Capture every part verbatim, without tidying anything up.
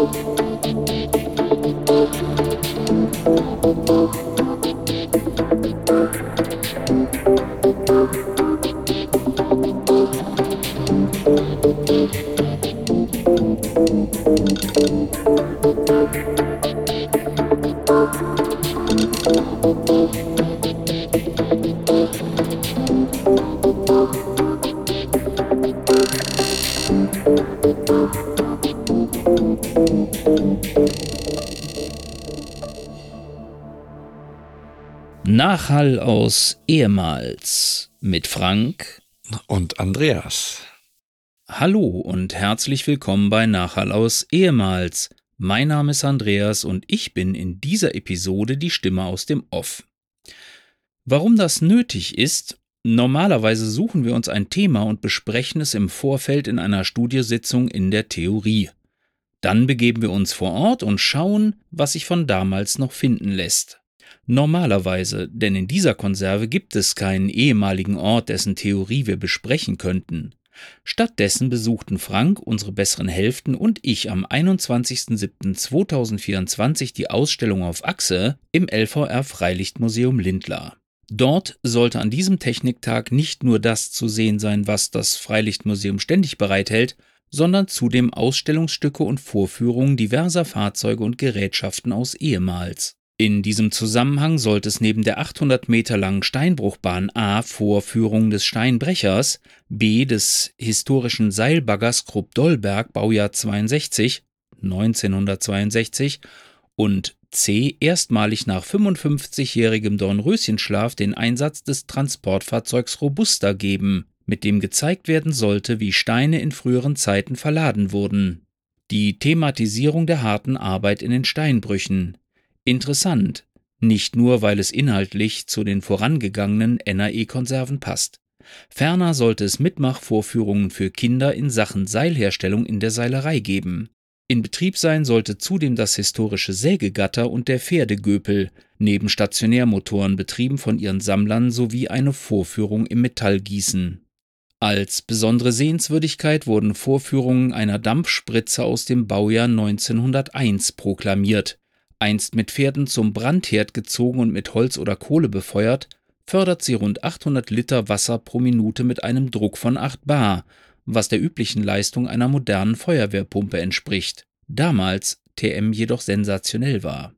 Nachhall aus ehemals mit Frank und Andreas. Hallo und herzlich willkommen bei Nachhall aus ehemals. Mein Name ist Andreas und ich bin in dieser Episode die Stimme aus dem Off. Warum das nötig ist? Normalerweise suchen wir uns ein Thema und besprechen es im Vorfeld in einer Studiositzung in der Theorie. Dann begeben wir uns vor Ort und schauen, was sich von damals noch finden lässt. Normalerweise, denn in dieser Konserve gibt es keinen ehemaligen Ort, dessen Theorie wir besprechen könnten. Stattdessen besuchten Frank, unsere besseren Hälften und ich am einundzwanzigsten siebten zweitausendvierundzwanzig die Ausstellung auf Achse im L V R-Freilichtmuseum Lindlar. Dort sollte an diesem Techniktag nicht nur das zu sehen sein, was das Freilichtmuseum ständig bereithält, sondern zudem Ausstellungsstücke und Vorführungen diverser Fahrzeuge und Gerätschaften aus ehemals. In diesem Zusammenhang sollte es neben der achthundert Meter langen Steinbruchbahn A Vorführungen des Steinbrechers, B des historischen Seilbaggers Krupp-Dollberg Baujahr zweiundsechzig, neunzehnhundertzweiundsechzig und C erstmalig nach fünfundfünfzigjährigem Dornröschenschlaf den Einsatz des Transportfahrzeugs Robusta geben, mit dem gezeigt werden sollte, wie Steine in früheren Zeiten verladen wurden. Die Thematisierung der harten Arbeit in den Steinbrüchen. Interessant, nicht nur, weil es inhaltlich zu den vorangegangenen N A E-Konserven passt. Ferner sollte es Mitmachvorführungen für Kinder in Sachen Seilherstellung in der Seilerei geben. In Betrieb sein sollte zudem das historische Sägegatter und der Pferdegöpel, neben Stationärmotoren betrieben von ihren Sammlern sowie eine Vorführung im Metallgießen. Als besondere Sehenswürdigkeit wurden Vorführungen einer Dampfspritze aus dem Baujahr neunzehnhunderteins proklamiert. Einst mit Pferden zum Brandherd gezogen und mit Holz oder Kohle befeuert, fördert sie rund achthundert Liter Wasser pro Minute mit einem Druck von acht Bar, was der üblichen Leistung einer modernen Feuerwehrpumpe entspricht, damals T M jedoch sensationell war.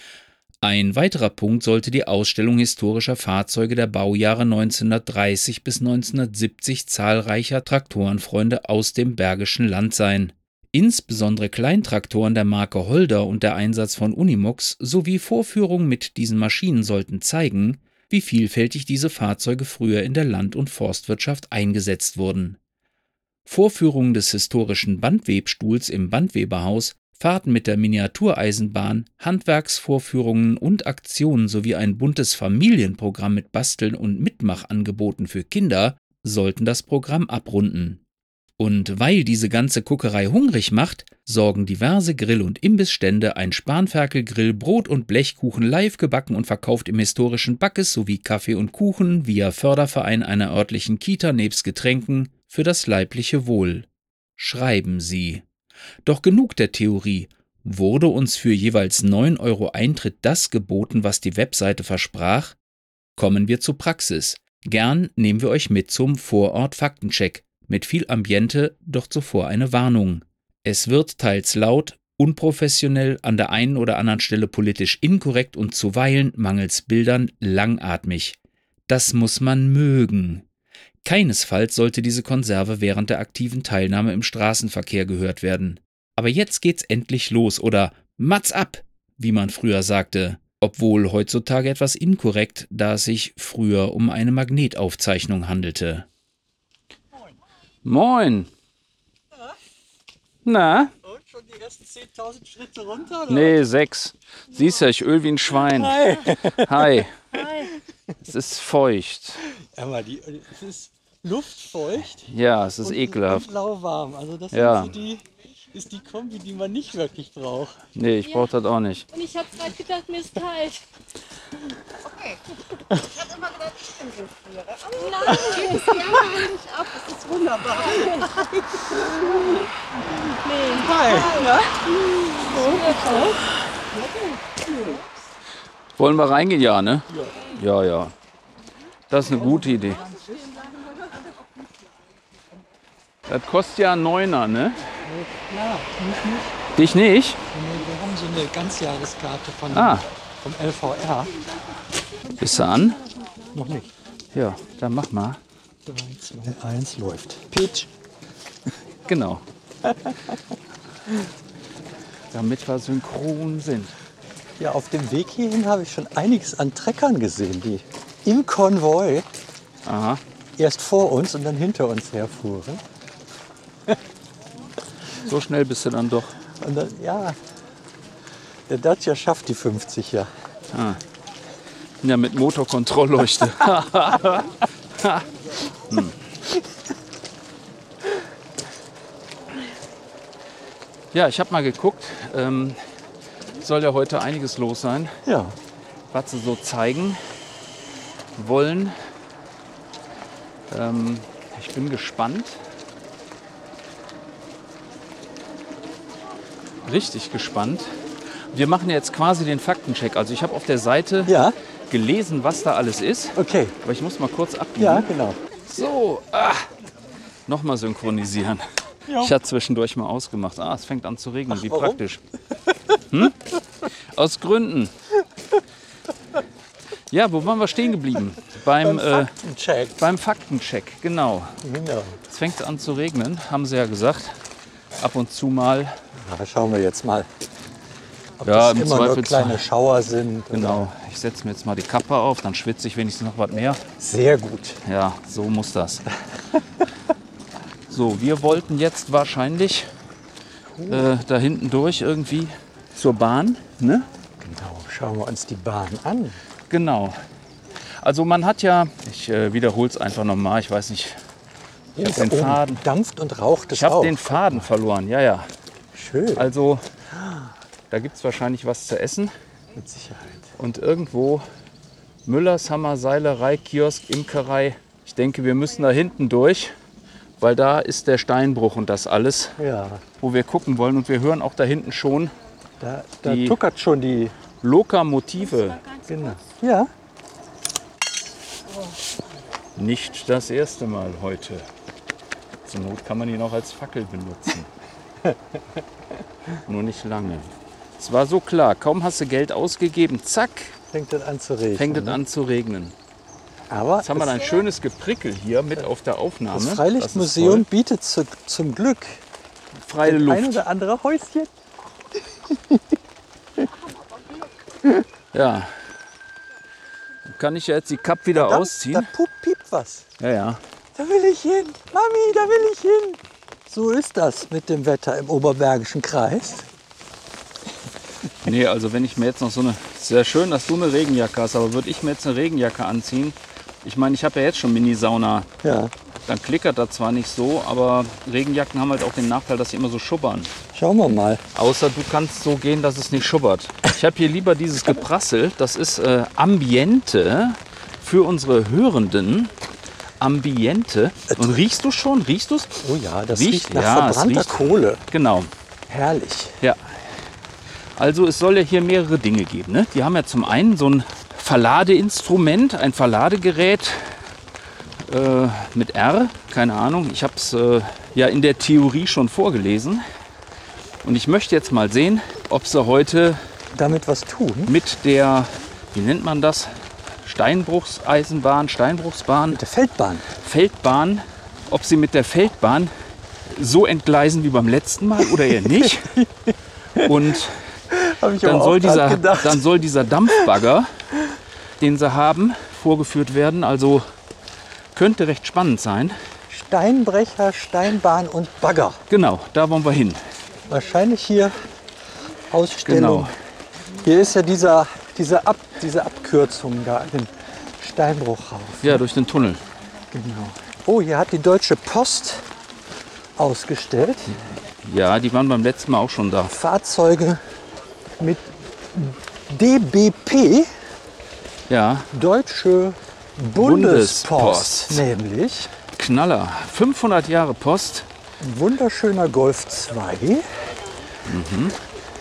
Ein weiterer Punkt sollte die Ausstellung historischer Fahrzeuge der Baujahre neunzehnhundertdreißig bis neunzehnhundertsiebzig zahlreicher Traktorenfreunde aus dem Bergischen Land sein. Insbesondere Kleintraktoren der Marke Holder und der Einsatz von Unimox sowie Vorführungen mit diesen Maschinen sollten zeigen, wie vielfältig diese Fahrzeuge früher in der Land- und Forstwirtschaft eingesetzt wurden. Vorführungen des historischen Bandwebstuhls im Bandweberhaus, Fahrten mit der Miniatureisenbahn, Handwerksvorführungen und Aktionen sowie ein buntes Familienprogramm mit Basteln und Mitmachangeboten für Kinder sollten das Programm abrunden. Und weil diese ganze Kuckerei hungrig macht, sorgen diverse Grill- und Imbissstände, ein Spanferkelgrill, Brot und Blechkuchen live gebacken und verkauft im historischen Backes sowie Kaffee und Kuchen via Förderverein einer örtlichen Kita nebst Getränken für das leibliche Wohl. Schreiben Sie. Doch genug der Theorie. Wurde uns für jeweils neun Euro Eintritt das geboten, was die Webseite versprach? Kommen wir zur Praxis. Gern nehmen wir euch mit zum Vorort-Faktencheck. Mit viel Ambiente, doch zuvor eine Warnung. Es wird teils laut, unprofessionell, an der einen oder anderen Stelle politisch inkorrekt und zuweilen, mangels Bildern, langatmig. Das muss man mögen. Keinesfalls sollte diese Konserve während der aktiven Teilnahme im Straßenverkehr gehört werden. Aber jetzt geht's endlich los oder Matz ab, wie man früher sagte. Obwohl heutzutage etwas inkorrekt, da es sich früher um eine Magnetaufzeichnung handelte. Moin. Ja. Na? Und schon die ersten zehntausend Schritte runter? Oder? Nee, sechs. Siehst ja, ich öl wie ein Schwein. Hi. Hi. Hi. Es ist feucht. Aber die, es ist luftfeucht. Ja, es ist und, ekelhaft. Und lauwarm. Also das Ja. ist, so die, ist die Kombi, die man nicht wirklich braucht. Nee, ich brauch das auch nicht. Und ich habe gerade gedacht, mir ist kalt. Okay. Ich habe immer gedacht, ich bin so früher. Aber Nein, das gerne nicht ab. Das ist wunderbar. Hi. Nee. Na? Wollen wir reingehen? Ja, ne? Ja, ja. Das ist eine gute Idee. Das kostet ja einen Neuner, ne? Ja, mich nicht. Dich nicht? Nee, wir haben so eine Ganzjahreskarte von Ah, vom L V R. bist du an? Noch nicht. Ja, dann mach mal. drei, zwei, eins läuft. Pitch. Genau. Damit wir synchron sind. Ja, auf dem Weg hierhin habe ich schon einiges an Treckern gesehen, die im Konvoi Aha. erst vor uns und dann hinter uns herfuhren. So schnell bist du dann doch. Und dann, ja, der Dacia schafft die fünfzig ja. Ja, mit Motorkontrollleuchte. hm. Ja, ich habe mal geguckt. Ähm, soll ja heute einiges los sein, Ja, was sie so zeigen wollen. Ähm, ich bin gespannt. Richtig gespannt. Wir machen jetzt quasi den Faktencheck. Also ich habe auf der Seite ja, gelesen, was da alles ist. okay. Aber ich muss mal kurz abbiegen. Ja, genau. So, ah, nochmal synchronisieren. Ja. Ich hatte zwischendurch mal ausgemacht. Ah, es fängt an zu regnen. Ach, Wie warum? praktisch. Hm? Aus Gründen. Ja, wo waren wir stehen geblieben? Beim, Beim äh, Faktencheck. beim Faktencheck, genau. Genau. Es fängt an zu regnen, haben sie ja gesagt. Ab und zu mal. Ja, schauen wir jetzt mal, ob Ja, das im immer nur Zweifelsfall. kleine Schauer sind. Genau. Ich setze mir jetzt mal die Kappe auf, dann schwitze ich wenigstens noch was mehr. Sehr gut. Ja, so muss das. So, wir wollten jetzt wahrscheinlich äh, da hinten durch irgendwie zur Bahn. Ne? Genau. Schauen wir uns die Bahn an. Genau. Also man hat ja, ich äh, wiederhole es einfach nochmal, ich weiß nicht, ich habe den Da oben Faden, dampft und raucht es ich habe auch. den Faden verloren, ja, ja. Schön. Also da gibt es wahrscheinlich was zu essen Mit Sicherheit. und irgendwo Müllers, Hammer, Seilerei, Kiosk, Imkerei. Ich denke, wir müssen da hinten durch, weil da ist der Steinbruch und das alles, Ja, wo wir gucken wollen. Und wir hören auch da hinten schon da, da Die- tuckert schon die. Lokomotive. Genau. Ja. Nicht das erste Mal heute. Zur Not kann man ihn auch als Fackel benutzen. Nur nicht lange. Es war so klar, kaum hast du Geld ausgegeben, zack, Fängt das an zu regnen. fängt es an zu regnen. Aber Jetzt haben wir ein schönes Geprickel hier mit auf der Aufnahme. das Freilichtmuseum bietet zu, zum Glück Das ist freie ein Luft. oder andere Häuschen. Ja. Dann kann ich ja jetzt die Kappe wieder Da, da ausziehen. pup, piept was. Ja, ja. Da will ich hin. Mami, da will ich hin. So ist das mit dem Wetter im Oberbergischen Kreis. Nee, also wenn ich mir jetzt noch so eine... Sehr schön, dass du eine Regenjacke hast, aber würde ich mir jetzt eine Regenjacke anziehen? Ich meine, ich habe ja jetzt schon Mini-Sauna. Ja, Dann klickert das zwar nicht so, aber Regenjacken haben halt auch den Nachteil, dass sie immer so schubbern. schauen wir mal. Außer du kannst so gehen, dass es nicht schubbert. Ich habe hier lieber dieses Geprassel. Das ist äh, Ambiente für unsere Hörenden. Ambiente. Und riechst du schon? Riechst du es? Oh ja, das Riecht, riecht nach ja, es verbrannter riecht. Kohle. Genau. Herrlich. Ja. Also es soll ja hier mehrere Dinge geben. Ne? Die haben ja zum einen so ein Verladeinstrument, ein Verladegerät äh, mit R. Keine Ahnung. Ich habe es äh, ja in der Theorie schon vorgelesen. Und ich möchte jetzt mal sehen, ob sie heute Damit was tun? mit der, wie nennt man das? Steinbruchseisenbahn, Steinbruchsbahn, Mit der Feldbahn. Feldbahn, ob sie mit der Feldbahn so entgleisen wie beim letzten Mal oder eher nicht. Und Habe ich dann aber soll, auch grad dieser, gedacht. dann soll dieser Dampfbagger, den sie haben, vorgeführt werden. Also könnte recht spannend sein. Steinbrecher, Steinbahn und Bagger. Genau, da wollen wir hin. Wahrscheinlich hier Ausstellung. Genau. Hier ist ja dieser, diese, Ab, diese Abkürzung da, den Steinbruch rauf. Ja, durch den Tunnel. Genau. Oh, hier hat die Deutsche Post ausgestellt. Ja, die waren beim letzten Mal auch schon da. Fahrzeuge mit D B P, Ja, Deutsche Bundespost, Bundespost. nämlich. Knaller. fünfhundert Jahre Post. Ein wunderschöner Golf zwei.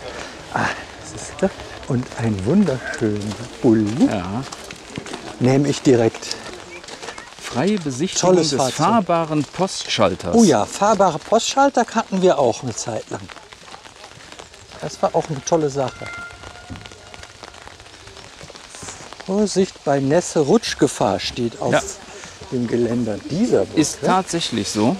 Siehst du? Und einen wunderschönen Bulli Ja. nehme ich direkt. Freie Besichtigung Tolles des Fahrzeug. fahrbaren Postschalters. Oh ja, fahrbare Postschalter hatten wir auch eine Zeit lang. Das war auch eine tolle Sache. Vorsicht bei Nässe, Rutschgefahr steht auf Ja. dem Geländer dieser Brücke. Ist tatsächlich so.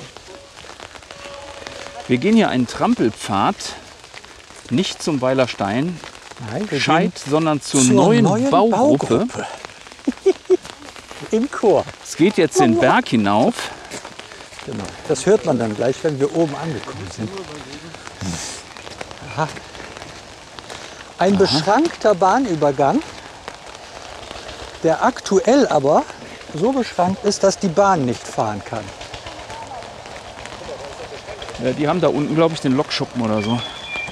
Wir gehen hier einen Trampelpfad, nicht zum Weiler Stein, Nein, wir Scheid, gehen sondern zur, zur neuen, neuen Baugruppe. Baugruppe. Im Chor. Es geht jetzt den Berg hinauf. Genau. Das hört man dann gleich, wenn wir oben angekommen sind. Aha. Ein beschrankter Bahnübergang, der aktuell aber so beschrankt ist, dass die Bahn nicht fahren kann. Ja, die haben da unten, glaube ich, den Lokschuppen oder so.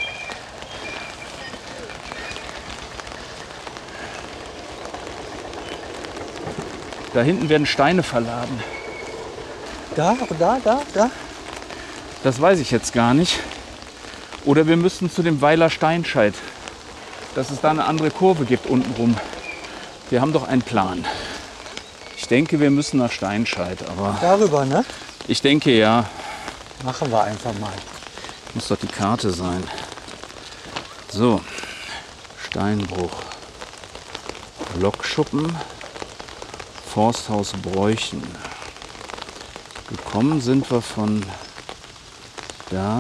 Da hinten werden Steine verladen. Da, da, da, da. Das weiß ich jetzt gar nicht. Oder wir müssten zu dem Weiler Steinscheid, dass es da eine andere Kurve gibt untenrum. Wir haben doch einen Plan. Ich denke, wir müssen nach Steinscheid, aber Darüber, ne? ich denke ja, Machen wir einfach mal. muss doch die Karte sein. So, Steinbruch, Lokschuppen, Forsthaus Bräuchen. Gekommen sind wir von da.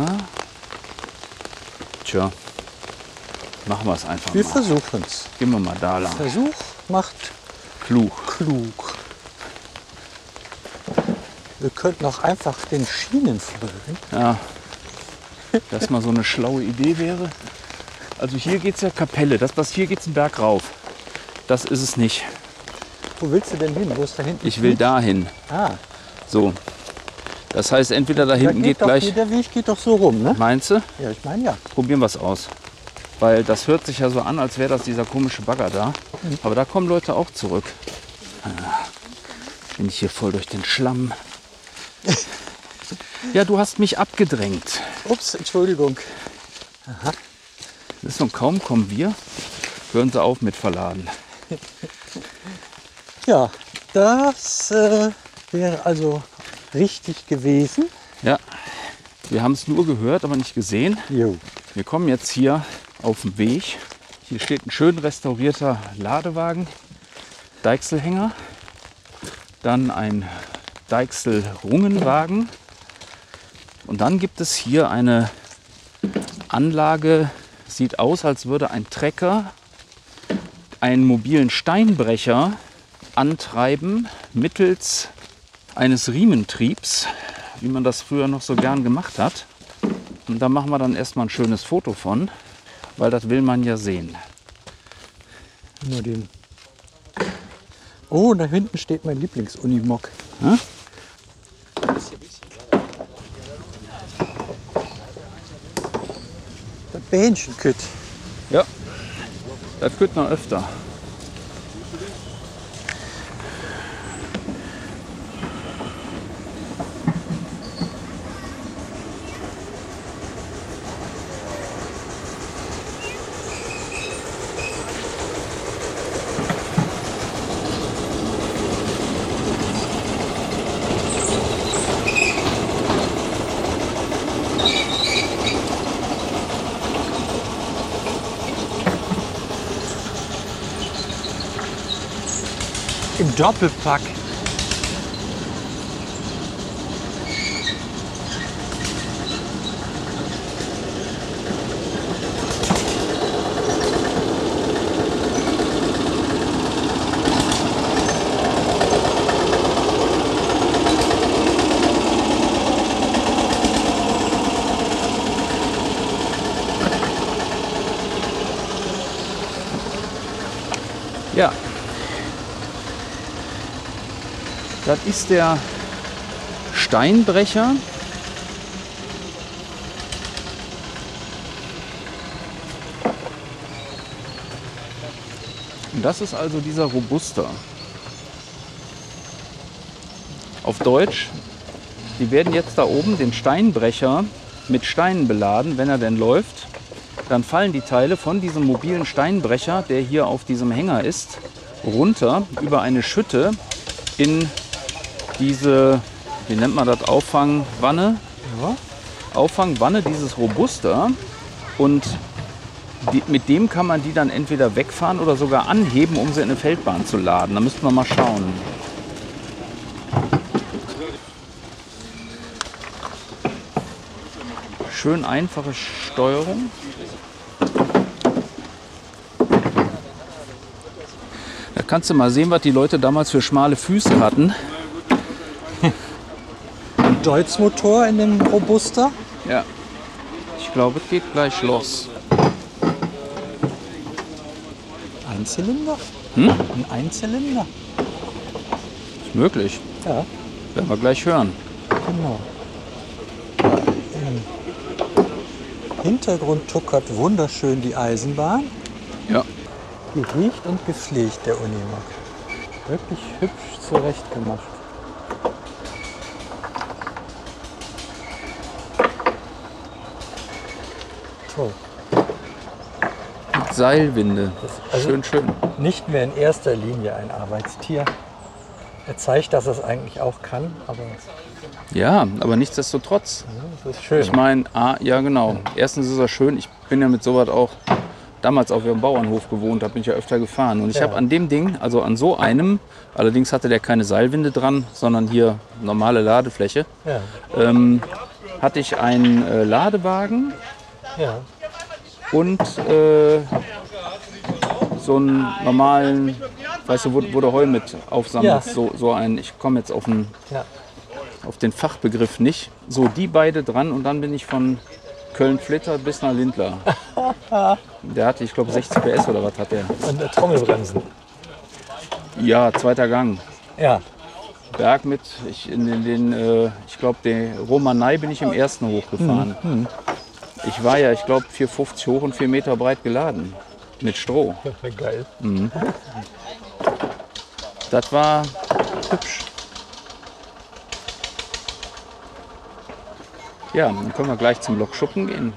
Tja, machen wir es einfach Wir mal. versuchen es. Gehen wir mal da lang. Versuch macht Klug. klug. Wir könnten auch einfach den Schienen folgen. Ja, das mal so eine schlaue Idee wäre. Also hier geht es ja Kapelle. Das, was hier geht, einen Berg rauf. Das ist es nicht. Wo willst du denn hin? Wo ist da hinten? Ich will dahin. Ah, So. Das heißt, entweder da da hinten geht doch, gleich. der Weg geht doch so rum, ne? Meinst du? Ja, ich meine ja. Probieren wir es aus. Weil das hört sich ja so an, als wäre das dieser komische Bagger da. Aber da kommen Leute auch zurück. Ah, bin ich hier voll durch den Schlamm. Ja, du hast mich abgedrängt. Ups, Entschuldigung. Das ist und kaum kommen wir, hören sie auf mit Verladen. Ja, das äh, wäre also richtig gewesen. Ja, wir haben es nur gehört, aber nicht gesehen. Jo. Wir kommen jetzt hier auf den Weg. Hier steht ein schön restaurierter Ladewagen, Deichselhänger, dann ein Deichsel-Rungenwagen und dann gibt es hier eine Anlage, sieht aus, als würde ein Trecker einen mobilen Steinbrecher antreiben mittels eines Riementriebs, wie man das früher noch so gern gemacht hat. Und da machen wir dann erstmal ein schönes Foto von, weil das will man ja sehen. Nur den. Oh, da hinten steht mein Lieblingsunimog. Hm? Das Bähnchenkütt. Ja, das könnte man öfter. Im Doppelpack. Ja. Das ist der Steinbrecher. Und das ist also dieser Robuster. Auf Deutsch, die werden jetzt da oben den Steinbrecher mit Steinen beladen, wenn er denn läuft. dann fallen die Teile von diesem mobilen Steinbrecher, der hier auf diesem Hänger ist, runter über eine Schütte in diese, wie nennt man das, Auffangwanne? Ja. Auffangwanne, dieses Robuster. Und die, mit dem kann man die dann entweder wegfahren oder sogar anheben, um sie in eine Feldbahn zu laden. Da müssten wir mal schauen. Schön einfache Steuerung. Da kannst du mal sehen, was die Leute damals für schmale Füße hatten. Ein Deutz-Motor in dem Robuster. Ja, ich glaube, es geht gleich los. Einzylinder? Hm? Ein Einzylinder? Ist möglich. Ja, Werden wir gleich hören. genau. Im Hintergrund tuckert wunderschön die Eisenbahn. Ja. Gehegt und gepflegt, der Unimog. Wirklich hübsch zurechtgemacht. Toll. Mit Seilwinde. Also- Schön, schön. Nicht mehr in erster Linie ein Arbeitstier. Er zeigt, dass er es eigentlich auch kann, aber Ja, aber nichtsdestotrotz. es ist schön. Ich meine, ah, ja genau. Erstens ist er schön. Ich bin ja mit sowas auch damals auf dem Bauernhof gewohnt, da bin ich ja öfter gefahren. Und ich Ja. habe an dem Ding, also an so einem, allerdings hatte der keine Seilwinde dran, sondern hier normale Ladefläche, Ja, ähm, hatte ich einen äh, Ladewagen ja. und äh, so einen normalen, weißt du, wo, wo du Heu mit aufsammelst, Ja. so, so einen, ich komme jetzt auf den, Ja. auf den Fachbegriff nicht, so die beide dran und dann bin ich von Köln-Flitter bis nach Lindlar. Der hatte, ich glaube, sechzig P S oder was hat der? Und äh, Trommelbremsen. Ja, zweiter Gang. Ja. Berg mit, ich, in den, den äh, ich glaube, der Romanei bin ich im ersten hochgefahren. Ich war ja, ich glaube, vier Meter fünfzig hoch und vier Meter breit geladen. Mit Stroh. Geil. Das war hübsch. Ja, dann können wir gleich zum Lokschuppen gehen.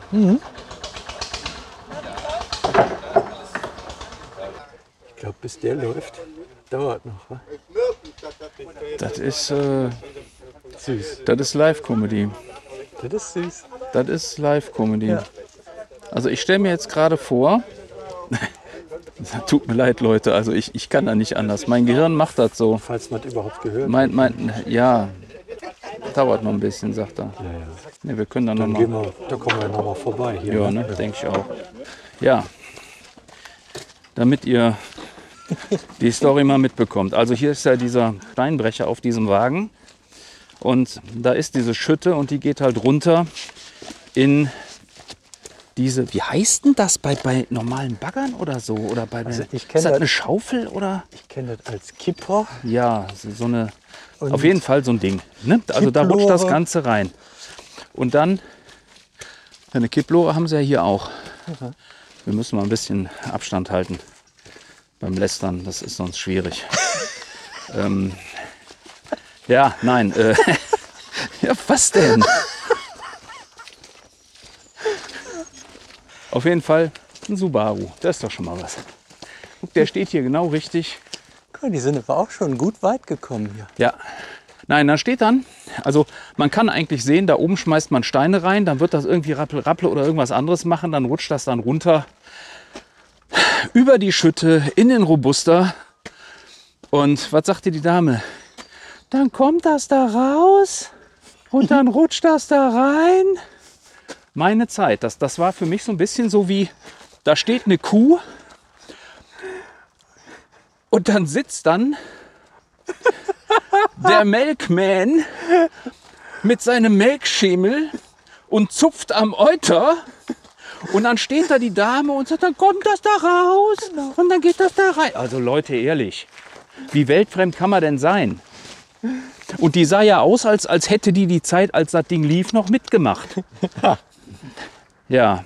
Ich glaube, bis der läuft, dauert noch. Wa? Das ist, äh, Süß. das ist Live-Comedy. Das ist süß. Das ist Live-Comedy. Ja. Also ich stelle mir jetzt gerade vor, tut mir leid, Leute, also ich, ich kann da nicht anders. Mein Gehirn macht das so. Falls man es überhaupt gehört. Mein, mein, ja, dauert noch ein bisschen, sagt er. Ja, ja. Ne, wir können dann Dann noch gehen mal. wir, da kommen wir noch mal vorbei. Hier, Ja, ne, denke ich auch. Ja, damit ihr die Story mal mitbekommt. Also hier ist ja dieser Steinbrecher auf diesem Wagen und da ist diese Schütte und die geht halt runter in diese, wie heißt denn das bei, bei normalen Baggern oder so? Oder bei Also den, ich kenn ist das das- eine Schaufel oder? Ich kenne das als Kipper. Ja, so, so eine, Und auf jeden Fall so ein Ding. Ne? Also da rutscht das Kipplore. Ganze rein. Und dann, eine Kipplore haben sie ja hier auch. Wir müssen mal ein bisschen Abstand halten beim Lästern, das ist sonst schwierig. ähm, ja, nein. Äh, ja, was denn? Auf jeden Fall ein Subaru, das ist doch schon mal was. Guck, der steht hier genau richtig. Guck, die sind aber auch schon gut weit gekommen hier. Ja. Nein, da steht dann, also man kann eigentlich sehen, da oben schmeißt man Steine rein, dann wird das irgendwie rappel, rappel oder irgendwas anderes machen, dann rutscht das dann runter über die Schütte in den Robuster. Und was sagte die Dame? Dann kommt das da raus und dann rutscht das da rein. Meine Zeit, das, das war für mich so ein bisschen so wie, da steht eine Kuh und dann sitzt dann der Melkman mit seinem Melkschemel und zupft am Euter. Und dann steht da die Dame und sagt, dann kommt das da raus und dann geht das da rein. Also Leute, ehrlich, wie weltfremd kann man denn sein? Und die sah ja aus, als, als hätte die die Zeit, als das Ding lief, noch mitgemacht. Ja.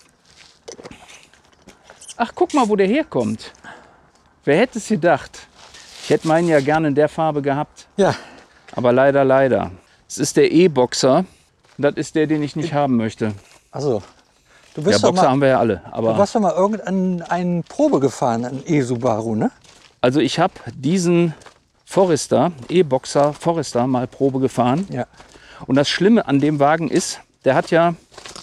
Ach, guck mal, wo der herkommt. Wer hätte es gedacht? Ich hätte meinen ja gerne in der Farbe gehabt. Ja. Aber leider, leider. Es ist der E-Boxer. Das ist der, den ich nicht haben möchte. Also, Du Ja, bist doch Boxer mal, haben wir ja alle. du Aber warst doch mal irgendeine Probe gefahren, ein E-Subaru, ne? also ich habe diesen Forester, E-Boxer Forester, mal Probe gefahren. Ja. Und das Schlimme an dem Wagen ist, der hat ja,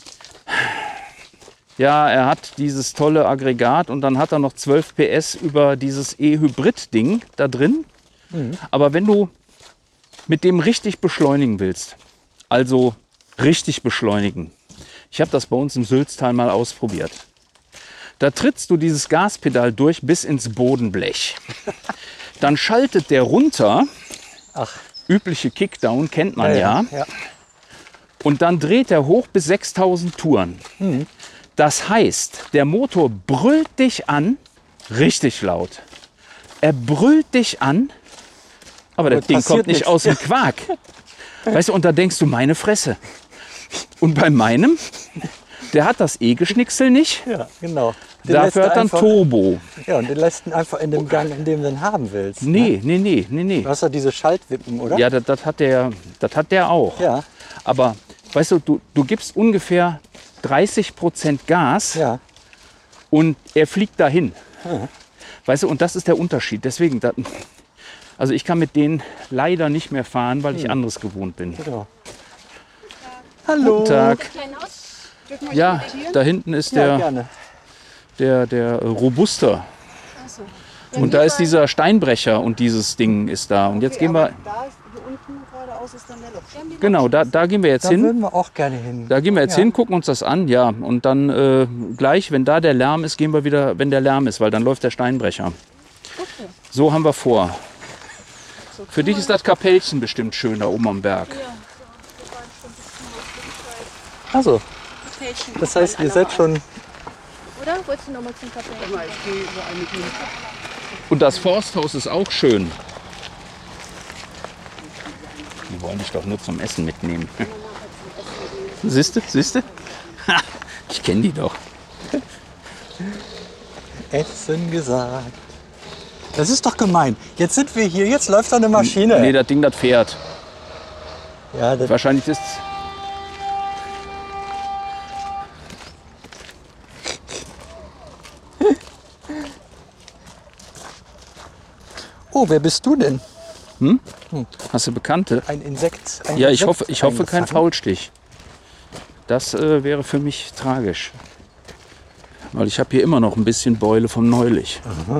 ja, er hat dieses tolle Aggregat und dann hat er noch zwölf P S über dieses E-Hybrid-Ding da drin. Mhm. Aber wenn du mit dem richtig beschleunigen willst, also richtig beschleunigen, ich habe das bei uns im Sülztal mal ausprobiert. Da trittst du dieses Gaspedal durch bis ins Bodenblech. Dann schaltet der runter, Ach, übliche Kickdown kennt man ja, ja. und dann dreht er hoch bis sechstausend Touren. Mhm. Das heißt, der Motor brüllt dich an, richtig laut. Er brüllt dich an, aber das Aber Ding passiert kommt nicht nichts. aus dem Quark. Weißt du, und da denkst du, meine Fresse. Und bei meinem, der hat das E-Geschnicksel nicht, Ja, genau. Den lässt dafür du hat er ein einfach- Turbo. Ja, und den lässt ihn einfach in dem Gang, in dem du ihn haben willst. Ne? Nee, nee, nee, nee, nee. Du hast ja diese Schaltwippen, oder? Ja, das, das, hat der, das hat der auch. Ja, Aber weißt du, du, du gibst ungefähr dreißig Prozent Gas ja. und er fliegt dahin. Weißt du, und das ist der Unterschied. Deswegen, da, also ich kann mit denen leider nicht mehr fahren, weil ich anderes gewohnt bin. Genau. Hallo. Guten Tag. Klein aus. Dürfen wir Ja, meditieren? da hinten ist Ja, der, gerne. der, der äh, Robuster. Achso. Und da ist dieser Steinbrecher und dieses Ding ist da. Und jetzt Okay, gehen wir, aber Da ist, hier unten geradeaus ist dann der Loch. genau, da, da gehen wir jetzt Da hin. würden wir auch gerne hin. Da gehen wir jetzt Ja. hin, gucken uns das an, ja. Und dann äh, gleich, wenn da der Lärm ist, gehen wir wieder, wenn der Lärm ist, weil dann läuft der Steinbrecher. Okay. So haben wir vor. Für dich ist das Kapellchen bestimmt schön da oben am Berg. Also, das heißt, ihr seid schon. Oder? Wolltest du nochmal zum Kaffee? Ich gehe über eine Klinik. Und das Forsthaus ist auch schön. Die wollen dich doch nur zum Essen mitnehmen. Siehste, siehste? Ha, ich kenne die doch. Essen gesagt. Das ist doch gemein. Jetzt sind wir hier, jetzt läuft da eine Maschine. Nee, das Ding, das fährt. Ja, das, Wahrscheinlich ist oh, wer bist du denn? Hast du Bekannte? Ein Insekt. Ein Ja, ich Insekt hoffe, ich hoffe kein eingefangen? Faulstich. Das äh, wäre für mich tragisch. Weil ich habe hier immer noch ein bisschen Beule vom neulich.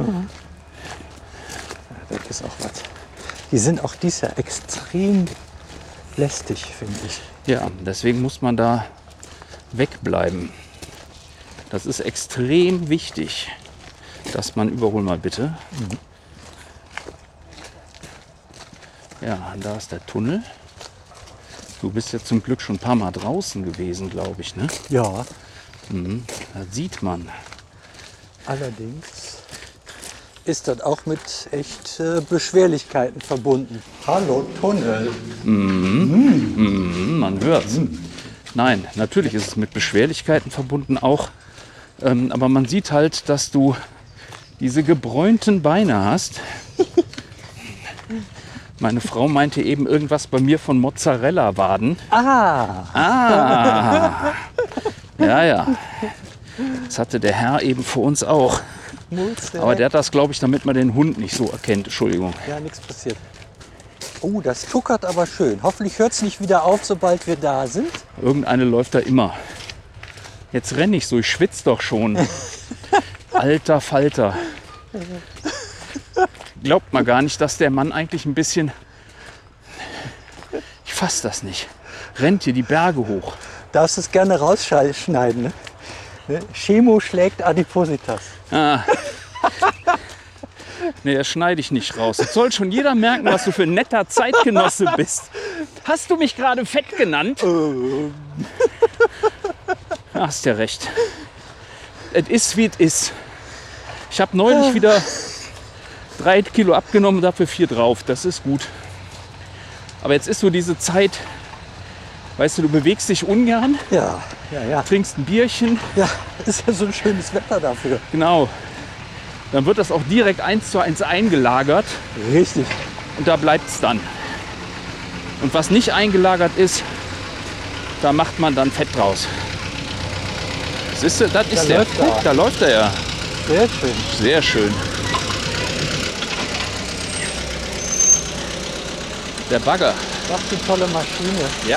Das ist auch was. Die sind auch dies Jahr extrem lästig, finde ich. Ja, deswegen muss man da wegbleiben. Das ist extrem wichtig, dass man, überhol mal bitte. Ja, da ist der Tunnel. Du bist ja zum Glück schon ein paar Mal draußen gewesen, glaube ich, ne? Ja, Das sieht man. allerdings ist das auch mit echt äh, Beschwerlichkeiten verbunden. Hallo, Tunnel. Hm, man hört's. Nein, natürlich ist es mit Beschwerlichkeiten verbunden auch. Ähm, aber man sieht halt, dass du diese gebräunten Beine hast. Meine Frau meinte eben irgendwas bei mir von Mozzarella-Waden. Ah, Ah, ja, ja. Das hatte der Herr eben vor uns auch. Mulze. Aber der hat das, glaube ich, damit man den Hund nicht so erkennt. Entschuldigung. Ja, nichts passiert. Oh, das tuckert aber schön. Hoffentlich hört es nicht wieder auf, sobald wir da sind. Irgendeine läuft da immer. Jetzt renne ich so, ich schwitze doch schon. Alter Falter. Glaubt man gar nicht, dass der Mann eigentlich ein bisschen... Ich fass das nicht. Rennt hier die Berge hoch. Darfst es gerne rausschneiden. Ne? Ne? Chemo schlägt Adipositas. Ah. Nee, das schneide ich nicht raus. Jetzt soll schon jeder merken, was du für ein netter Zeitgenosse bist. Hast du mich gerade fett genannt? Hast ja recht. Es ist, wie es ist. Ich habe neulich wieder drei Kilo abgenommen, dafür vier drauf. Das ist gut. Aber jetzt ist so diese Zeit, weißt du, du bewegst dich ungern, Ja, ja, ja. trinkst ein Bierchen, Ja, ist ja so ein schönes Wetter dafür. genau. Dann wird das auch direkt eins zu eins eingelagert Richtig. und da bleibt es dann. Und was nicht eingelagert ist, da macht man dann Fett draus. Siehst du, das ist Da der. läuft er. Guck, da läuft er ja. Sehr schön. Sehr schön. Der Bagger. Was für eine tolle Maschine. Ja.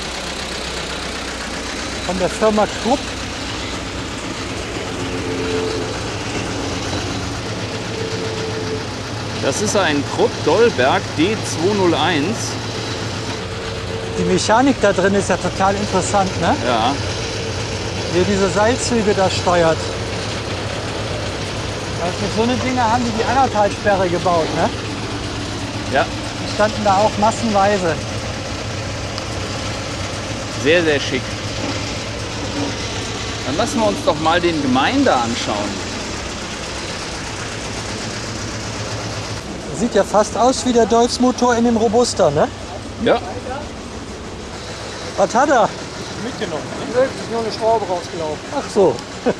Von der Firma Krupp. Das ist ein Krupp Dollberg D zweihunderteins. Die Mechanik da drin ist ja total interessant, ne? Ja. Wie er diese Seilzüge da steuert. Also für so eine Dinge haben die die Anhaltalsperre gebaut, ne? Ja. Die standen da auch massenweise. Sehr, sehr schick. Dann lassen wir uns doch mal den Gemeinde anschauen. Sieht ja fast aus wie der Deutz-Motor in dem Robuster, ne? Ja. Was hat er? Mitgenommen. Ist nur eine Schraube rausgelaufen. Ach so.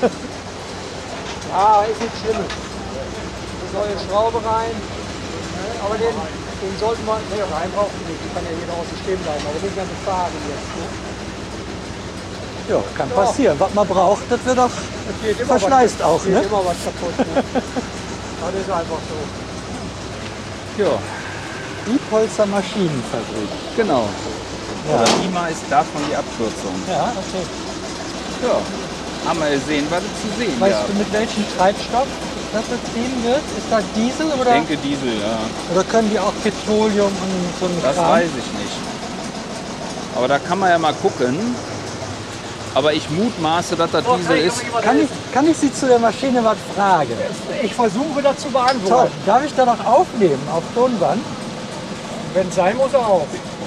Ja, ist nichts Schlimmes. Eine neue Schraube rein. Aber den, den sollten wir. Ne, rein brauchen wir nicht. Die kann ja hier draußen stehen bleiben. Aber den ganze Fahren jetzt. Ne? Ja, kann passieren. Was man braucht, das wird doch Es geht immer verschleißt was, auch, es geht ne? immer was kaputt. Ne? Das ist einfach so. Ja, Diepholzer Maschinenfabrik. genau. Ja. Oder Lima ist davon die Abkürzung. Ja, okay. Ja. Haben wir gesehen, was es zu sehen Weißt gab. du, mit welchem Treibstoff das betrieben wird? Ist das Diesel Ich oder, denke Diesel, ja. oder können die auch Petroleum und so einen Das Kram? weiß ich nicht. Aber da kann man ja mal gucken. Aber ich mutmaße, dass das Diesel ist. Kann ich, kann ich Sie zu der Maschine was fragen? Ich versuche das zu Toll. beantworten. Darf ich da noch aufnehmen auf Tonband? Wenn es sein muss, auch.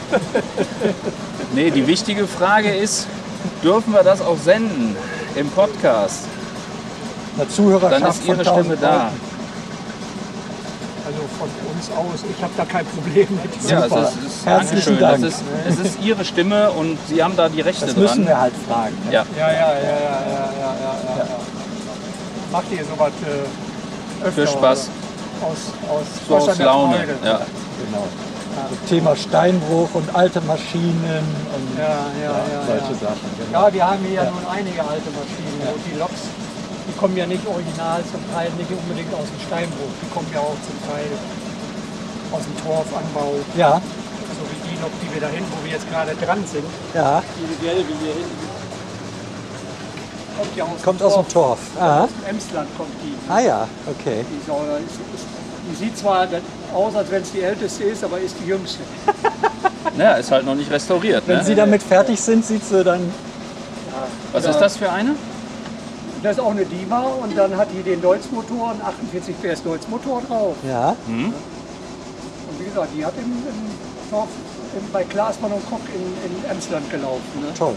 Nee, die wichtige Frage ist, dürfen wir das auch senden im Podcast? Eine Zuhörerschaft Dann ist von Ihre tausend Stimme da. Leuten. Also von uns aus, ich habe da kein Problem mit. Ja, Super. es ist, ist Herzlichen Dankeschön. Dank. Das ist, es ist Ihre Stimme und Sie haben da die Rechte Das dran. müssen wir halt fragen. Ne? Ja, Ja, ja, ja, ja, ja, ja, ja, ja. Macht ihr sowas äh, öfter? für Spaß. Oder? Aus, aus, So aus Spaß an der Laune. Freude. Ja. Genau. Das Thema Steinbruch und alte Maschinen und Ja, ja, ja, solche ja. Sachen. Genau. Ja, wir haben hier ja nun einige alte Maschinen und die Loks, die kommen ja nicht original, zum Teil nicht unbedingt aus dem Steinbruch, die kommen ja auch zum Teil aus dem Torfanbau, Ja, so wie die Lok, die wir da hinten, wo wir jetzt gerade dran sind, ja, diese gelbe hier hinten, kommt ja aus kommt dem aus dem Torf. Aha. Aus dem Emsland kommt die. Ah ja, okay. Die, ist auch, ist, ist, die sieht zwar aus, als wenn es die älteste ist, aber ist die jüngste. Ja, ist halt noch nicht restauriert. Wenn Ne? Sie damit fertig sind, sieht sie dann. Was ist das für eine? Das ist auch eine Diva und dann hat die den Deutz-Motor, einen achtundvierzig P S Deutz-Motor drauf. Ja, Hm? Und wie gesagt, die hat im, im Dorf im, bei Klaasmann und Koch in, in Emsland gelaufen. Ne? toll.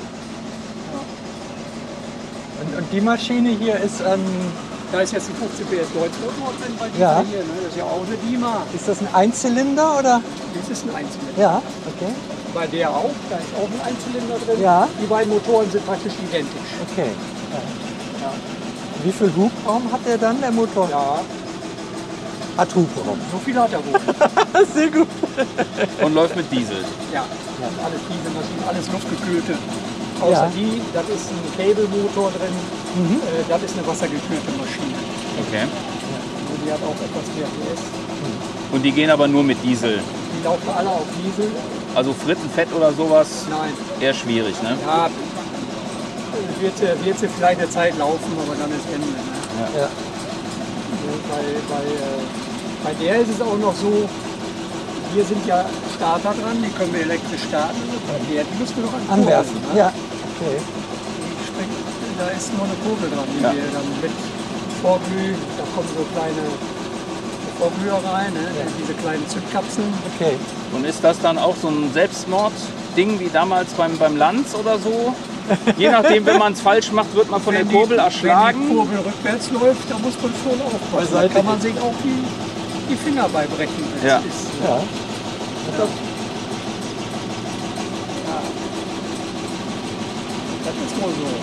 Und, und die Maschine hier ist, ähm, Da ist jetzt ein fünfzehn P S Deutz-Motor drin bei dieser Ja. hier. Ne? Das ist ja auch eine Dima. ist das ein Einzylinder oder? Das ist ein Einzylinder. Ja, okay. Bei der auch, da ist auch ein Einzylinder drin. Ja. Die beiden Motoren sind praktisch identisch. Okay. Ja. Wie viel Hubraum hat der dann, der Motor? Ja, Hat Hubraum. so viel hat er wohl. Sehr gut. Und läuft mit Diesel. Ja, das sind alles Dieselmaschinen, alles luftgekühlte. Außer Ja. die, das ist ein Cable-Motor drin, Mhm. äh, das ist eine wassergekühlte Maschine. Okay. Also die hat auch etwas mehr P S. Und die gehen aber nur mit Diesel. Die laufen alle auf Diesel. Also Frittenfett oder sowas Nein, eher schwierig, ne? ja, wird, sie- wird sie vielleicht eine Zeit laufen, aber dann ist Ende. Ne? Ja. Und Bei, bei, äh, bei der ist es auch noch so, hier sind ja Starter dran, die können wir elektrisch starten. Bei der, die müssen wir noch an Anwerfen. Ne? Ja, okay. Die springt, da ist nur eine Kurbel dran, die Ja. wir dann mit Vorglüh, da kommen so kleine Vorglüher rein, ne? Diese kleinen Zündkapseln. Okay. Und ist das dann auch so ein Selbstmord-Ding wie damals beim, beim Lanz oder so? Je nachdem, wenn man es falsch macht, wird man von der Wenn Kurbel die, erschlagen. Wenn die Kurbel rückwärts läuft, da muss man schon aufpassen. Da Beiseite kann man gehen. sich auch die, die Finger beibrechen. wenn Ja. es ist. Ja. Das ist wohl so.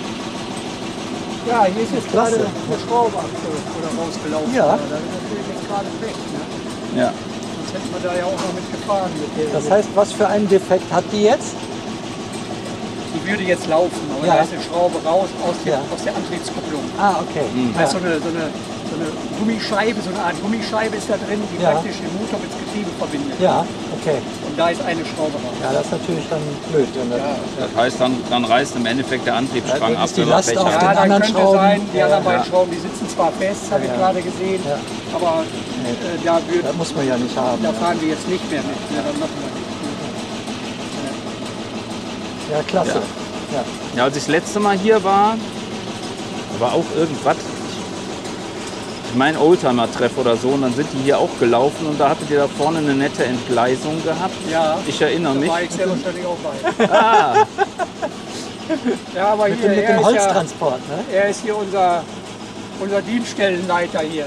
Ja, hier ist jetzt Klasse. gerade eine Schraube abge- oder rausgelaufen. Ja. Aber das ist natürlich jetzt gerade weg. Ne? Ja. Sonst hätten wir da ja auch noch mit gefahren. Mit der Das heißt, was für einen Defekt hat die jetzt? Die würde jetzt laufen, aber Ja. da ist eine Schraube raus aus der, Ja. aus der Antriebskupplung. Ah, okay. Da ist so eine, so, eine, so eine Gummischeibe, so eine Art Gummischeibe ist da drin, die Ja. praktisch den Motor mit dem Getriebe verbindet. Ja, okay. Und da ist eine Schraube raus. Ja, das ist natürlich dann blöd. Wenn das, Das heißt, dann, dann reißt im Endeffekt der Antriebsstrang Ja, ab, ist die wenn man Last Pech auf hat. den Ja, dann anderen könnte Schrauben. sein, die Ja, anderen beiden ja. Schrauben, die sitzen zwar fest, habe Ja. ich gerade gesehen, Ja. aber Nee. äh, da, wird, das muss man ja nicht haben. da Ja, fahren wir jetzt nicht mehr mit. Ja, dann machen wir nicht. ja klasse. Ja. Ja, als ich das letzte Mal hier war, war auch irgendwas. Ich meine Oldtimer-Treff oder so, und dann sind die hier auch gelaufen und da hattet ihr da vorne eine nette Entgleisung gehabt. Ja, Ich erinnere da mich. war ich sehr wahrscheinlich auch bei. Ah, Ja, aber Mit hier, dem, mit er, dem ist ja, Holztransport, ne? er ist hier unser, unser Dienststellenleiter hier.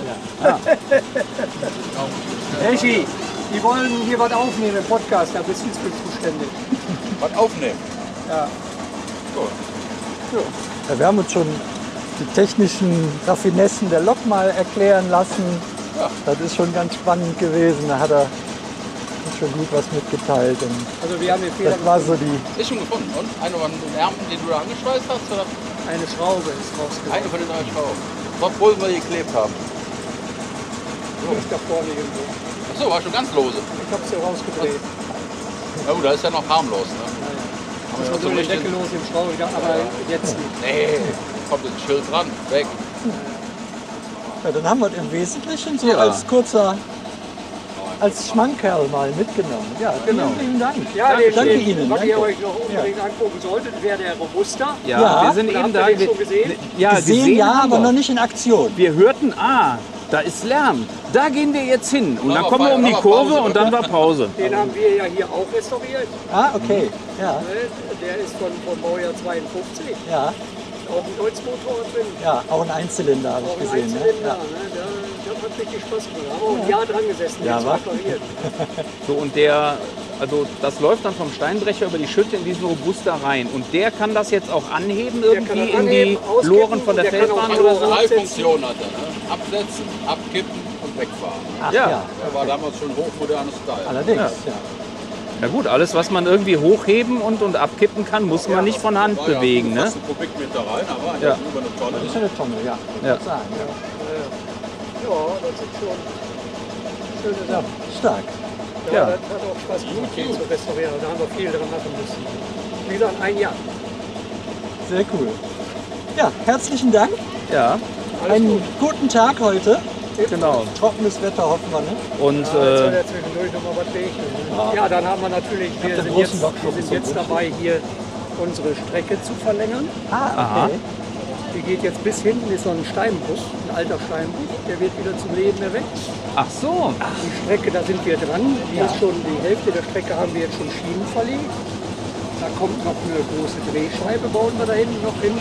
Helgi, die wollen hier was aufnehmen im Podcast, da bist du jetzt für zuständig. Was aufnehmen? Ja. Ja, wir haben uns schon die technischen Raffinessen der Lok mal erklären lassen. Ja. Das ist schon ganz spannend gewesen. Da hat er uns schon gut was mitgeteilt. Und Also wir haben hier Fehler das war so die. Ist schon gefunden. Und? Einer von den Ärmeln, den du da angeschweißt hast? Oder? eine Schraube ist rausgekommen. Eine von den neuen Schrauben. Obwohl wir geklebt haben. Ich da vorne irgendwo. Achso, war schon ganz lose. Ich hab's hier rausgedreht. Na gut, da ist ja noch harmlos. Ne? Aber Ich schon habe so so richtig. deckellos im Schrauben, aber jetzt nicht. Nee, kommt das Schild dran. Weg. Ja, dann haben wir es im Wesentlichen so Ja. als kurzer, als Schmankerl mal mitgenommen. Ja, Genau. vielen, vielen Dank. Ja, den, danke den, Ihnen. was Danke. ihr euch noch unbedingt angucken solltet, wäre der Robuster. ja, Ja. wir sind Oder eben habt da. ihr den schon gesehen? Ja, gesehen, gesehen ja, haben aber wir. noch nicht in Aktion. Wir hörten, ah, da ist Lärm. Da gehen wir jetzt hin. Und dann Machen wir kommen wir um die Pause, machen wir Kurve Pause. und dann war Pause. Den haben wir ja hier auch restauriert. Ah, okay. Ja, Ne? Der ist von, vom Baujahr zweiundfünfzig. ja, Auch ein Deutz-Motor drin. ja, auch ein Einzylinder habe Auch ich ein gesehen. Ne? Einzylinder. Ja. Ne? Da, das hat richtig Spaß gemacht. Da haben wir auch ein Jahr dran gesessen, Ja, den wa? zu reparieren. So, und der, also das läuft dann vom Steinbrecher über die Schütte in diesen Robuster rein. Und der kann das jetzt auch anheben Der irgendwie kann das in anheben, die auskippen Loren von und der der kann auch Feldbahn andere oder so? Drei absetzen. Funktionen hat er. Ne? Absetzen, abkippen und wegfahren. Ach Ja. ja, Der war damals schon hochmodernes Style. allerdings. Ja. Ja. Na gut, alles, was man irgendwie hochheben und, und abkippen kann, muss man nicht von Hand War ja bewegen. Ne? fast ein Kubikmeter rein, aber Ja. ja. über eine Tonne. Das ist eine Tonne, ja. Ja. Ich sagen, ja. Ja, das sind schon schöne Ja, Sachen. stark. Ja, Ja. das hat auch Spaß gemacht, hier zu restaurieren. Da haben wir viel dran machen müssen. Wie gesagt, ein Jahr. Sehr cool. Ja, herzlichen Dank. Ja, Einen guten Tag heute. genau. Trockenes Wetter hoffen wir, ne? Und Ja, jetzt soll äh, ja zwischendurch noch mal was regnen. Ja. Ja, dann haben wir natürlich, wir den sind großen jetzt, Block wir sind zum jetzt Wunsch. dabei, hier unsere Strecke zu verlängern. Ah, okay. Die geht jetzt bis hinten, ist so ein Steinbruch, ein alter Steinbruch, der wird wieder zum Leben erweckt. ach so, Die Strecke, da sind wir dran, die ist schon, die Hälfte der Strecke haben wir jetzt schon Schienen verlegt. Da kommt noch eine große Drehscheibe, bauen wir da hinten noch hin.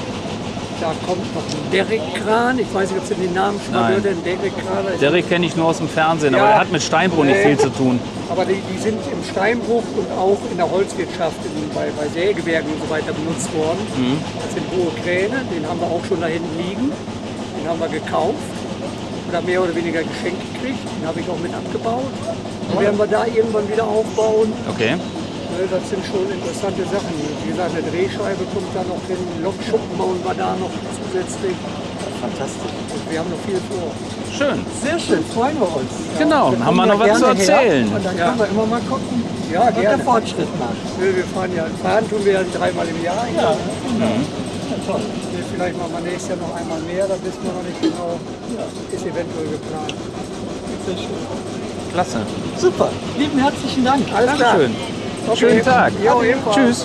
Da kommt noch ein Derrickkran, ich weiß nicht, ob Sie den Namen schon mal Nein. gehört haben, Derrickkran. da ist- Derek kenne ich nur aus dem Fernsehen, aber Ja. der hat mit Steinbruch nicht Nee. viel zu tun. Aber die, die sind im Steinbruch und auch in der Holzwirtschaft, in, bei, bei Sägewerken und so weiter benutzt worden. Das sind hohe Kräne, den haben wir auch schon da hinten liegen. Den haben wir gekauft oder mehr oder weniger geschenkt gekriegt. Den habe ich auch mit abgebaut. Den werden wir da irgendwann wieder aufbauen. Okay. Ne, Das sind schon interessante Sachen. Wie gesagt, eine Drehscheibe kommt da noch hin, Lokschuppen bauen wir da noch zusätzlich. Fantastisch. Und wir haben noch viel vor. Schön. Sehr schön, freuen wir uns. Genau, Dann haben wir kommen noch was zu gerne her erzählen. Und dann Ja. können wir immer mal gucken, Ja, was der gerne. Fortschritt macht. Wir wir fahren ja, fahren tun wir ja dreimal im Jahr. Ja, genau. Ja, toll. Nee, Vielleicht machen wir nächstes Jahr noch einmal mehr, da wissen wir noch nicht genau. Ist eventuell geplant. Sehr schön. Klasse. Super, lieben herzlichen Dank. Alles klar. Dankeschön. Okay. Schönen Tag. Jo, ebenfalls. Tschüss.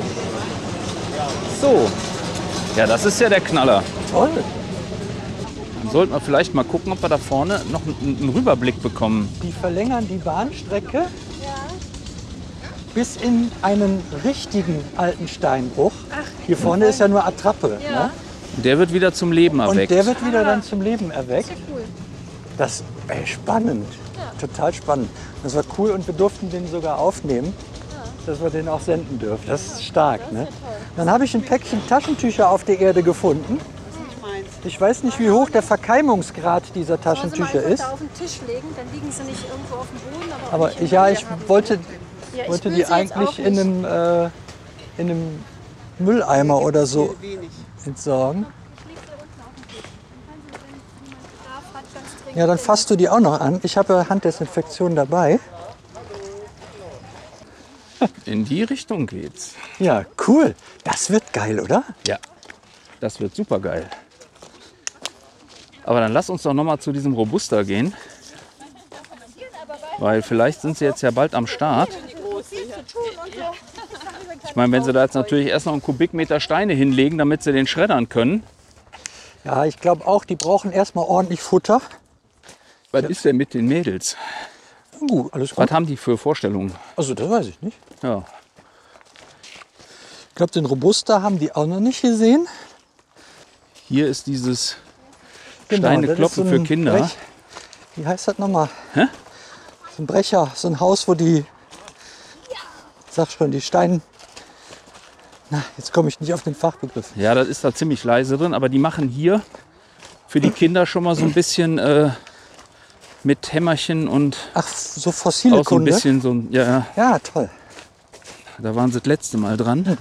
So. Ja, das ist ja der Knaller. Toll. Dann sollten wir vielleicht mal gucken, ob wir da vorne noch einen, einen Rüberblick bekommen. Die verlängern die Bahnstrecke bis in einen richtigen alten Steinbruch. Hier vorne ist ja nur Attrappe. Ja. Ne? Der wird wieder zum Leben Und erweckt. der wird wieder dann zum Leben erweckt. Sehr cool. Das ey, spannend. Total spannend. Das war cool und wir durften den sogar aufnehmen, dass wir den auch senden dürfen. Das ist stark. Ne? Dann habe ich ein Päckchen Taschentücher auf der Erde gefunden. Ich weiß nicht, wie hoch der Verkeimungsgrad dieser Taschentücher Soll sie mal ist. einfach da auf den Tisch legen, dann liegen sie nicht irgendwo auf dem Boden. Aber, auch Aber nicht im ich, ja, ich Papierrahmen. wollte, Ja, ich wollte will die sie jetzt eigentlich auch in nicht. einem, äh, in einem Mülleimer oder so entsorgen. Ja, dann fasst du die auch noch an. Ich habe ja Handdesinfektion dabei. In die Richtung geht's. Ja, cool. Das wird geil, oder? Ja, das wird super geil. Aber dann lass uns doch noch mal zu diesem Robusta gehen. Weil vielleicht sind sie jetzt ja bald am Start. Ich meine, wenn sie da jetzt natürlich erst noch einen Kubikmeter Steine hinlegen, damit sie den schreddern können. Ja, ich glaube auch, die brauchen erstmal ordentlich Futter. Was ist denn mit den Mädels? Gut, alles gut. Was haben die für Vorstellungen? Also, das weiß ich nicht. Ja. Ich glaube, den Robusta haben die auch noch nicht gesehen. Hier ist dieses Genau, Steine das ist kloppen so für ein Kinder. Brech- Wie heißt das nochmal? Hä? So ein Brecher, so ein Haus, wo die, sag schon, die Steine. Na, jetzt komme ich nicht auf den Fachbegriff. Ja, das ist da ziemlich leise drin, aber die machen hier für die Kinder schon mal so ein bisschen äh, mit Hämmerchen und Ach, so fossile auch so ein Kunde. bisschen so ein, ja, ja, Ja, toll. da waren sie das letzte Mal dran.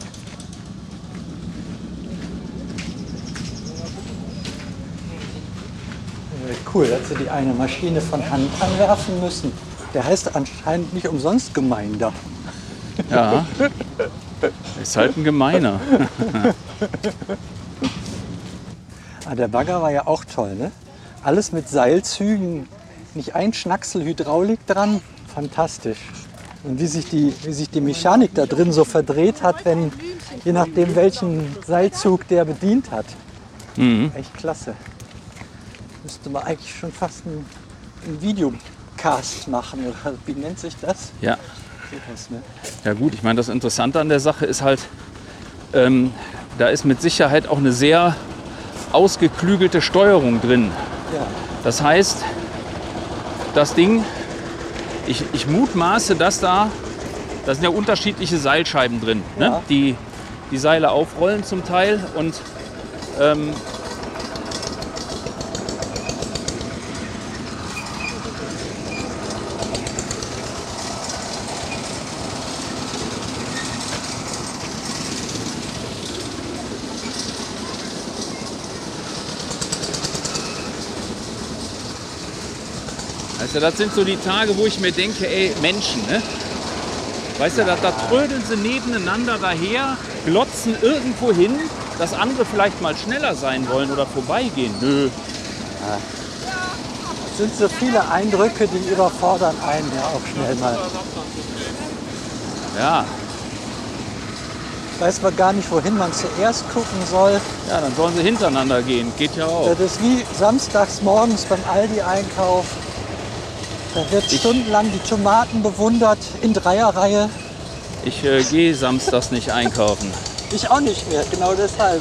Cool, dass sie die eine Maschine von Hand anwerfen müssen. Der heißt anscheinend nicht umsonst Gemeinder. Ja, ist halt ein Gemeiner. Ah, der Bagger war ja auch toll, ne? Alles mit Seilzügen, nicht ein Schnacksel Hydraulik dran. Fantastisch. Und wie sich die, wie sich die Mechanik da drin so verdreht hat, wenn, je nachdem welchen Seilzug der bedient hat. Mhm. Echt klasse. Müsste man eigentlich schon fast einen, einen Videocast machen, oder wie nennt sich das? Ja. Sowas, ne? Ja gut, ich meine, das Interessante an der Sache ist halt, ähm, da ist mit Sicherheit auch eine sehr ausgeklügelte Steuerung drin. Ja. Das heißt, das Ding, ich, ich mutmaße, dass da, da sind ja unterschiedliche Seilscheiben drin, ne? Ja. die die Seile aufrollen zum Teil und ähm, Also das sind so die Tage, wo ich mir denke, ey, Menschen, ne? Weißt du, da, da trödeln sie nebeneinander daher, glotzen irgendwo hin, dass andere vielleicht mal schneller sein wollen oder vorbeigehen. Nö. Es sind so viele Eindrücke, die überfordern einen ja auch schnell mal. Ja, Weiß man gar nicht, wohin man zuerst gucken soll. ja, dann sollen sie hintereinander gehen. Geht ja auch. Das ist wie samstags morgens beim Aldi einkaufen. Da wird stundenlang die Tomaten bewundert in Dreierreihe. Ich äh, gehe samstags nicht einkaufen. Ich auch nicht mehr, genau deshalb.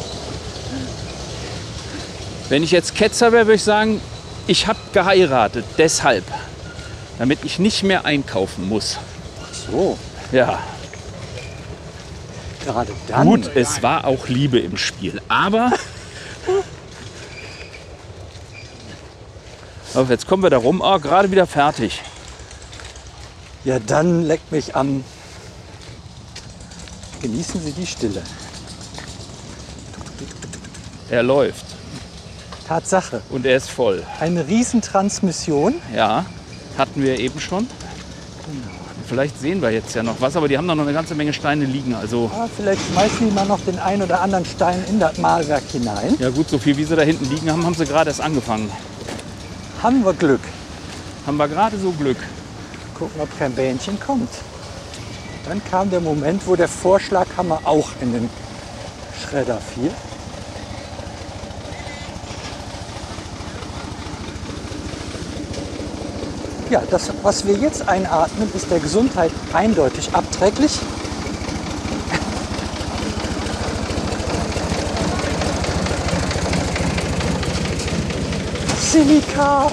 Wenn ich jetzt Ketzer wäre, würde ich sagen, ich habe geheiratet, deshalb. Damit ich nicht mehr einkaufen muss. So, Ja, gerade dann. gut, es war auch Liebe im Spiel. Aber, aber jetzt kommen wir da rum. Oh, gerade wieder fertig. Ja, dann leckt mich am. Genießen Sie die Stille. Er läuft Tatsache. und er ist voll. Eine Riesentransmission. Ja, hatten wir eben schon. Vielleicht sehen wir jetzt ja noch was, aber die haben da noch eine ganze Menge Steine liegen. Also Ja, vielleicht schmeißen die mal noch den einen oder anderen Stein in das Mahlwerk hinein. ja gut, so viel wie sie da hinten liegen haben, haben sie gerade erst angefangen. Haben wir Glück. Haben wir gerade so Glück. Gucken, ob kein Bähnchen kommt. Dann kam der Moment, wo der Vorschlaghammer auch in den Schredder fiel. Ja, das, was wir jetzt einatmen, ist der Gesundheit eindeutig abträglich. Silikat!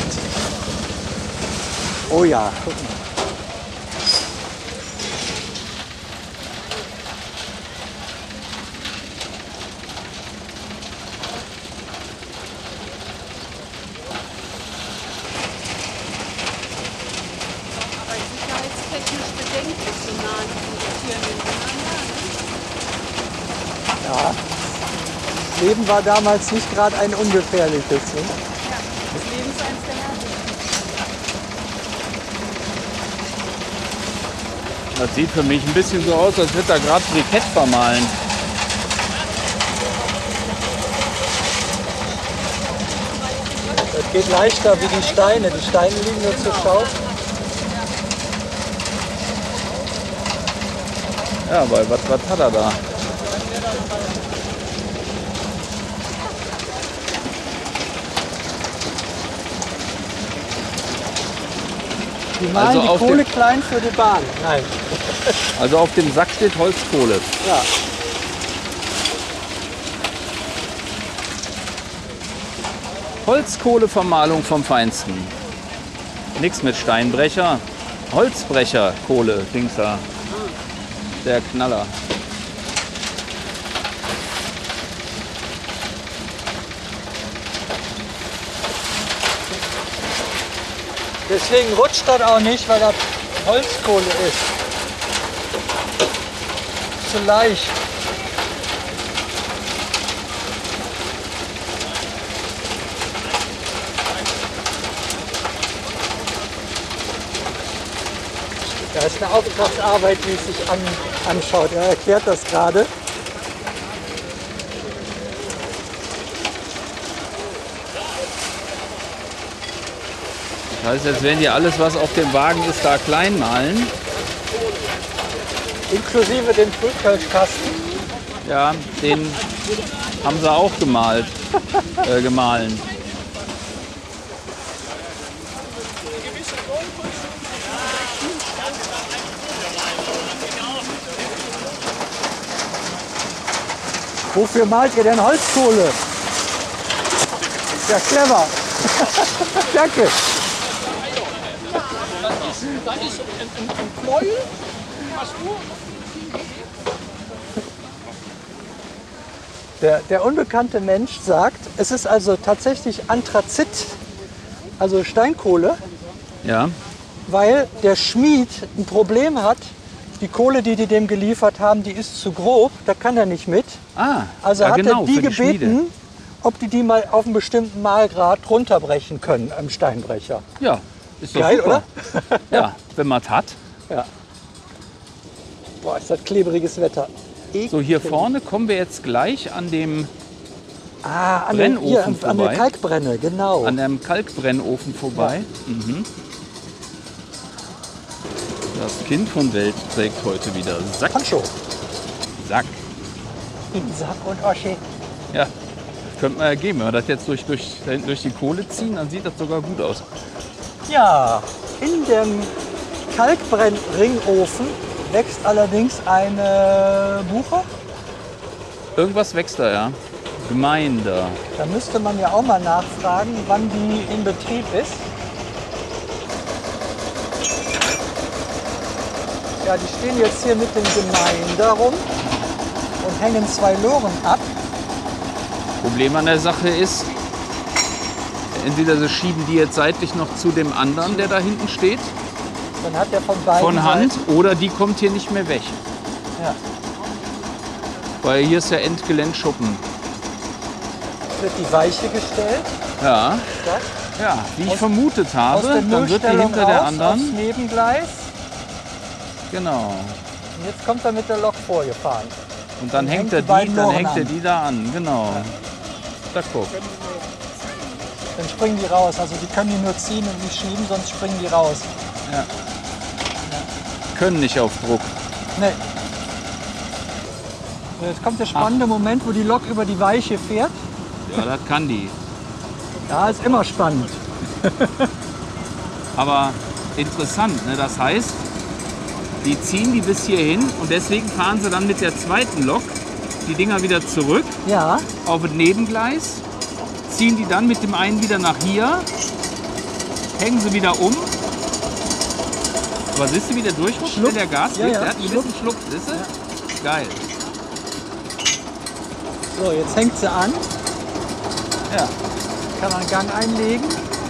Oh ja, guck mal. Aber sicherheitstechnisch bedenklich so nah an die Tiere nebeneinander. Ja. Das Leben war damals nicht gerade ein ungefährliches. Ne? Das Leben ist eins der härtesten. Das sieht für mich ein bisschen so aus, als wird da gerade Brikett vermahlen. Das geht leichter wie die Steine. Die Steine liegen nur zur Schau. Ja, weil was, was hat er da? Die malen Also die auf Kohle dem- klein für die Bahn. Nein. Also auf dem Sack steht Holzkohle. Ja. Holzkohlevermahlung vom Feinsten. Nix mit Steinbrecher. Holzbrecher, Kohle, Dings da. Der Knaller. Deswegen rutscht das auch nicht, weil das Holzkohle ist. Zu leicht. Da ist eine Auftragsarbeit, wie es sich an, anschaut. Er erklärt das gerade. Das heißt, jetzt werden die alles, was auf dem Wagen ist, da klein malen. Inklusive den Frühkölschkasten. Ja, den haben sie auch gemalt, äh, gemahlen. Wofür malt ihr denn Holzkohle? Ja, clever. Danke. Das ist ein, ein, ein Knäuel, hast du? Der, der unbekannte Mensch sagt, es ist also tatsächlich Anthrazit, also Steinkohle, Ja, weil der Schmied ein Problem hat. Die Kohle, die die dem geliefert haben, die ist zu grob, da kann er nicht mit. ah, Also ja, hat genau, er die für die Schmiede. gebeten, ob die die mal auf einen bestimmten Mahlgrad runterbrechen können am Steinbrecher. Ja, ist doch Geil, super. Ja, wenn man es hat. Boah, ist das klebriges Wetter. So, hier vorne kommen wir jetzt gleich an dem Ah, an, den, Brennofen hier, an, an der vorbei. Kalkbrenne, genau. an dem Kalkbrennofen vorbei. Mhm. Das Kind von Welt trägt heute wieder Sack. Poncho. Sack. In Sack und Osche. Ja, könnte man ja geben. Wenn wir das jetzt durch, durch, da hinten durch die Kohle ziehen, dann sieht das sogar gut aus. Ja, in dem Kalkbrennringofen wächst allerdings eine Buche. Irgendwas wächst da, ja. Gemeinde. Da müsste man ja auch mal nachfragen, wann die in Betrieb ist. Ja, die stehen jetzt hier mit dem Gemeinde rum und hängen zwei Loren ab. Problem an der Sache ist, entweder sie schieben die jetzt seitlich noch zu dem anderen, der da hinten steht, Dann hat der von beiden von Hand, Seiten, oder die kommt hier nicht mehr weg. ja, Weil hier ist ja Endgelendschuppen. wird die Weiche gestellt. Ja, Das, ja, wie ich Aus- vermutet aus habe, der dann wird die Nullstellung hinter der raus anderen. aufs Nebengleis. Genau. Und jetzt kommt er mit der Lok vorgefahren. Und dann Dann hängt hängt er die die, beiden dann Loren hängt er an. die da an. Genau. Da guck. Dann springen die raus. Also die können die nur ziehen und nicht schieben, sonst springen die raus. Können nicht auf Druck. Nee. So, jetzt kommt der spannende Moment, wo die Lok über die Weiche fährt. Ja, das kann die. Ja, ist immer spannend. Aber interessant, ne? Das heißt, die ziehen die bis hierhin und deswegen fahren sie dann mit der zweiten Lok die Dinger wieder zurück Ja, auf das Nebengleis, ziehen die dann mit dem einen wieder nach hier, hängen sie wieder um. Aber siehst du, wie der durchrutscht, Schluck. wenn der Gas Ja, gibt? ja, Der hat ein Schluck. bisschen Schluck, siehst du? Geil. so, jetzt hängt sie an. Ja. Kann man Gang einlegen.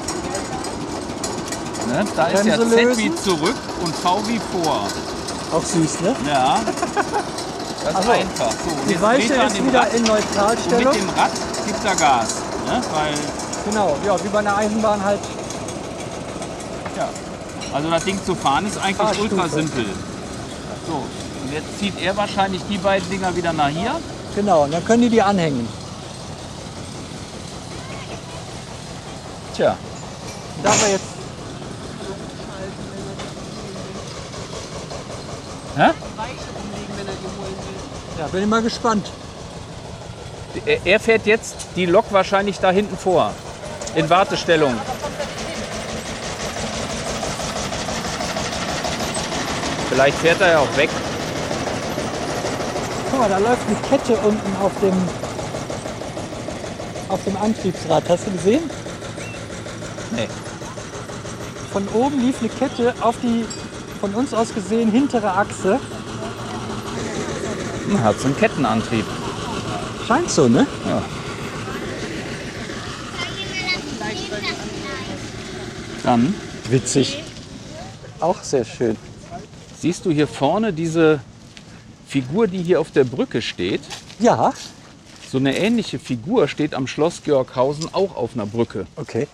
Ne? Da ist ja Bremse Z lösen. wie zurück und V wie vor. Auch süß, ne? Ja. Das ist Also, einfach. So, und Die jetzt Weiche dreht er an ist dem wieder Rad in und Neutralstellung. mit dem Rad gibt er Gas. Ne? Weil, Genau, ja, wie bei einer Eisenbahn halt. ja, also das Ding zu fahren ist eigentlich Fahrstufe. ultra simpel. So, und jetzt zieht er wahrscheinlich die beiden Dinger wieder nach hier. Genau, und dann können die die anhängen. Tja, Da wir jetzt. hä? Ja, bin ich mal gespannt. Er, er fährt jetzt die Lok wahrscheinlich da hinten vor. In Wartestellung. Vielleicht fährt er ja auch weg. Guck mal, da läuft eine Kette unten auf dem, auf dem Antriebsrad. Hast du gesehen? Nee. Von oben lief eine Kette auf die, von uns aus gesehen, hintere Achse. Hat so einen Kettenantrieb. Scheint so, ne? Ja. Dann Witzig. Auch sehr schön. siehst du hier vorne diese Figur, die hier auf der Brücke steht. Ja, So eine ähnliche Figur steht am Schloss Georghausen auch auf einer Brücke. okay.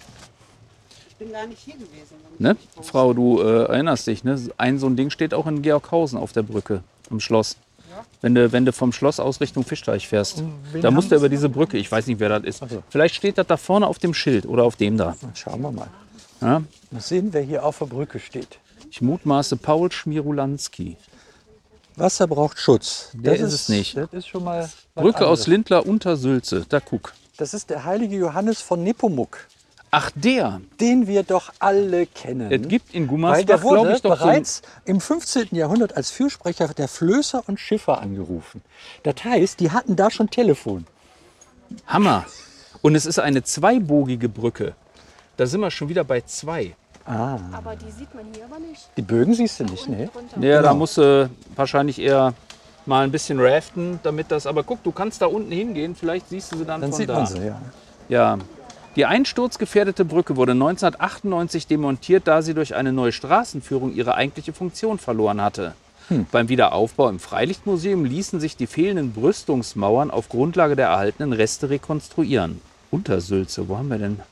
Ich bin gar nicht hier gewesen. Ne? Frau, du äh, erinnerst dich, ne? Ein so ein Ding steht auch in Georghausen auf der Brücke am Schloss. Wenn du, wenn du vom Schloss aus Richtung Fischteich fährst. wen Da musst haben du über diese Brücke. Ich weiß nicht, wer das ist. Ach so. Vielleicht steht das da vorne auf dem Schild oder auf dem da. Schauen wir mal. Ja? Mal sehen, wer hier auf der Brücke steht. Ich mutmaße Paul Schmirulanski. Wasser braucht Schutz. Der ist es nicht. Das ist schon mal was Brücke aus anderes. Lindlar unter Sülze. Da guck. Das ist der heilige Johannes von Nepomuk, Ach, der. den wir doch alle kennen. Es gibt in Weil Gummersbach, der wurde glaube ich, doch so ein, bereits im fünfzehnten Jahrhundert als Fürsprecher der Flößer und Schiffer angerufen. Das heißt, die hatten da schon Telefon. Hammer. Und es ist eine zweibogige Brücke. Da sind wir schon wieder bei zwei. Aber die sieht man hier aber nicht. Die Bögen siehst du nicht, ne? Ja, da Genau. musst du wahrscheinlich eher mal ein bisschen raften, damit das. Aber guck, du kannst da unten hingehen, vielleicht siehst du sie dann, Dann von sieht da. man sie, ja. Ja. Die einsturzgefährdete Brücke wurde neunzehnhundertachtundneunzig demontiert, da sie durch eine neue Straßenführung ihre eigentliche Funktion verloren hatte. Hm. Beim Wiederaufbau im Freilichtmuseum ließen sich die fehlenden Brüstungsmauern auf Grundlage der erhaltenen Reste rekonstruieren. Untersülze, wo haben wir denn?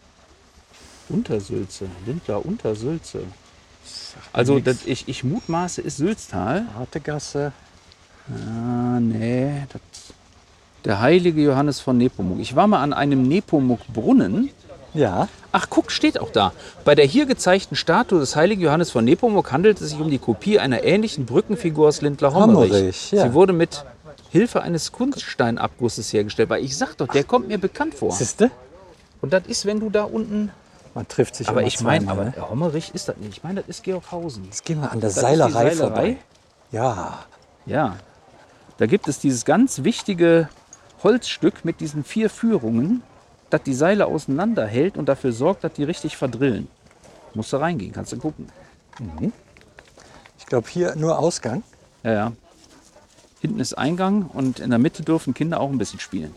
Untersülze, Lindlar Untersülze. Also nix. das, ich, ich mutmaße, ist Sülztal. Hartegasse. Ah, nee. Das, der heilige Johannes von Nepomuk. Ich war mal an einem Nepomuk-Brunnen. Ja. Ach, guck, steht auch da. Bei der hier gezeigten Statue des heiligen Johannes von Nepomuk handelt es sich um die Kopie einer ähnlichen Brückenfigur aus Lindlar-Hommerich. Hommerich, ja. Sie wurde mit Hilfe eines Kunststeinabgusses hergestellt. Weil ich sag doch, der kommt mir bekannt vor. Siehste? Und das ist, wenn du da unten... Man trifft sich Aber immer ich meine, zweimal, aber ne? Hommerich ist das nicht. Ich meine, das ist Georghausen. Jetzt gehen wir an der Das ist die Seilerei, Seilerei? vorbei. Ja. Ja, da gibt es dieses ganz wichtige Holzstück mit diesen vier Führungen, das die Seile auseinanderhält und dafür sorgt, dass die richtig verdrillen. Musst du reingehen, kannst du gucken. Ich glaube, hier nur Ausgang. Ja, ja. Hinten ist Eingang und in der Mitte dürfen Kinder auch ein bisschen spielen.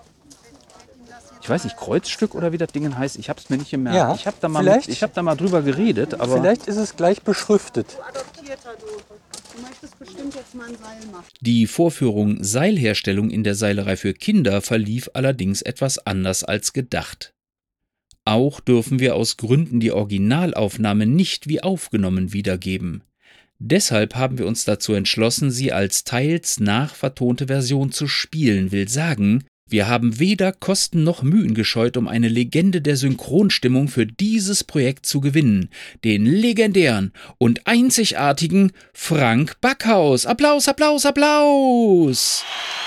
Ich weiß nicht, Kreuzstück oder wie das Ding heißt, ich habe es mir nicht gemerkt. Ja, ich habe da, mal vielleicht- mit- ich hab da mal drüber geredet, aber Vielleicht ist es gleich beschriftet. Adoptierter, du. Du möchtest bestimmt jetzt mal ein Seil machen. die Vorführung Seilherstellung in der Seilerei für Kinder verlief allerdings etwas anders als gedacht. Auch dürfen wir aus Gründen die Originalaufnahme nicht wie aufgenommen wiedergeben. Deshalb haben wir uns dazu entschlossen, sie als teils nachvertonte Version zu spielen, will sagen, wir haben weder Kosten noch Mühen gescheut, um eine Legende der Synchronstimmung für dieses Projekt zu gewinnen, den legendären und einzigartigen Frank Backhaus. Applaus, Applaus, Applaus!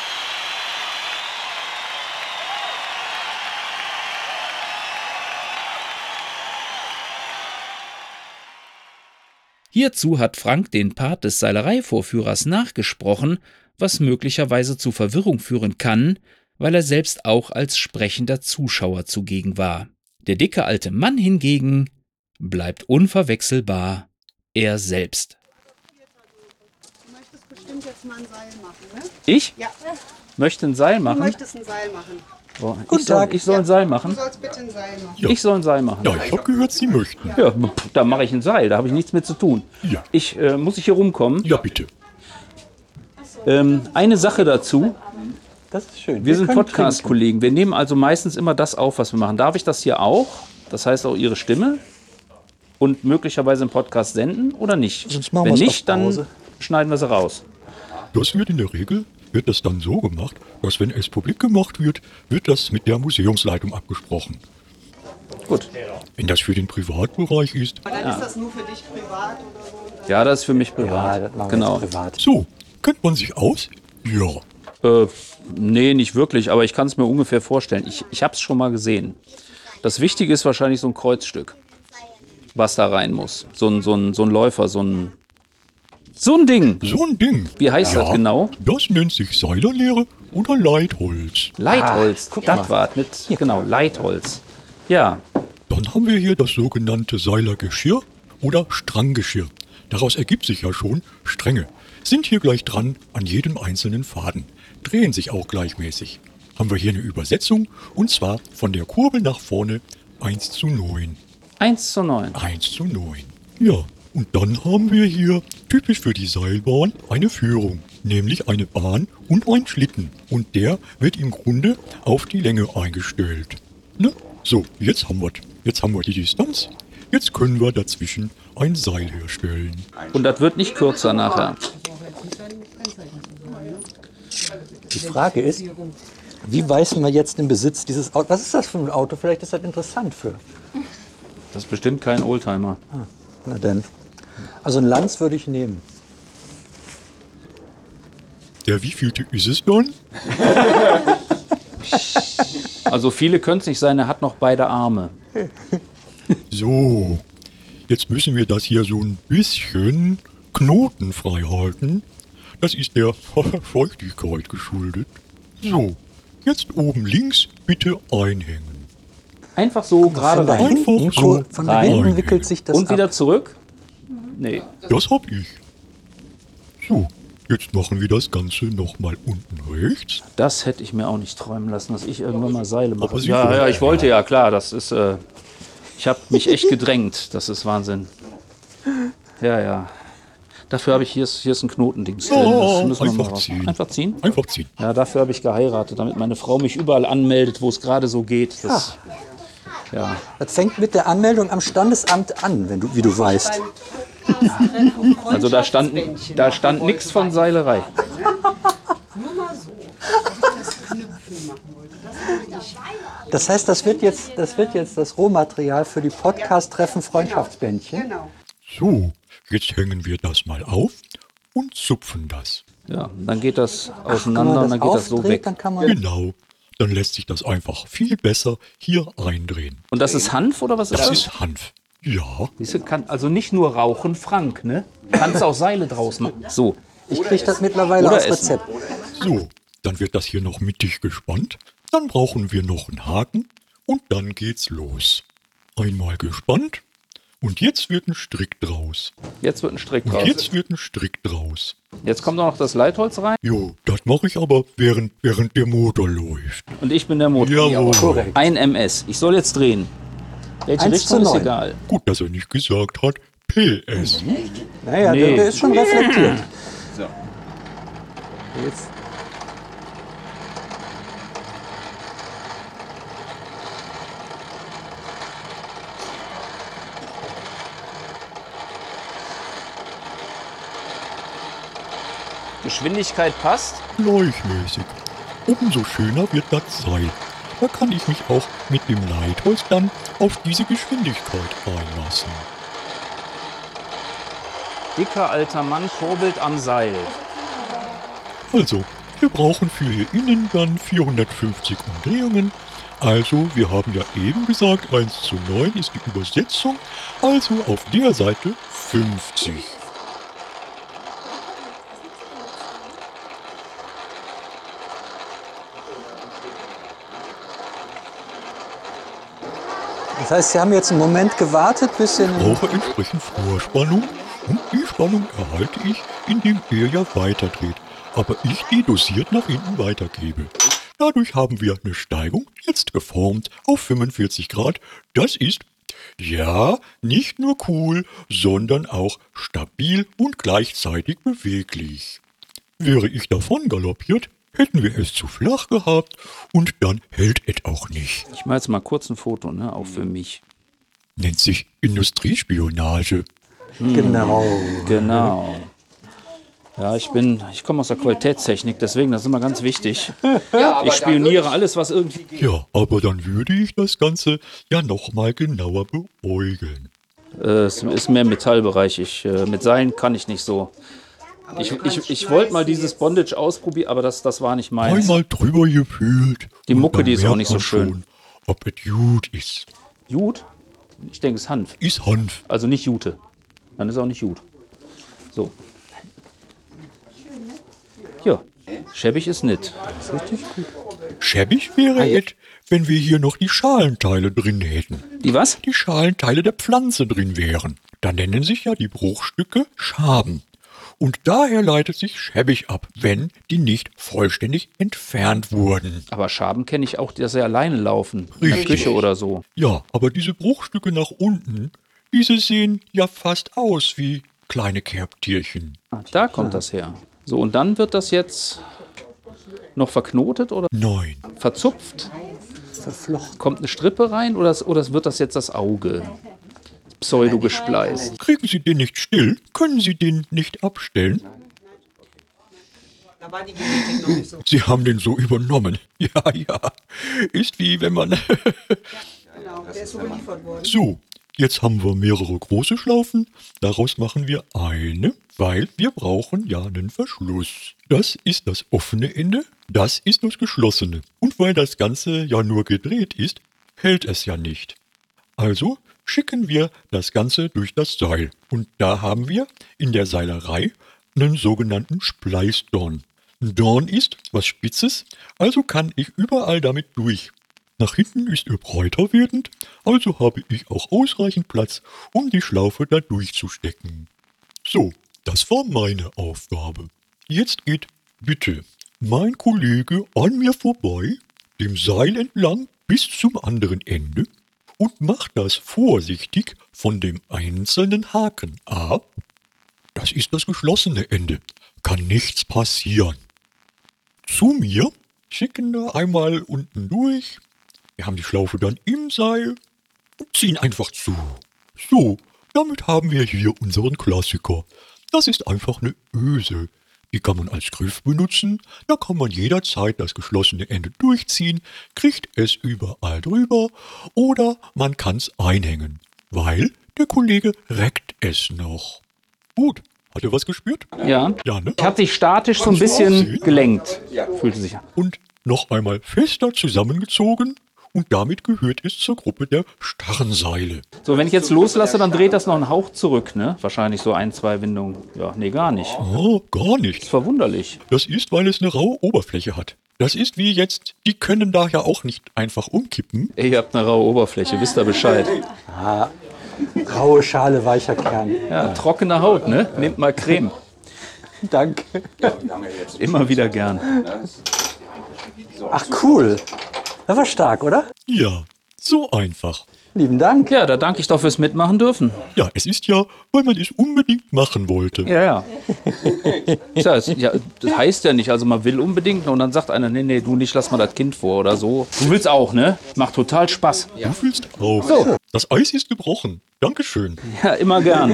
Hierzu hat Frank den Part des Seilereivorführers nachgesprochen, was möglicherweise zu Verwirrung führen kann, weil er selbst auch als sprechender Zuschauer zugegen war. Der dicke alte Mann hingegen bleibt unverwechselbar er selbst. Du möchtest bestimmt jetzt mal ein Seil machen, ne? Ich Ja. möchte ein Seil Du machen. möchtest ein Seil machen. Oh, Guten ich, soll, Tag. ich soll ein Seil machen. Du sollst bitte ein Seil machen. Ja. Ich soll ein Seil machen. Ja, ich habe gehört, Sie möchten. Ja, pff, da mache ich ein Seil, da habe ich nichts mit zu tun. Ja. Ich, äh, muss ich hier rumkommen? Ja, bitte. Ähm, eine Sache dazu. Das ist schön. Wir sind können Podcast-Kollegen. Wir nehmen also meistens immer das auf, was wir machen. Darf ich das hier auch? Das heißt auch Ihre Stimme? Und möglicherweise im Podcast senden oder nicht? Sonst machen Wenn wir's nicht, auf dann Pause. schneiden wir sie raus. Das wird in der Regel, wird das dann so gemacht, dass wenn es publik gemacht wird, wird das mit der Museumsleitung abgesprochen. Gut. Wenn das für den Privatbereich ist, Dann ist das nur für dich privat oder so. Ja, das ist für mich Ja, privat. das machen wir genau. jetzt privat. so, kennt man sich aus? Ja. Äh, nee, nicht wirklich, aber ich kann es mir ungefähr vorstellen. Ich, ich habe es schon mal gesehen. Das Wichtige ist wahrscheinlich so ein Kreuzstück, was da rein muss. So ein, so ein, so ein Läufer, so ein, so ein Ding. So ein Ding. Wie heißt ja, das genau? Das nennt sich Seilerlehre oder Leitholz. Leitholz. Ah, guck das mal. war mit, genau, Leitholz. Ja, Dann haben wir hier das sogenannte Seilergeschirr oder Stranggeschirr. Daraus ergibt sich ja schon Stränge. Sind hier gleich dran an jedem einzelnen Faden. Drehen sich auch gleichmäßig. Haben wir hier eine Übersetzung und zwar von der Kurbel nach vorne eins zu neun. eins zu neun. eins zu neun. Ja, und dann haben wir hier, typisch für die Seilbahn, eine Führung. Nämlich eine Bahn und ein Schlitten. Und der wird im Grunde auf die Länge eingestellt. Ne? So, jetzt haben wir Jetzt haben wir die Distanz. Jetzt können wir dazwischen ein Seil herstellen. Und das wird nicht kürzer nachher. Die Frage ist, wie weiß man jetzt den Besitz dieses Autos? Was ist das für ein Auto? Vielleicht ist das interessant für. Das ist bestimmt kein Oldtimer. Na denn. Also ein Lanz würde ich nehmen. Der wievielte ist es dann? Also viele können es nicht sein, er hat noch beide Arme. So, jetzt müssen wir das hier so ein bisschen knotenfrei halten. Das ist der Feuchtigkeit geschuldet. So, jetzt oben links bitte einhängen. Einfach so gerade Von da rein. hinten, Einfach so von da rein. hinten wickelt sich das Und wieder ab. zurück? Nee. Das hab ich. So, jetzt machen wir das Ganze nochmal unten rechts. Das hätte ich mir auch nicht träumen lassen, dass ich irgendwann mal Seile mache. Aber Sie Ja, wollen- ja, ich wollte ja, klar. Das ist, äh, ich habe mich echt gedrängt. Das ist Wahnsinn. Ja, ja. Dafür habe ich, hier ist, hier ist ein Knotendings drin. Oh, Das müssen wir mal einfach raus. ziehen. Einfach ziehen? Einfach ziehen. Ja, dafür habe ich geheiratet, damit meine Frau mich überall anmeldet, wo es gerade so geht. Das, ja. Das fängt mit der Anmeldung am Standesamt an, wenn du, wie du weißt. Also da stand, da stand nichts von Seilerei. Das heißt, das wird jetzt das, wird jetzt das Rohmaterial für die Podcast-Treffen Freundschaftsbändchen. Genau. So, jetzt hängen wir das mal auf und zupfen das. Ja, dann geht das Wenn auseinander man und das dann geht das so aufdreht, weg. dann kann man. Genau. Dann lässt sich das einfach viel besser hier eindrehen. Und das ist Hanf oder was ist Das das? ist Hanf. Ja, Siehst du, kann also nicht nur rauchen, Frank, ne? Kannst auch Seile draus machen. So. Ich kriege das mittlerweile Oder als essen. Rezept. so. Dann wird das hier noch mittig gespannt. Dann brauchen wir noch einen Haken und dann geht's los. Einmal gespannt und jetzt wird ein Strick draus. Jetzt wird ein Strick Und draus. jetzt wird ein Strick draus. Jetzt kommt auch noch das Leitholz rein Jo, das mache ich aber während, während der Motor läuft. und ich bin der Motor. Jawohl. Korrekt. Ein M S. Ich soll jetzt drehen. Welche Eins Richtung zu ist neun. egal. Gut, dass er nicht gesagt hat P S. Naja, Nee. der, der ist schon reflektiert. So. Jetzt. Geschwindigkeit passt. Gleichmäßig. Umso schöner wird das Seil. Da kann ich mich auch mit dem Leitholz dann auf diese Geschwindigkeit einlassen. Dicker alter Mann kurbelt am Seil. Also, wir brauchen für hier innen dann vierhundertfünfzig Umdrehungen. Also, wir haben ja eben gesagt, eins zu neun ist die Übersetzung. Also auf der Seite fünfzig. Das heißt, Sie haben jetzt einen Moment gewartet, bis Sie. Ich brauche entsprechend Vorspannung und die Spannung erhalte ich, indem er ja weiterdreht, aber ich die dosiert nach hinten weitergebe. Dadurch haben wir eine Steigung jetzt geformt auf fünfundvierzig Grad. Das ist, ja, nicht nur cool, sondern auch stabil und gleichzeitig beweglich. Wäre ich davon galoppiert, hätten wir es zu flach gehabt und dann hält es auch nicht. Ich mache jetzt mal kurz ein Foto, ne? Auch für mich. Nennt sich Industriespionage. Genau. Genau. Ja, ich bin, ich komme aus der Qualitätstechnik, deswegen, das ist immer ganz wichtig. Ich spioniere alles, was irgendwie geht. Ja, aber dann würde ich das Ganze ja nochmal genauer beäugeln. Äh, es ist mehr im Metallbereich. Ich, äh, mit Seilen kann ich nicht so. Ich, ich, ich wollte mal dieses Bondage ausprobieren, aber das, das war nicht meins. Einmal drüber gefühlt. Die und Mucke, dann die ist auch merkt nicht so man schön. schon, ob es gut ist. Jut? Ich denke, es ist Hanf. Ist Hanf. Also nicht Jute. Dann ist auch nicht Jut. So. Ja, schäbig ist nicht. Schäbig wäre es, wenn wir hier noch die Schalenteile drin hätten. Die was? Die Schalenteile der Pflanze drin wären. Da nennen sich ja die Bruchstücke Schaben. Und daher leitet sich schäbig ab, wenn die nicht vollständig entfernt wurden. Aber Schaben kenne ich auch, dass sie alleine laufen. In der Richtig. Küche oder so. Ja, aber diese Bruchstücke nach unten, diese sehen ja fast aus wie kleine Kerbtierchen. Ah, da kommt das her. So, und dann wird das jetzt noch verknotet oder Nein, verzupft? Verflochten. Kommt eine Strippe rein oder, oder wird das jetzt das Auge? Pseudo gespleist. kriegen Sie den nicht still? Können Sie den nicht abstellen? Da war die Genetik noch nicht so. Sie haben den so übernommen. Ja, ja. Ist wie wenn man... Genau, der ist so geliefert worden. So, jetzt haben wir mehrere große Schlaufen. Daraus machen wir eine, weil wir brauchen ja einen Verschluss. Das ist das offene Ende, das ist das geschlossene. Und weil das Ganze ja nur gedreht ist, hält es ja nicht. Also schicken wir das Ganze durch das Seil. Und da haben wir in der Seilerei einen sogenannten Spleißdorn. Ein Dorn ist was Spitzes, also kann ich überall damit durch. Nach hinten ist er breiter werdend, also habe ich auch ausreichend Platz, um die Schlaufe da durchzustecken. So, das war meine Aufgabe. Jetzt geht bitte mein Kollege an mir vorbei, dem Seil entlang bis zum anderen Ende und macht das vorsichtig von dem einzelnen Haken ab. Das ist das geschlossene Ende. Kann nichts passieren. Zu mir schicken wir einmal unten durch. Wir haben die Schlaufe dann im Seil und ziehen einfach zu. So, damit haben wir hier unseren Klassiker. Das ist einfach eine Öse. Die kann man als Griff benutzen. Da kann man jederzeit das geschlossene Ende durchziehen, kriegt es überall drüber oder man kann es einhängen, weil der Kollege reckt es noch. Gut, hat er was gespürt? Ja. Ja, ne? Ich habe dich statisch so ein bisschen gelenkt. Fühlte sich an. Und noch einmal fester zusammengezogen und damit gehört es zur Gruppe der starren Seile. So, wenn ich jetzt loslasse, dann dreht das noch einen Hauch zurück, ne? Wahrscheinlich so ein, zwei Windungen. Ja, nee, gar nicht. Oh, gar Ist nicht. verwunderlich. Das ist, weil es eine raue Oberfläche hat. Das ist wie jetzt, die können da ja auch nicht einfach umkippen. Ey, ihr habt eine raue Oberfläche, wisst ihr Bescheid. Raue Schale, weicher Kern. Ja, trockene Haut, ne? Nehmt mal Creme. Danke. Immer wieder gern. Ach cool. Das war stark, oder? Ja, so einfach. Lieben Dank. Ja, da danke ich doch fürs Mitmachen dürfen. Ja, es ist ja, weil man es unbedingt machen wollte. Ja, ja. Tja, es, ja. Das heißt ja nicht, also man will unbedingt und dann sagt einer, nee, nee, du nicht, lass mal das Kind vor oder so. Du willst auch, ne? Macht total Spaß. Du fühlst auch. So. Das Eis ist gebrochen. Dankeschön. Ja, immer gern.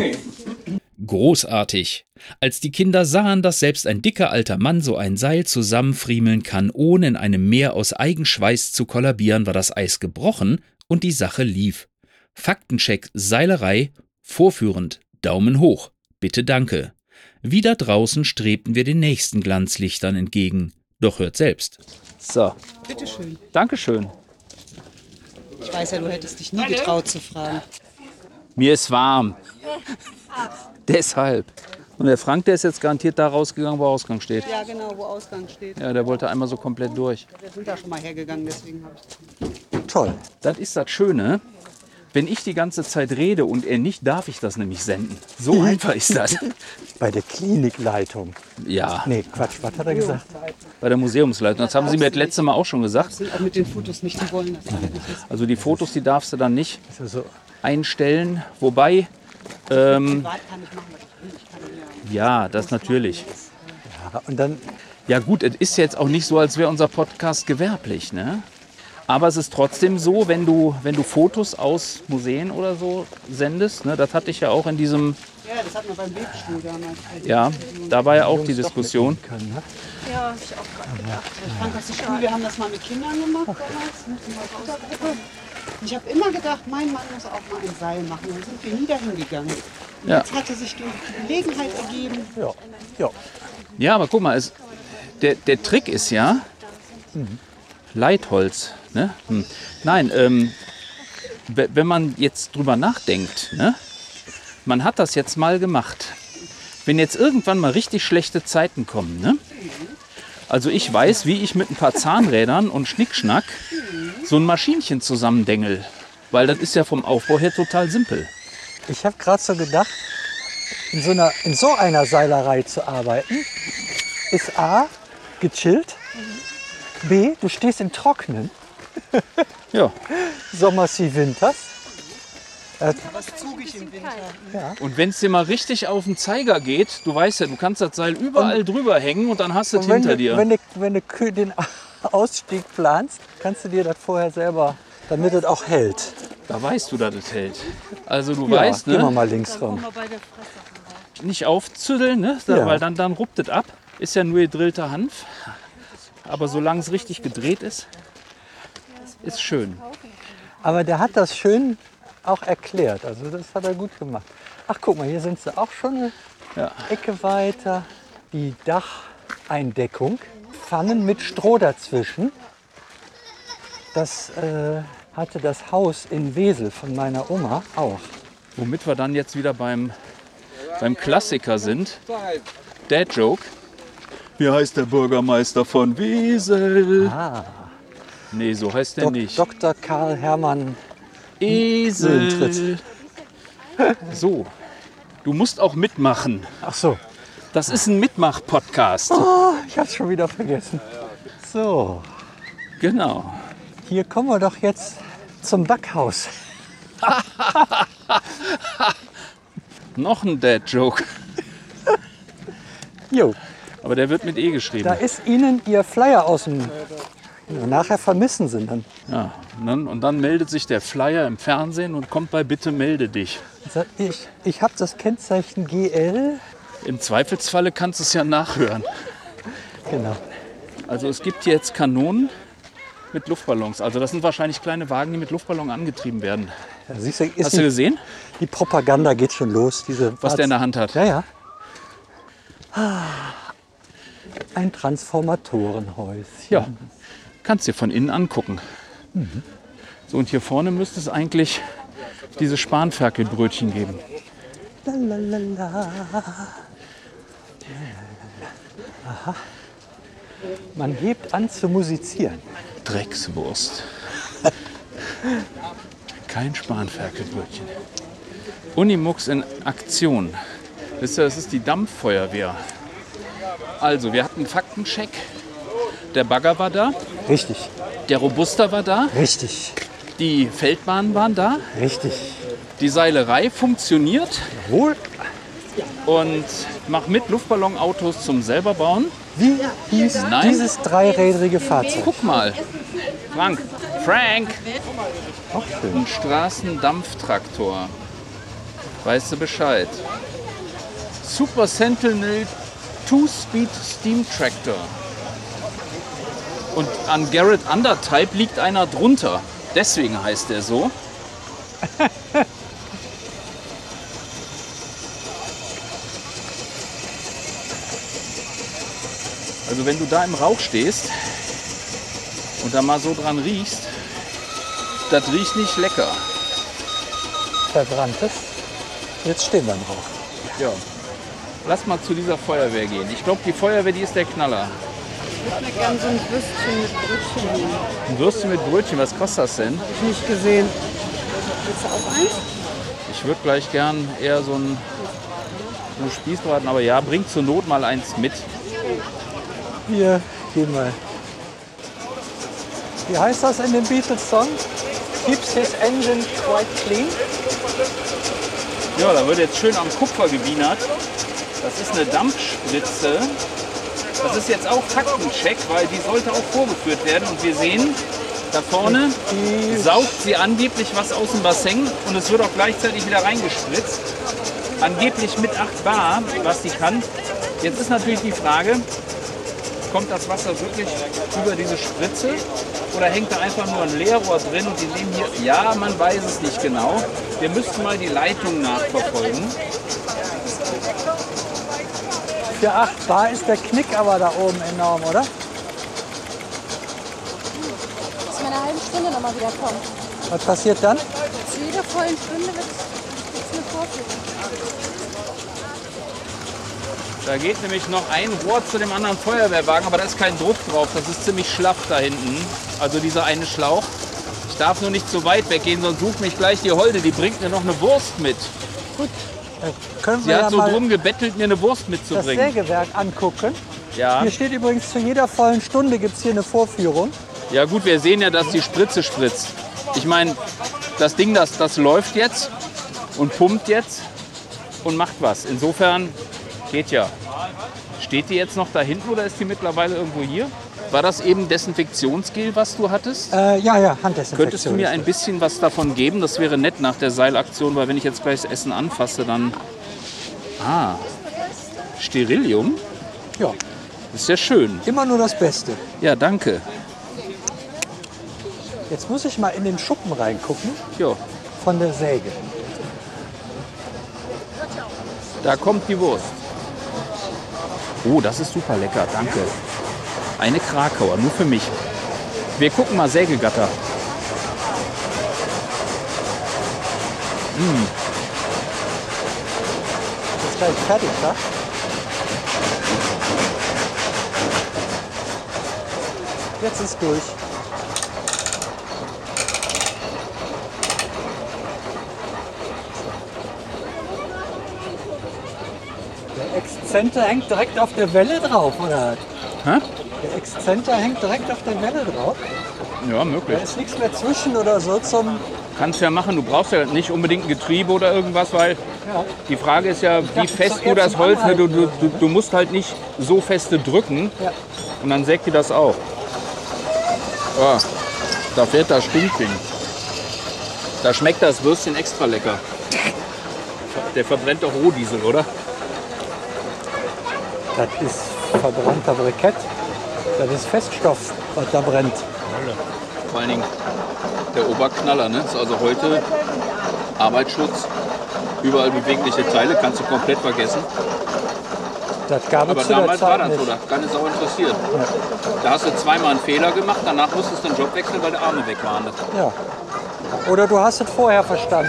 Großartig. Als die Kinder sahen, dass selbst ein dicker alter Mann so ein Seil zusammenfriemeln kann, ohne in einem Meer aus Eigenschweiß zu kollabieren, war das Eis gebrochen und die Sache lief. Faktencheck Seilerei, vorführend, Daumen hoch, bitte danke. Wieder draußen strebten wir den nächsten Glanzlichtern entgegen. Doch hört selbst. So, Bitteschön. Dankeschön. Ich weiß ja, du hättest dich nie getraut zu fragen. Mir ist warm. Deshalb. Und der Frank, der ist jetzt garantiert da rausgegangen, wo Ausgang steht. Ja, genau, wo Ausgang steht. Ja, der wollte einmal so komplett durch. Wir sind da schon mal hergegangen, deswegen habe ich Toll. Das ist das Schöne. Wenn ich die ganze Zeit rede und er nicht, darf ich das nämlich senden. So einfach ist das. Bei der Klinikleitung. Ja, Nee, Quatsch, was hat er gesagt? bei der Museumsleitung. Das haben Sie mir das letzte Mal auch schon gesagt. sind auch mit den Fotos nicht, die wollen das halt nicht. Das Also die Fotos, die darfst du dann nicht Also, einstellen. Wobei, ähm, privat kann ich machen, was ich will. Ich kann ja ja, das natürlich. Ja, und dann, Ja gut, es ist jetzt auch nicht so, als wäre unser Podcast gewerblich, ne? Aber es ist trotzdem so, wenn du, wenn du Fotos aus Museen oder so sendest, ne, das hatte ich ja auch in diesem, Ja, das hatten wir beim Webstuhl damals. ja, da war ja auch die Diskussion. können, ne? Ja, hab ich auch gerade gedacht. Ich fand das so cool, wir haben das mal mit Kindern gemacht damals, mit einer Futtergruppe. Und ich habe immer gedacht, mein Mann muss auch mal ein Seil machen. Dann sind wir nie dahin gegangen. Und Ja. jetzt hatte sich die Gelegenheit ergeben. Ja, ja. Ja, aber guck mal, es, der, der Trick ist ja, Leitholz, ne? Hm. Nein, ähm, we- wenn man jetzt drüber nachdenkt, ne? Man hat das jetzt mal gemacht. Wenn jetzt irgendwann mal richtig schlechte Zeiten kommen, ne? Also ich weiß, wie ich mit ein paar Zahnrädern und Schnickschnack so ein Maschinchen zusammendengel. Weil das ist ja vom Aufbau her total simpel. Ich habe gerade so gedacht, in so, einer, in so einer Seilerei zu arbeiten, ist A, gechillt, B, du stehst im Trocknen, Ja. Sommers wie Winters. Was zugig im Winter. Und wenn es dir mal richtig auf den Zeiger geht, du weißt ja, du kannst das Seil überall drüber hängen und dann hast du es Und wenn hinter du, dir. wenn du, wenn du kü- den Ausstieg planst, kannst du dir das vorher selber, damit es auch hält. Da weißt du, dass es hält. Also du Ja, weißt, gehen wir ne, mal links rum. Mal bei der Fresse. nicht aufzütteln, ne, da, Ja. weil dann, dann ruppt es ab. Ist ja nur gedrillter Hanf. Aber solange es richtig gedreht ist, ist schön. Aber der hat das schön auch erklärt. Also das hat er gut gemacht. Ach, guck mal, hier sind sie auch schon eine Ja. Ecke weiter. Die Dacheindeckung. Pfannen mit Stroh dazwischen. Das äh, hatte das Haus in Wesel von meiner Oma auch. Womit wir dann jetzt wieder beim, beim Klassiker sind. Dad Joke. Wie heißt der Bürgermeister von Wesel? Ah, Nee, so heißt der Dok nicht. Doktor Karl Hermann. Esel. Mühlentritt. So, du musst auch mitmachen. Ach so, Das ist ein Mitmach-Podcast. oh, ich hab's schon wieder vergessen. So, Genau. hier kommen wir doch jetzt zum Backhaus. Noch ein Dad-Joke. Jo, Aber der wird mit E geschrieben. da ist Ihnen Ihr Flyer aus dem... Nachher vermissen Sie ihn dann. Ja, und dann, und dann meldet sich der Flyer im Fernsehen und kommt bei Bitte melde dich. Sagt, Ich, ich habe das Kennzeichen G L. Im Zweifelsfalle kannst du es ja nachhören. Genau. Also es gibt jetzt Kanonen mit Luftballons. Also das sind wahrscheinlich kleine Wagen, die mit Luftballon angetrieben werden. Ja, siehst du, ist Hast du die, gesehen, die Propaganda geht schon los. Diese was der in der Hand hat? Ja, ja. Ah, ein Transformatorenhäuschen. Ja, kannst dir von innen angucken. So, und hier vorne müsste es eigentlich diese Spanferkelbrötchen geben. Lalalala. Aha. Man hebt an zu musizieren. Dreckswurst. Kein Spanferkelbrötchen. Unimux in Aktion. Wisst ihr, das ist die Dampffeuerwehr. Also, wir hatten einen Faktencheck. Der Bagger war da, Richtig, der Robuster war da, richtig, die Feldbahnen waren da, richtig. die Seilerei funktioniert Wohl, und mach mit Luftballonautos zum selber bauen. wie hieß Nein. dieses dreirädrige Fahrzeug? Guck mal, Frank, Frank, Auch schön. ein Straßendampftraktor. Weißt du Bescheid? Super Sentinel Two-Speed Steam Tractor. Und an Garrett Undertype liegt einer drunter. Deswegen heißt er so. Also wenn du da im Rauch stehst und da mal so dran riechst, das riecht nicht lecker. Verbranntes. Jetzt stehen wir im Rauch. Ja. Lass mal zu dieser Feuerwehr gehen. Ich glaube, die Feuerwehr, die ist der Knaller. Ich würde gerne so ein Würstchen mit Brötchen nehmen. Ein Würstchen mit Brötchen, was kostet das denn? Habe ich nicht gesehen. Willst du auch eins? Ich würde gleich gern eher so ein, so ein Spießbraten, aber ja, bring zur Not mal eins mit. Wir gehen mal. Wie heißt das in dem Beatles-Song? Keeps his engine quite clean. Ja, da wird jetzt schön am Kupfer gewienert. Das ist eine Dampfspritze Das ist jetzt auch Faktencheck, weil die sollte auch vorgeführt werden. Und wir sehen, da vorne saugt sie angeblich was aus dem Bassin und es wird auch gleichzeitig wieder reingespritzt. Angeblich mit acht Bar, was sie kann. Jetzt ist natürlich die Frage, kommt das Wasser wirklich über diese Spritze oder hängt da einfach nur ein Leerrohr drin und die nehmen hier, ja, man weiß es nicht genau. Wir müssten mal die Leitung nachverfolgen. Für acht Bar ist der Knick aber da oben enorm, oder? Bis in einer halben Stunde nochmal wieder kommen. Was passiert dann? Zu jeder vollen Stunde wird es eine Vorführung. Da geht nämlich noch ein Rohr zu dem anderen Feuerwehrwagen, aber da ist kein Druck drauf. Das ist ziemlich schlaff da hinten. Also dieser eine Schlauch. Ich darf nur nicht zu weit weggehen, sonst sucht mich gleich die Holde. Die bringt mir noch eine Wurst mit. Gut, dann können Sie wir hat ja so mal drum gebettelt, mir eine Wurst das mitzubringen. Sägewerk angucken. Ja. Hier steht übrigens, zu jeder vollen Stunde gibt es hier eine Vorführung. Ja gut, wir sehen ja, dass die Spritze spritzt. Ich meine, das Ding, das, das läuft jetzt und pumpt jetzt und macht was. Insofern geht ja. Steht die jetzt noch da hinten oder ist die mittlerweile irgendwo hier? War das eben Desinfektionsgel, was du hattest? Äh, ja, ja, Handdesinfektion. Könntest du mir ein bisschen was davon geben? Das wäre nett nach der Seilaktion, weil wenn ich jetzt gleich das Essen anfasse, dann... Ah, Sterilium? Ja, Ist ja schön. immer nur das Beste. Ja, danke. Jetzt muss ich mal in den Schuppen reingucken Jo, von der Säge. da kommt die Wurst. Oh, das ist super lecker, danke. Eine Krakauer, nur für mich. Wir gucken mal Sägegatter. Mm. Ist gleich fertig, wa? Jetzt ist durch. Der Exzenter hängt direkt auf der Welle drauf, oder? Hä? Der Exzenter hängt direkt auf der Welle drauf. Ja, möglich. Da ist nichts mehr zwischen oder so zum... Kannst ja machen, du brauchst ja nicht unbedingt ein Getriebe oder irgendwas, weil Ja. die Frage ist ja, wie dachte, fest das ist doch du eher das zum Holz, ne, du, Anhalten. du, du, du musst halt nicht so feste drücken Ja. und dann sägt die das auch. Ah, da fährt das Stinkding. Da schmeckt das Würstchen extra lecker. Der verbrennt doch Rohdiesel, oder? Das ist verbrannter Brikett. Das ist Feststoff, was da brennt. Vor allen Dingen der Oberknaller, ne? Ist also heute Arbeitsschutz, überall bewegliche Teile, kannst du komplett vergessen. Das gab Aber es zu der damals war Zeit das so, nicht. das kann es auch interessieren. Da hast du zweimal einen Fehler gemacht, danach musstest du den Job wechseln, weil die Arme weg waren. Ja. Oder du hast es vorher verstanden.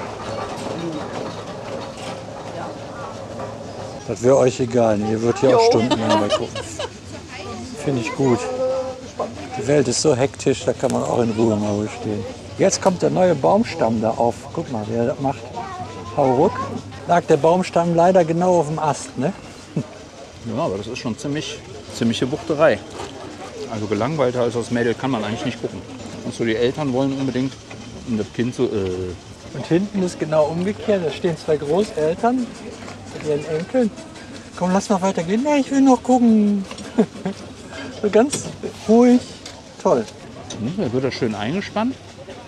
Das wäre euch egal. Ihr würdet hier auch stundenlang weggucken. Finde ich gut. Die Welt ist so hektisch, da kann man auch in Ruhe mal ruhig stehen. Jetzt kommt der neue Baumstamm da auf. Guck mal, wer das macht. Hauruck. Lag der Baumstamm leider genau auf dem Ast, ne? Ja, aber das ist schon ziemlich, ziemliche Wuchterei. Also gelangweilter als das Mädel kann man eigentlich nicht gucken. Und so die Eltern wollen unbedingt und das Kind so, äh, Und hinten ist genau umgekehrt. Da stehen zwei Großeltern mit ihren Enkeln. Komm, lass mal weitergehen. Nee, ich will noch gucken. So ganz ruhig. Toll. hm, da wird das schön eingespannt.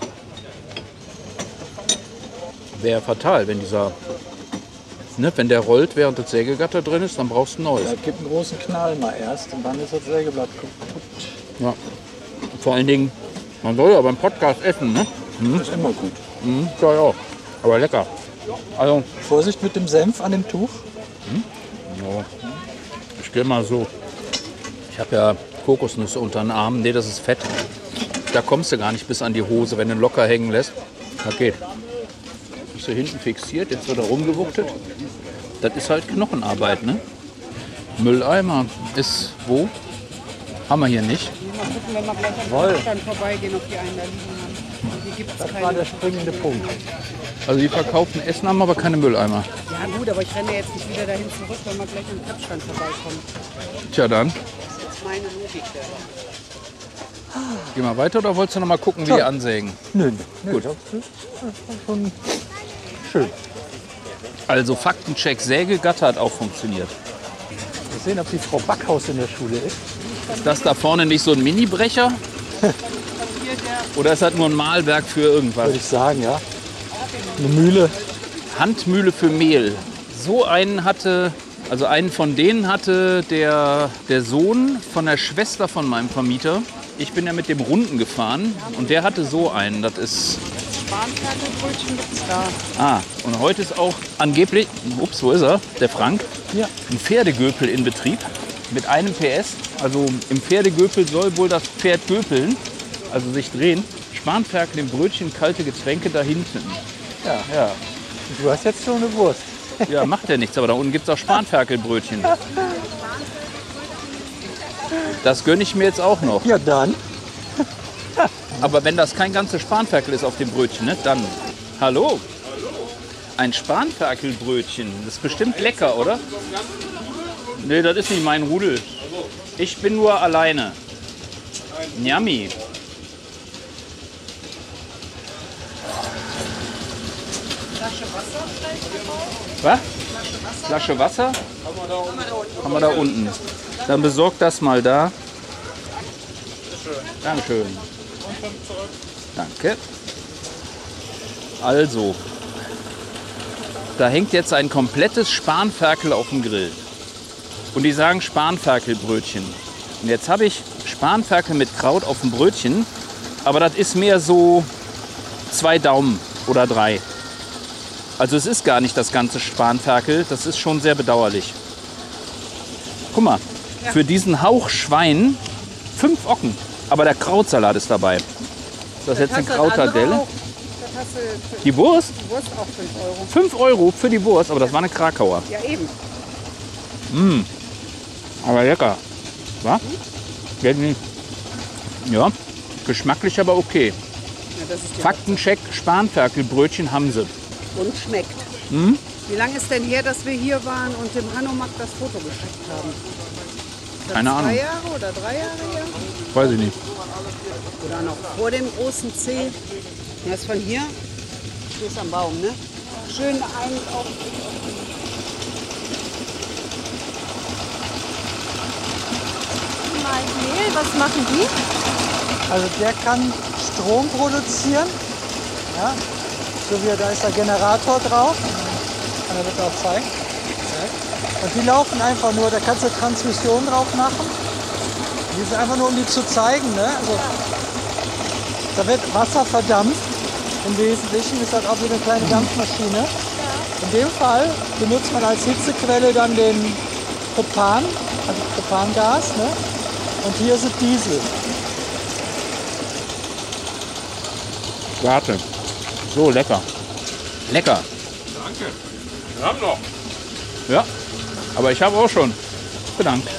Wäre fatal, wenn dieser, ne, wenn der rollt, während das Sägegatter drin ist, dann brauchst du ein neues. Da gibt einen großen Knall mal erst und dann ist das Sägeblatt kaputt. Ja. Vor allen Dingen, man soll ja beim Podcast essen, ne? Das ist immer gut. Mhm, ja, ja. Aber lecker. Also, Vorsicht mit dem Senf an dem Tuch. ja. Ich gehe mal so. Ich habe ja Kokosnüsse unter den Armen. Nee, das ist Fett. Da kommst du gar nicht bis an die Hose, wenn du ihn locker hängen lässt. Das geht. Ist hier hinten fixiert, jetzt wird er rumgewuchtet. Das ist halt Knochenarbeit, ne? Mülleimer ist wo? Haben wir hier nicht. Mal gucken, wenn wir gleich am Jawohl. Stand vorbeigehen, ob die einen da liegen haben. Hier gibt es Das war keine. der springende Punkt. Also die verkaufen Essen, haben aber keine Mülleimer. Ja gut, aber ich renne jetzt nicht wieder dahin zurück, wenn wir gleich am Pappstand vorbeikommen. Tja dann, Das ist meine Logik dahinter. geh mal weiter oder wolltest du noch mal gucken, wie die ansägen? Nö, nö. Gut. Das ist schon schön. Also Faktencheck, Sägegatter hat auch funktioniert. sehen, ob die Frau Backhaus in der Schule ist. Ist das da vorne nicht so ein Mini-Brecher? Oder ist das nur ein Mahlwerk für irgendwas? Würde ich sagen, ja. Eine Mühle. Handmühle für Mehl. So einen hatte, also einen von denen hatte der, der Sohn von der Schwester von meinem Vermieter. Ich bin ja mit dem Runden gefahren und der hatte so einen. Das ist... Spanferkelbrötchen gibt's da. Ah, und heute ist auch angeblich, ups, wo ist er? Der Frank. Ja. Ein Pferdegöpel in Betrieb mit einem P S. Also im Pferdegöpel soll wohl das Pferd göpeln, also sich drehen. Spanferkel im Brötchen, kalte Getränke da hinten. Ja. Ja, Du hast jetzt schon eine Wurst. ja macht ja nichts, aber da unten gibt es auch Spanferkelbrötchen. Das gönne ich mir jetzt auch noch. Ja, dann. Aber wenn das kein ganzes Spanferkel ist auf dem Brötchen, ne, dann... Hallo? Ein Spanferkelbrötchen. Das ist bestimmt lecker, oder? Nee, das ist nicht mein Rudel. Ich bin nur alleine. Yummy. Was? Flasche Wasser? Haben wir da unten. Dann besorgt das mal da. Dankeschön. Danke. Also, da hängt jetzt ein komplettes Spanferkel auf dem Grill. Und die sagen Spanferkelbrötchen. Und jetzt habe ich Spanferkel mit Kraut auf dem Brötchen. Aber das ist mehr so zwei Daumen oder drei. Also es ist gar nicht das ganze Spanferkel. Das ist schon sehr bedauerlich. Guck mal, für diesen Hauch Schwein fünf Ocken. Aber der Krautsalat ist dabei. Ist das jetzt eine Krautardelle? Die Wurst? Die Wurst auch fünf Euro. fünf Euro für die Wurst, aber das war eine Krakauer. Ja, eben. Mm. Aber lecker. Was? Geht nicht. Ja, geschmacklich aber okay. Ja, das ist die Faktencheck, Spanferkelbrötchen haben sie. Und schmeckt. Hm? Wie lange ist denn her, dass wir hier waren und dem Hanomag das Foto geschickt haben? Ist das Keine zwei Ahnung. Jahre oder drei Jahre her? Weiß ich nicht. Oder noch vor dem großen C. Das ist von hier. Hier ist am Baum, ne? Schön ein auf. Mehl, was machen die? Also der kann Strom produzieren. Ja. So wie da ist der Generator drauf. Kann er das auch zeigen. Und die laufen einfach nur, da kannst du Transmission drauf machen. Die sind einfach nur, um die zu zeigen. Ne? Also, da wird Wasser verdampft. Im Wesentlichen ist das auch wie eine kleine Dampfmaschine. In dem Fall benutzt man als Hitzequelle dann den Propan, also Propangas. Ne? Und hier ist es Diesel. Warte. So, lecker. Lecker. Danke. Wir haben noch. Ja, aber ich habe auch schon. Bedankt.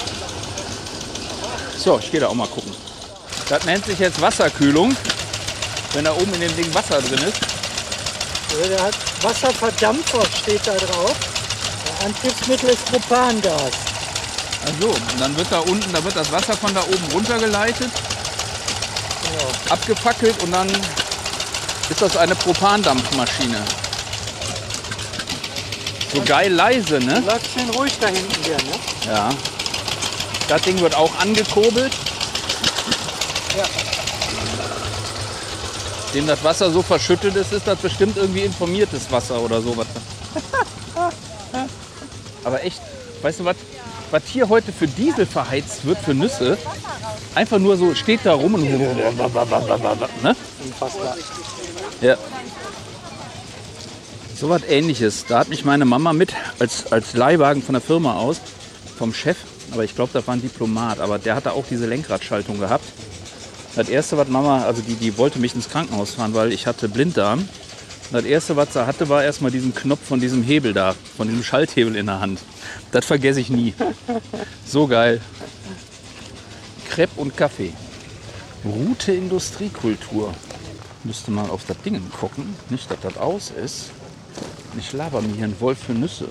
So, ich gehe da auch mal gucken. Das nennt sich jetzt Wasserkühlung, wenn da oben in dem Ding Wasser drin ist. Also der hat Wasserverdampfer, steht da drauf. Der Antriebsmittel ist Propangas. Also, und dann wird da unten, da wird das Wasser von da oben runtergeleitet, Genau. abgefackelt und dann ist das eine Propandampfmaschine. So geil leise, ne? Läuft schön ruhig da hinten hier, ne? Ja. Das Ding wird auch angekurbelt. Ja. Dem das Wasser so verschüttet ist, ist das bestimmt irgendwie informiertes Wasser oder sowas. Aber echt, weißt du was? Was hier heute für Diesel verheizt wird, für Nüsse, einfach nur so steht da rum und ne? Unfassbar. Ja. So was Ähnliches. Da hat mich meine Mama mit als, als Leihwagen von der Firma aus, vom Chef, aber ich glaube, das war ein Diplomat, aber der hatte auch diese Lenkradschaltung gehabt. Das erste, was Mama, also die, die wollte mich ins Krankenhaus fahren, weil ich hatte Blinddarm. Das erste, was sie hatte, war erstmal diesen Knopf von diesem Hebel da, von diesem Schalthebel in der Hand. Das vergesse ich nie. So geil. Crepe und Kaffee. Route Industriekultur. Müsste mal auf das Ding gucken. Nicht, dass das aus ist. Ich laber mir hier einen Wolf für Nüsse.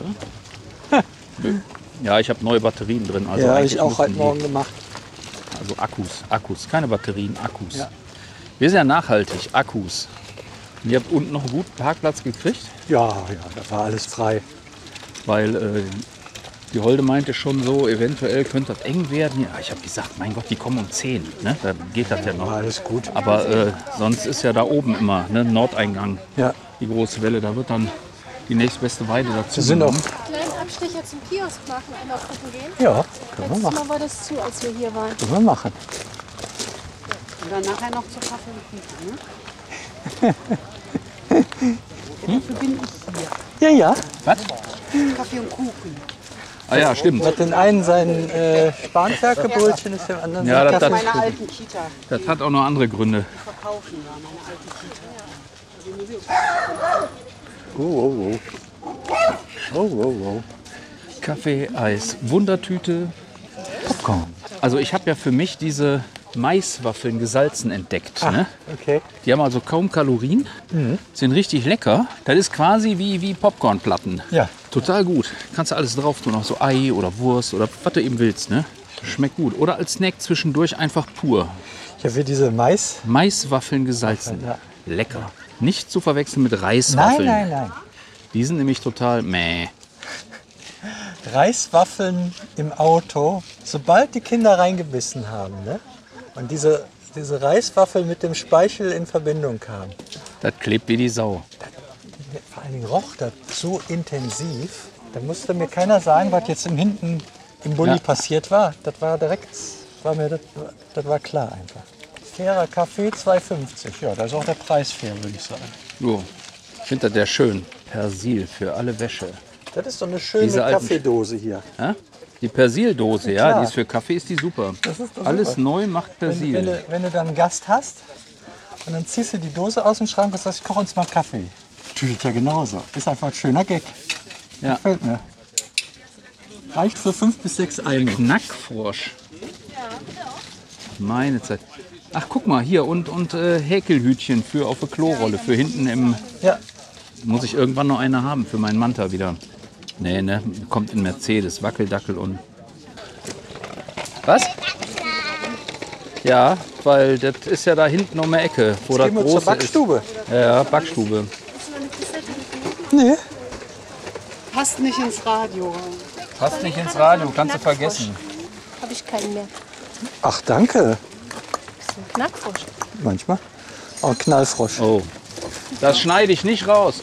Ja, ich habe neue Batterien drin. Also Ja, habe eigentlich ich auch heute müssen die- Morgen gemacht. Also Akkus, Akkus, keine Batterien, Akkus. Ja. Wir sind ja nachhaltig, Akkus. Und ihr habt unten noch einen guten Parkplatz gekriegt, Ja, ja, da war alles frei. weil äh, Die Holde meinte schon so, eventuell könnte das eng werden. Ja, ich habe gesagt, mein Gott, die kommen um zehn. Ne? Da geht das ja noch. Alles gut. Aber äh, sonst ist ja da oben immer, ne, Nordeingang, Ja. die große Welle. Da wird dann die nächstbeste Weide dazu. Wir sind auch. genommen. Kleinen Abstecher zum Kiosk machen, einmal gucken gehen. Ja, können wir Letztes machen. Mal war das zu, als wir hier waren. Können wir machen. Und dann nachher noch zu Kaffee und Kuchen. Ne? Dafür bin ich Ja, ja. hier. Kaffee und Kuchen. Ah ja, stimmt. Mit den einen sein äh, Spanferkelbrötchen ist dem anderen Ja, sein das- das- Kaffee. Meine alten Kita. Das hat auch noch andere Gründe. Verkaufen da, meine alten Kita. Oh, oh, oh. Oh, oh, oh. Kaffee, Eis, Wundertüte. Popcorn. Also ich habe ja für mich diese Maiswaffeln gesalzen entdeckt. Ne? Okay. Die haben also kaum Kalorien, sind richtig lecker. Das ist quasi wie, wie Popcornplatten. Ja. Total gut. Kannst du alles drauf tun, auch so Ei oder Wurst oder was du eben willst. Ne? Schmeckt gut. Oder als Snack zwischendurch einfach pur. Ich habe hier diese Mais. Maiswaffeln gesalzen. Ja. Lecker. Nicht zu verwechseln mit Nein, Reiswaffeln. nein, nein. Die sind nämlich total meh. Reiswaffeln im Auto, sobald die Kinder reingebissen haben, ne? Und diese, diese Reiswaffel mit dem Speichel in Verbindung kam. Das klebt wie die Sau. Vor allen Dingen roch das so intensiv, da musste mir keiner sagen, was jetzt im hinten im Bulli Ja. passiert war. Das war direkt, war mir das, das war klar einfach. Fairer Kaffee zwei fünfzig, ja, da ist auch der Preis fair, würde ich sagen. Jo. Ich finde das sehr schön. Persil für alle Wäsche. Das ist so eine schöne Diese alten- Kaffeedose hier. Ja? Die Persildose, ja, Klar. die ist für Kaffee ist die super. Das ist doch Alles super. neu macht Wenn, Persil. wenn, du, wenn du dann einen Gast hast und dann ziehst du die Dose aus dem Schrank und sagst, ich koche uns mal Kaffee. Tut ja genauso. Ist einfach ein schöner Gag. Ja. Gefällt mir. Reicht für fünf bis sechs Eimer. Knackfrosch. Meine Zeit. Ach, guck mal, hier und, und äh, Häkelhütchen für auf der Klorolle. Für hinten im. Ja, Muss ich irgendwann noch eine haben für meinen Manta wieder. Nee, ne? Kommt in Mercedes. Wackeldackel und. Was? Ja, weil das ist ja da hinten um die Ecke, wo das gehen wir große zur Backstube. ist. Ja, Backstube. Nee. Passt nicht ins Radio. Passt nicht ins Radio, kannst du vergessen. Habe ich keinen mehr. Ach, danke. Das ist ein Knackfrosch. Manchmal. Oh, ein Knallfrosch. Oh, das schneide ich nicht raus.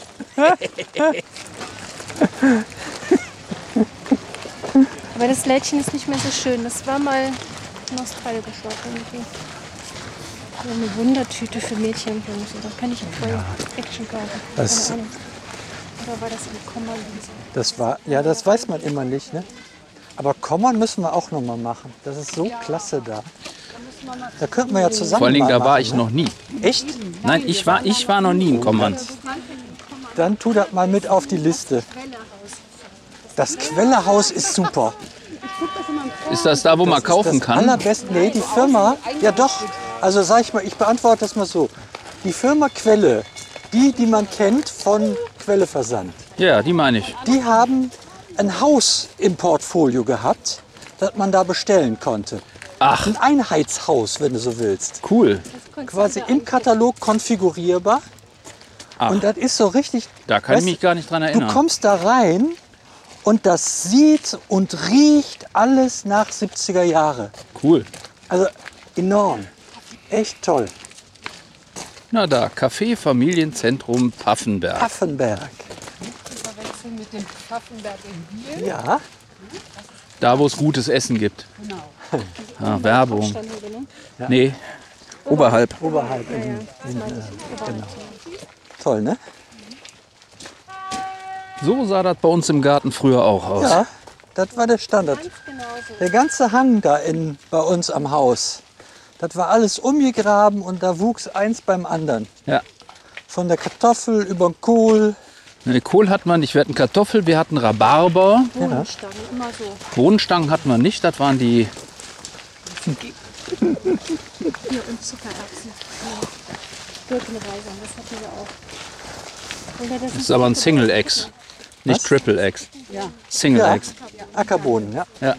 Aber das Lädchen ist nicht mehr so schön. Das war mal nostalgisch auch irgendwie. So eine Wundertüte für Mädchen und Jungs. Da kann ich voll Action kaufen. Das- Keine Ahnung. Oder war das im Komma? Das war, ja, das weiß man immer nicht, ne? Aber Kommern müssen wir auch noch mal machen. Das ist so klasse da. Da könnten wir ja zusammen Vor allen Dingen, mal da war machen, ich ne? noch nie. Echt? Nein, ich war, ich war noch nie in Kommern. Dann tu das mal mit auf die Liste. Das Quellehaus ist super. Ist das da, wo man Das kaufen ist das kann? Allerbeste. Nee, die Firma, ja doch. Also sag ich mal, ich beantworte das mal so. Die Firma Quelle, die, die man kennt von Quelleversand, Ja, die meine ich. die haben ein Haus im Portfolio gehabt, das man da bestellen konnte. Ach, Ein Einheitshaus, wenn du so willst. cool. Quasi im Katalog konfigurierbar. Ach. Und das ist so richtig. Da kann ich weißt mich gar nicht dran Du erinnern. kommst da rein und das sieht und riecht alles nach siebziger Jahre. Cool. Also enorm. Echt toll. Na da, Café Familienzentrum Pfaffenberg. Pfaffenberg. Verwechseln mit dem Pfaffenberg in Biel. Ja, Da, wo es gutes Essen gibt. Genau. Ah, Werbung. Stand hier, ne? Nee, oberhalb. oberhalb. In, in, äh, genau. Toll, ne? So sah das bei uns im Garten früher auch aus. Ja, das war der Standard. Genauso. Der ganze Hang da in, bei uns am Haus, das war alles umgegraben und da wuchs eins beim anderen. Ja. Von der Kartoffel über den Kohl. Nee, Kohl hatten wir nicht. Wir hatten Kartoffel, wir hatten Rhabarber. Bohnenstangen, immer so. Bohnenstangen hatten wir nicht. Das waren die. Hier und Zuckererbsen. Ja. Birkenreisern, das hatten wir auch. Oder das Das ist aber ein Single Eggs. Nicht Triple Eggs. Ja. Single Ja. Eggs. Ackerbohnen, ja. Ja.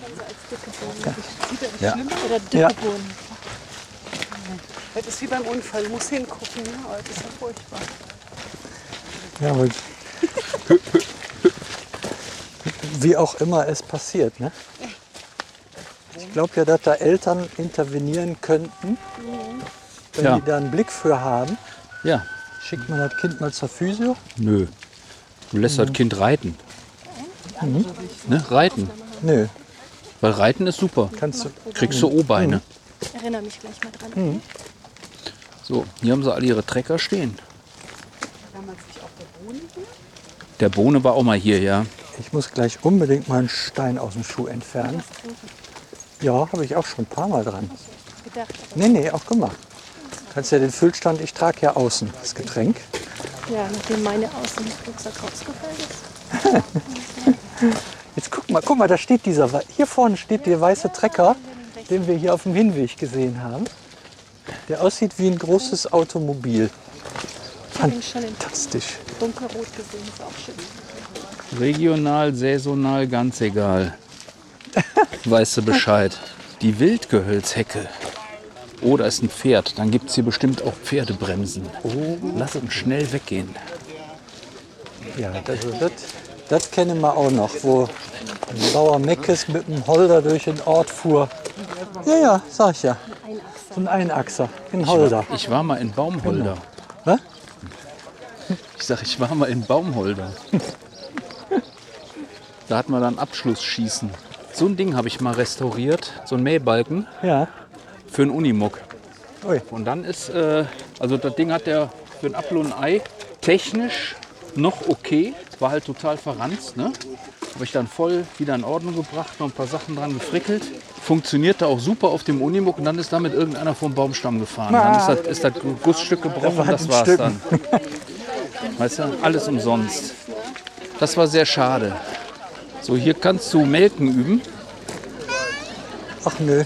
Oder dicke Ja. Bohnen. Das ist wie beim Unfall, du musst hingucken. Ne? Oh, das ist ja furchtbar. Ja, und wie auch immer es passiert. Ne? Ich glaube ja, dass da Eltern intervenieren könnten, wenn Ja. die da einen Blick für haben. Ja. Schickt man das Kind mal zur Physio? Nö. Du lässt das Kind reiten. Ne? Reiten. Nö. Weil Reiten ist super. Kannst du. Kriegst du O-Beine. Ich erinnere mich gleich mal dran. So, hier haben sie alle ihre Trecker stehen. Damals nicht auf der Bohne hier? Der Bohne war auch mal hier, ja. Ich muss gleich unbedingt mal einen Stein aus dem Schuh entfernen. Ja, habe ich auch schon ein paar Mal dran. Gedacht. Nee, nee, auch gemacht. Kannst ja den Füllstand, ich trage ja außen das Getränk. Ja, nachdem meine aus dem Rucksack rausgefallen ist. Jetzt guck mal, guck mal, da steht dieser, hier vorne steht der weiße Trecker, den wir hier auf dem Hinweg gesehen haben. Der aussieht wie ein großes Automobil. Ich habe ihn schon in Fantastisch. dunkelrot gesehen, ist auch schön. Regional, saisonal, ganz egal. Weißt du Bescheid. Die Wildgehölzhecke. Oh, da ist ein Pferd. Dann gibt es hier bestimmt auch Pferdebremsen. Oh, lass uns schnell weggehen. Ja, das, das, das kennen wir auch noch, wo ein Bauer Meckes mit dem Holder durch den Ort fuhr. Ja, ja, sag ich ja. So ein Einachser, ein Holder. Ich war mal in Baumholder. Was? Ich sag, ich war mal in Baumholder. Da hatten wir dann Abschlussschießen. So ein Ding habe ich mal restauriert, so ein Mähbalken Ja. für einen Unimog. Ui. Und dann ist, äh, also das Ding hat der für ein Apfel und ein Ei technisch noch okay. War halt total verranzt, ne? Habe ich dann voll wieder in Ordnung gebracht, noch ein paar Sachen dran gefrickelt. Funktionierte auch super auf dem Unimog und dann ist damit irgendeiner vom Baumstamm gefahren. Dann ist das, ist das Gussstück gebrochen, das war's dann. Weißt du, alles umsonst. Das war sehr schade. So, hier kannst du Melken üben. Ach nö.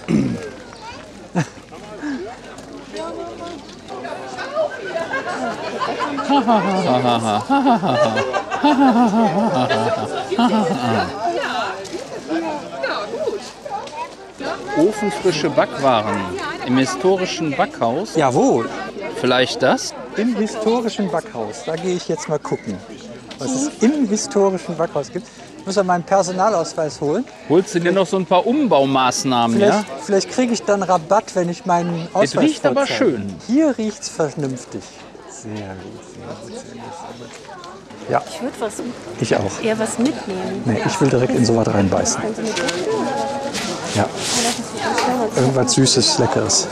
Ofenfrische Backwaren im historischen Backhaus. Jawohl. Vielleicht das? Im historischen Backhaus. Da gehe ich jetzt mal gucken, was es im historischen Backhaus gibt. Ich muss ja meinen Personalausweis holen. Holst du dir noch so ein paar Umbaumaßnahmen, Vielleicht, ja? vielleicht kriege ich dann Rabatt, wenn ich meinen Ausweis Es riecht aber vorzeige. schön. Hier riecht es vernünftig. Sehr gut, sehr gut, sehr gut, sehr gut. Ja, Ich würde was, ich auch. eher was mitnehmen. Nee, ich will direkt in sowas reinbeißen. Können Sie mit mitnehmen? Ja, Lassen Sie das schnell mal irgendwas Süßes, Leckeres.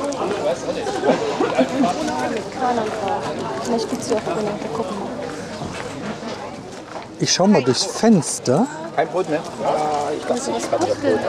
Krananfrau. Vielleicht gibt es ja auch irgendwo. Wir gucken mal. Ich schaue mal durchs Fenster. Kein Brot mehr? Können Sie was Buchtel?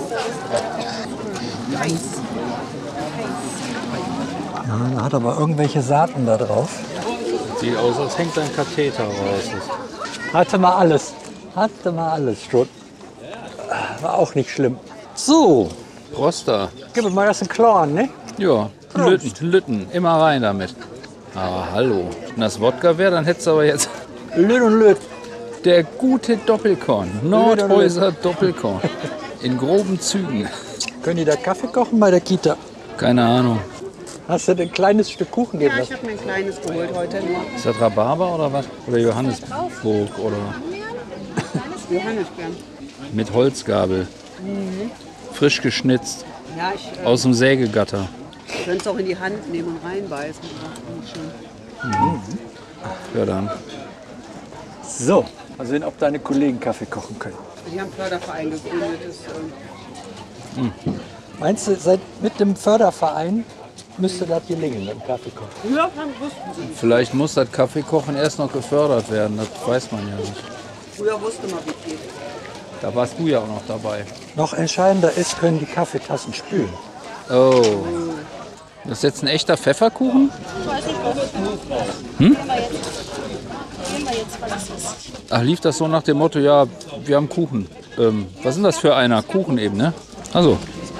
Ja, da hat aber irgendwelche Saaten da drauf. Sieht aus, als hängt ein Katheter raus. Hatte mal alles. Hatte mal alles schon. War auch nicht schlimm. So, Roster. gib mir mal das in Klauen, ne? Ja, Lütten, Lütten. Immer rein damit. Aber hallo. Wenn das Wodka wäre, dann hättest du aber jetzt Lüt und Lüt. der gute Doppelkorn. Nordhäuser Doppelkorn. In groben Zügen. Können die da Kaffee kochen bei der Kita? Keine Ahnung. Hast du ein kleines Stück Kuchen geben Ja, ich lassen? habe mir ein kleines geholt heute nur. Ist das Rhabarber oder was? Oder Johannisburg oder Johannisbeeren. mit Holzgabel. Frisch geschnitzt. Ja, ich äh, Aus dem Sägegatter. könnte es auch in die Hand nehmen und reinbeißen. Ja, finde ich schön. Ja dann. So, mal sehen, ob deine Kollegen Kaffee kochen können. Die haben einen Förderverein gegründet. Das, ähm, Meinst du, seit mit dem Förderverein müsste das gelingen, mit dem Kaffee kochen? ja, dann wussten sie. Vielleicht muss das Kaffeekochen erst noch gefördert werden. Das weiß man ja nicht. Früher wusste man, wie es geht. Da warst du ja auch noch dabei. Noch entscheidender ist, können die Kaffeetassen spülen. Oh. Das ist jetzt ein echter Pfefferkuchen? Sehen wir jetzt, was es ist. Ach, lief das so nach dem Motto, ja, wir haben Kuchen. Ähm, was ist denn das für einer? Kuchen eben, ne? Also.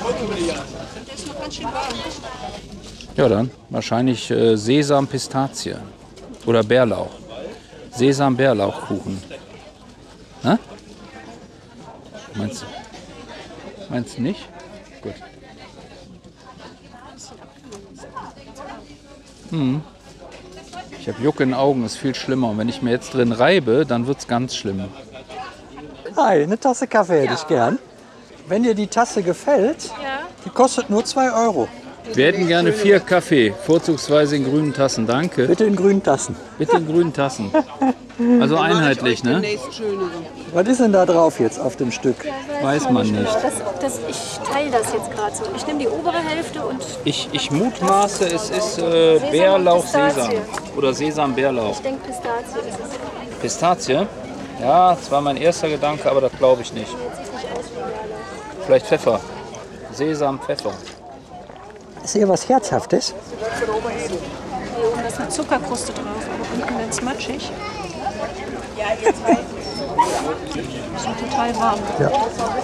Ja dann, wahrscheinlich äh, Sesam-Pistazie. Oder Bärlauch. Sesam-Bärlauchkuchen. Hä? Meinst du? Meinst du nicht? Gut. Hm. Ich habe Juck in den Augen, ist viel schlimmer. Und wenn ich mir jetzt drin reibe, dann wird es ganz schlimm. Hi, eine Tasse Kaffee hätte ich gern. Wenn dir die Tasse gefällt, Ja. die kostet nur zwei Euro. Wir hätten gerne vier Kaffee, vorzugsweise in grünen Tassen. Danke. Bitte in grünen Tassen. Bitte in grünen Tassen. Also einheitlich, ne? Demnächst schönere. Was ist denn da drauf jetzt auf dem Stück? Weiß man nicht. Das, das, ich teile das jetzt gerade so. Ich nehme die obere Hälfte und Ich, ich mutmaße, es ist äh, Bärlauch, Sesam. Pistazie. Oder Sesam-Bärlauch. ich denke Pistazie ist es. Pistazie? Ja, das war mein erster Gedanke, aber das glaube ich nicht. Vielleicht Pfeffer. Sesam, Pfeffer. Ist hier was Herzhaftes? Hier oben ist eine Zuckerkruste drauf, aber unten wird es matschig. Ist schon total warm. Ja.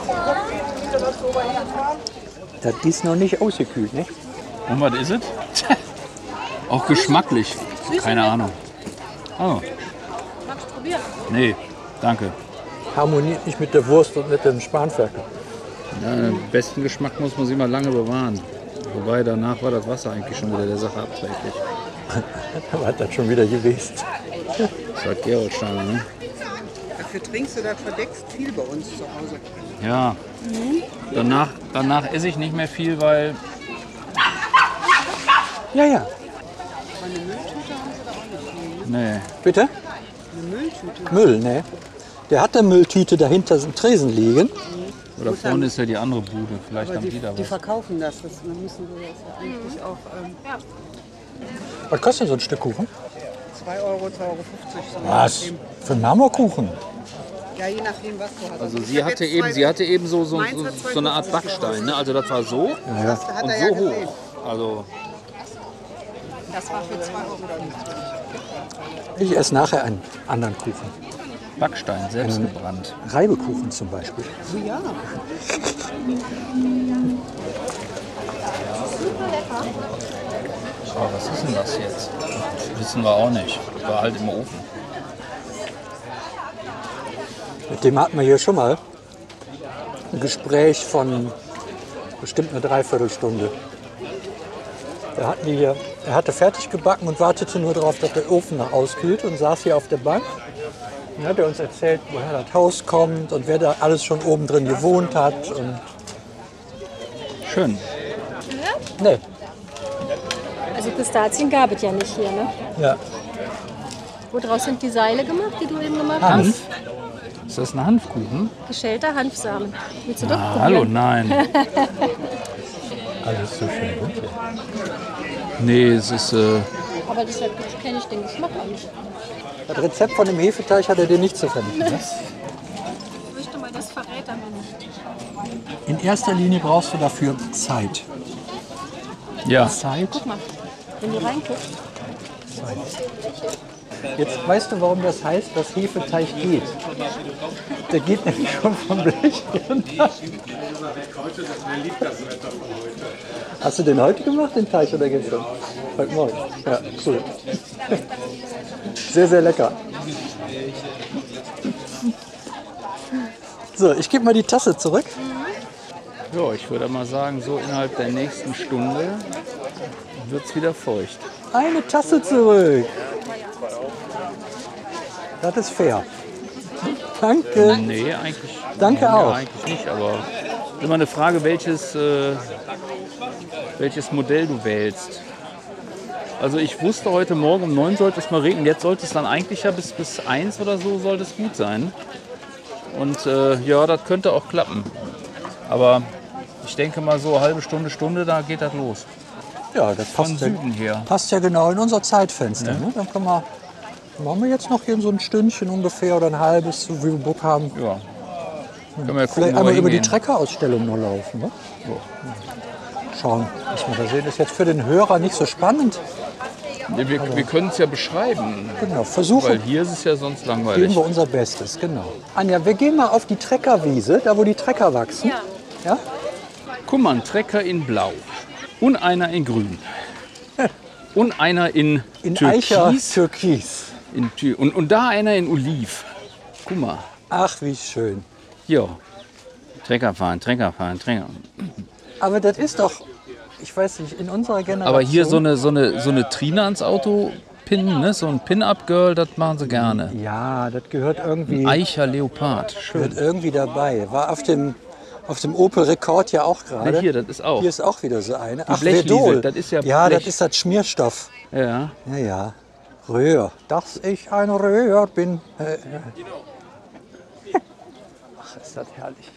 Das ist noch nicht ausgekühlt, nicht? Und was ist es? Auch geschmacklich. Keine Ahnung. Oh, Magst du probieren? nee, danke. Harmoniert nicht mit der Wurst und mit dem Spanferkel. Ja, den besten Geschmack muss man sich mal lange bewahren. Wobei danach war das Wasser eigentlich schon wieder der Sache abträglich. Aber hat das schon wieder gewesen. Das sagt Gerolsteiner, ne? Dafür trinkst du das verdeckt viel bei uns zu Hause. Ja. Danach, danach esse ich nicht mehr viel, weil Ja, ja. Aber eine Mülltüte haben sie da auch nicht. Ne? nee. Bitte? Eine Mülltüte. Müll, ne? Der hat eine Mülltüte dahinter im Tresen liegen. Oder vorne ist ja die andere Bude. Vielleicht Aber haben die, die da die was. verkaufen das. das dann müssen wir das ja eigentlich auch ähm, Was kostet denn so ein Stück Kuchen? zwei Euro, zwei Euro fünfzig. So je Was? nachdem. Für einen Marmorkuchen? Ja, je nachdem, was du hast. Also ich sie hab hatte jetzt eben, zwei- sie hatte eben so, so, Meins so, hat zwei so eine Art fünfzig Backstein. Ne? Also das war so Das hat und er ja so gesehen. hoch. Also Das war für zwei Euro fünfzig. Ich esse nachher einen anderen Kuchen. Backstein, selbst gebrannt. Reibekuchen zum Beispiel. Oh ja. Oh, was ist denn das jetzt? Wissen wir auch nicht. War halt im Ofen. Mit dem hatten wir hier schon mal ein Gespräch von bestimmt eine Dreiviertelstunde. Er, hatten die hier, er hatte fertig gebacken und wartete nur darauf, dass der Ofen noch auskühlt und saß hier auf der Bank. Dann hat er uns erzählt, woher das Haus kommt und wer da alles schon oben drin gewohnt hat. Und Schön. nee, Also Pistazien gab es ja nicht hier, ne? ja. Woraus sind die Seile gemacht, die du eben gemacht Hanf. hast? Ist das ein Hanfkuchen? Geschälter Hanfsamen. Willst du doch Ah, probieren? hallo, nein. Alles so schön bunt hier. Nee, es ist. Äh, Aber das kenne ich den Geschmack auch nicht. Das Rezept von dem Hefeteig hat er dir nicht zu vermitteln. Ne? Ich fürchte mal, das verrät er mir nicht. In erster Linie brauchst du dafür Zeit. ja. Zeit. Guck mal, wenn du reinguckst. Jetzt weißt du, warum das heißt, dass Hefeteig geht. Der geht nämlich schon vom Blech runter. Hast du den heute gemacht, den Teig, oder gestern? Heute Morgen. Ja, cool. Sehr, sehr lecker. So, ich gebe mal die Tasse zurück. Ja, ich würde mal sagen, so innerhalb der nächsten Stunde wird es wieder feucht. Eine Tasse zurück. Das ist fair. Danke. Nee, eigentlich, Danke ja, auch. eigentlich nicht, aber immer eine Frage, welches, äh, welches Modell du wählst. Also ich wusste, heute Morgen um neun sollte es mal regnen, jetzt sollte es dann eigentlich ja bis, bis eins oder so sollte es gut sein. Und äh, ja, das könnte auch klappen. Aber ich denke mal so eine halbe Stunde, Stunde, da geht das los. Ja, das Von passt ja, Süden her. passt ja genau in unser Zeitfenster. Ne? Dann können wir, machen wir jetzt noch hier so ein Stündchen ungefähr oder ein halbes, so wie wir Bock haben. Ja. Können wir ja gucken, Vielleicht wo einmal wir über die hingehen. Trecker-Ausstellung noch laufen. Ne? Schauen, was wir da sehen. Ist jetzt für den Hörer nicht so spannend. Nee, wir wir können es ja beschreiben, Genau, weil versuchen hier ist es ja sonst geben langweilig. wir unser Bestes. Genau. Anja, wir gehen mal auf die Treckerwiese, da wo die Trecker wachsen. Ja. Ja? Guck mal, ein Trecker in Blau und einer in Grün und einer in, In Eicher Türkis. Türkis. In Tür und, und da einer in Oliv. Guck mal, Ach, wie schön. ja. Trecker fahren, Trecker fahren, Trecker. Aber das ist doch, ich weiß nicht, in unserer Generation. Aber hier so eine, so eine, so eine Trine ans Auto Pin, ne? So ein Pin-Up-Girl, das machen sie gerne. Ja, das gehört irgendwie, Eicher Leopard, schön. gehört irgendwie dabei. War auf dem, auf dem Opel Rekord ja auch gerade. Ne, hier, das ist auch. Hier ist auch wieder so eine. Ach, Blechliesel, Vedol. das ist ja Ja, Blech. das ist das Schmierstoff. Ja. Ja, ja. Röhr. Dass ich ein Röhr bin. Äh, äh. Ach, ist das herrlich.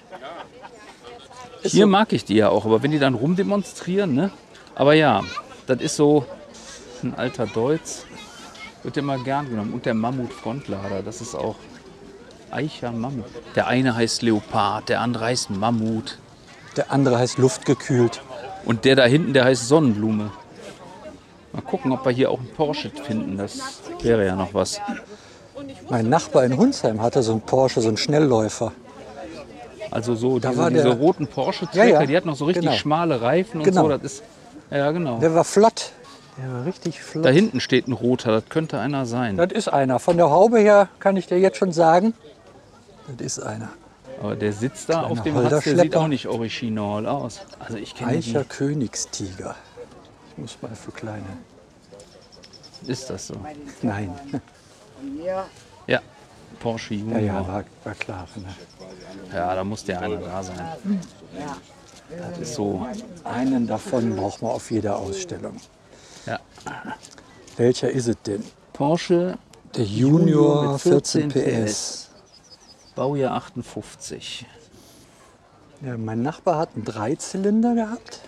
Ist Hier so, mag ich die ja auch, aber wenn die dann rumdemonstrieren, ne? Aber ja, das ist so ein alter Deutz. Wird immer gern genommen. Und der Mammut-Frontlader, das ist auch Eicher Mammut. Der eine heißt Leopard, der andere heißt Mammut. der andere heißt luftgekühlt. Und der da hinten, der heißt Sonnenblume. Mal gucken, ob wir hier auch einen Porsche finden. Das wäre ja noch was. Mein Nachbar in Hunsheim hatte so einen Porsche, so einen Schnellläufer. Also so Da diese, war diese der- roten Porsche-Trecker, Ja, ja, die hat noch so richtig genau. schmale Reifen und Genau. so. Das ist, ja, genau. Der war flott. Der war richtig flott. Da hinten steht ein roter, das könnte einer sein. Das ist einer. Von der Haube her kann ich dir jetzt schon sagen, das ist einer. Aber der Sitz da auf dem Kleiner Hatz, der sieht Holderschlepper. auch nicht original aus. Also ich kenne Eicher die. Königstiger. Ich muss mal für kleine. Ist das so? Nein. Ja, Porsche Ja, Junior. ja, war, war klar. Ne? Ja, da muss der einer da sein. Das ist so. Einen davon braucht man auf jeder Ausstellung. Ja. Welcher ist es denn? Porsche Der Junior mit vierzehn P S. Baujahr achtundfünfzig. Ja, mein Nachbar hat einen Dreizylinder gehabt.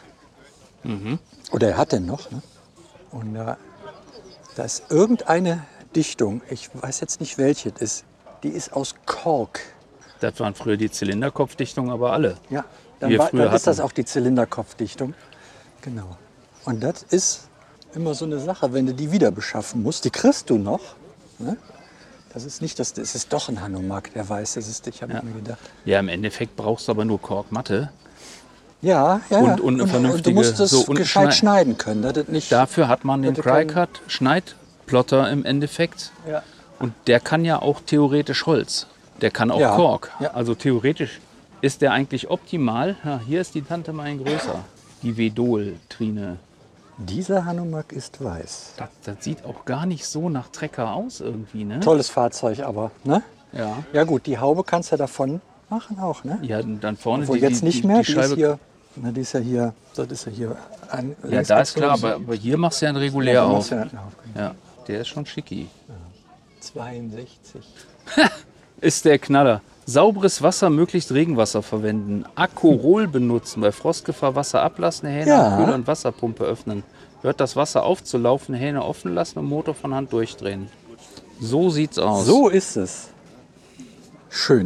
Oder er hat den noch. Ne? Und da, da ist irgendeine Dichtung, ich weiß jetzt nicht welche es ist, die ist aus Kork. Das waren früher die Zylinderkopfdichtungen, aber alle. Ja, Die dann, wir war, früher dann ist das hatten. auch die Zylinderkopfdichtung. Genau. Und das ist immer so eine Sache, wenn du die wieder beschaffen musst, die kriegst du noch. Ne? Das ist nicht, das, das ist doch ein Hanomag, der weiß, das ist, ich habe mir gedacht. Ja, im Endeffekt brauchst du aber nur Korkmatte. Ja, ja, Und- ja. und eine und du vernünftige- musst es so, und gescheit schneid- schneiden können. Das ist nicht, Dafür hat man den Bitte kein- Cry-Cut Schneidplotter im Endeffekt. ja. Und der kann ja auch theoretisch Holz. Der kann auch Ja, Kork. ja. Also theoretisch ist der eigentlich optimal. Ja, hier ist die Tante mal ein größer. Die Vedol-Trine. Dieser Hanomag ist weiß. Das, das sieht auch gar nicht so nach Trecker aus irgendwie, ne? Tolles Fahrzeug aber, ne? Ja. Ja gut, die Haube kannst du davon machen auch, ne? Ja, dann vorne Obwohl die, jetzt die, nicht die, mehr, die die, Scheibe. ist hier, na, die ist ja hier, das ist ja hier an, Ja, links da ist klar, gezogen. aber, aber hier machst du ja einen regulär Ja, auf. ja, Ja, der ist schon schicki. zweiundsechzig. Ist der Knaller. Sauberes Wasser, möglichst Regenwasser verwenden. Akkurol benutzen, bei Frostgefahr Wasser ablassen, Hähne Ja. Kühler und Wasserpumpe öffnen. Hört das Wasser auf zu laufen, Hähne offen lassen und Motor von Hand durchdrehen. So sieht's aus. So ist es. Schön.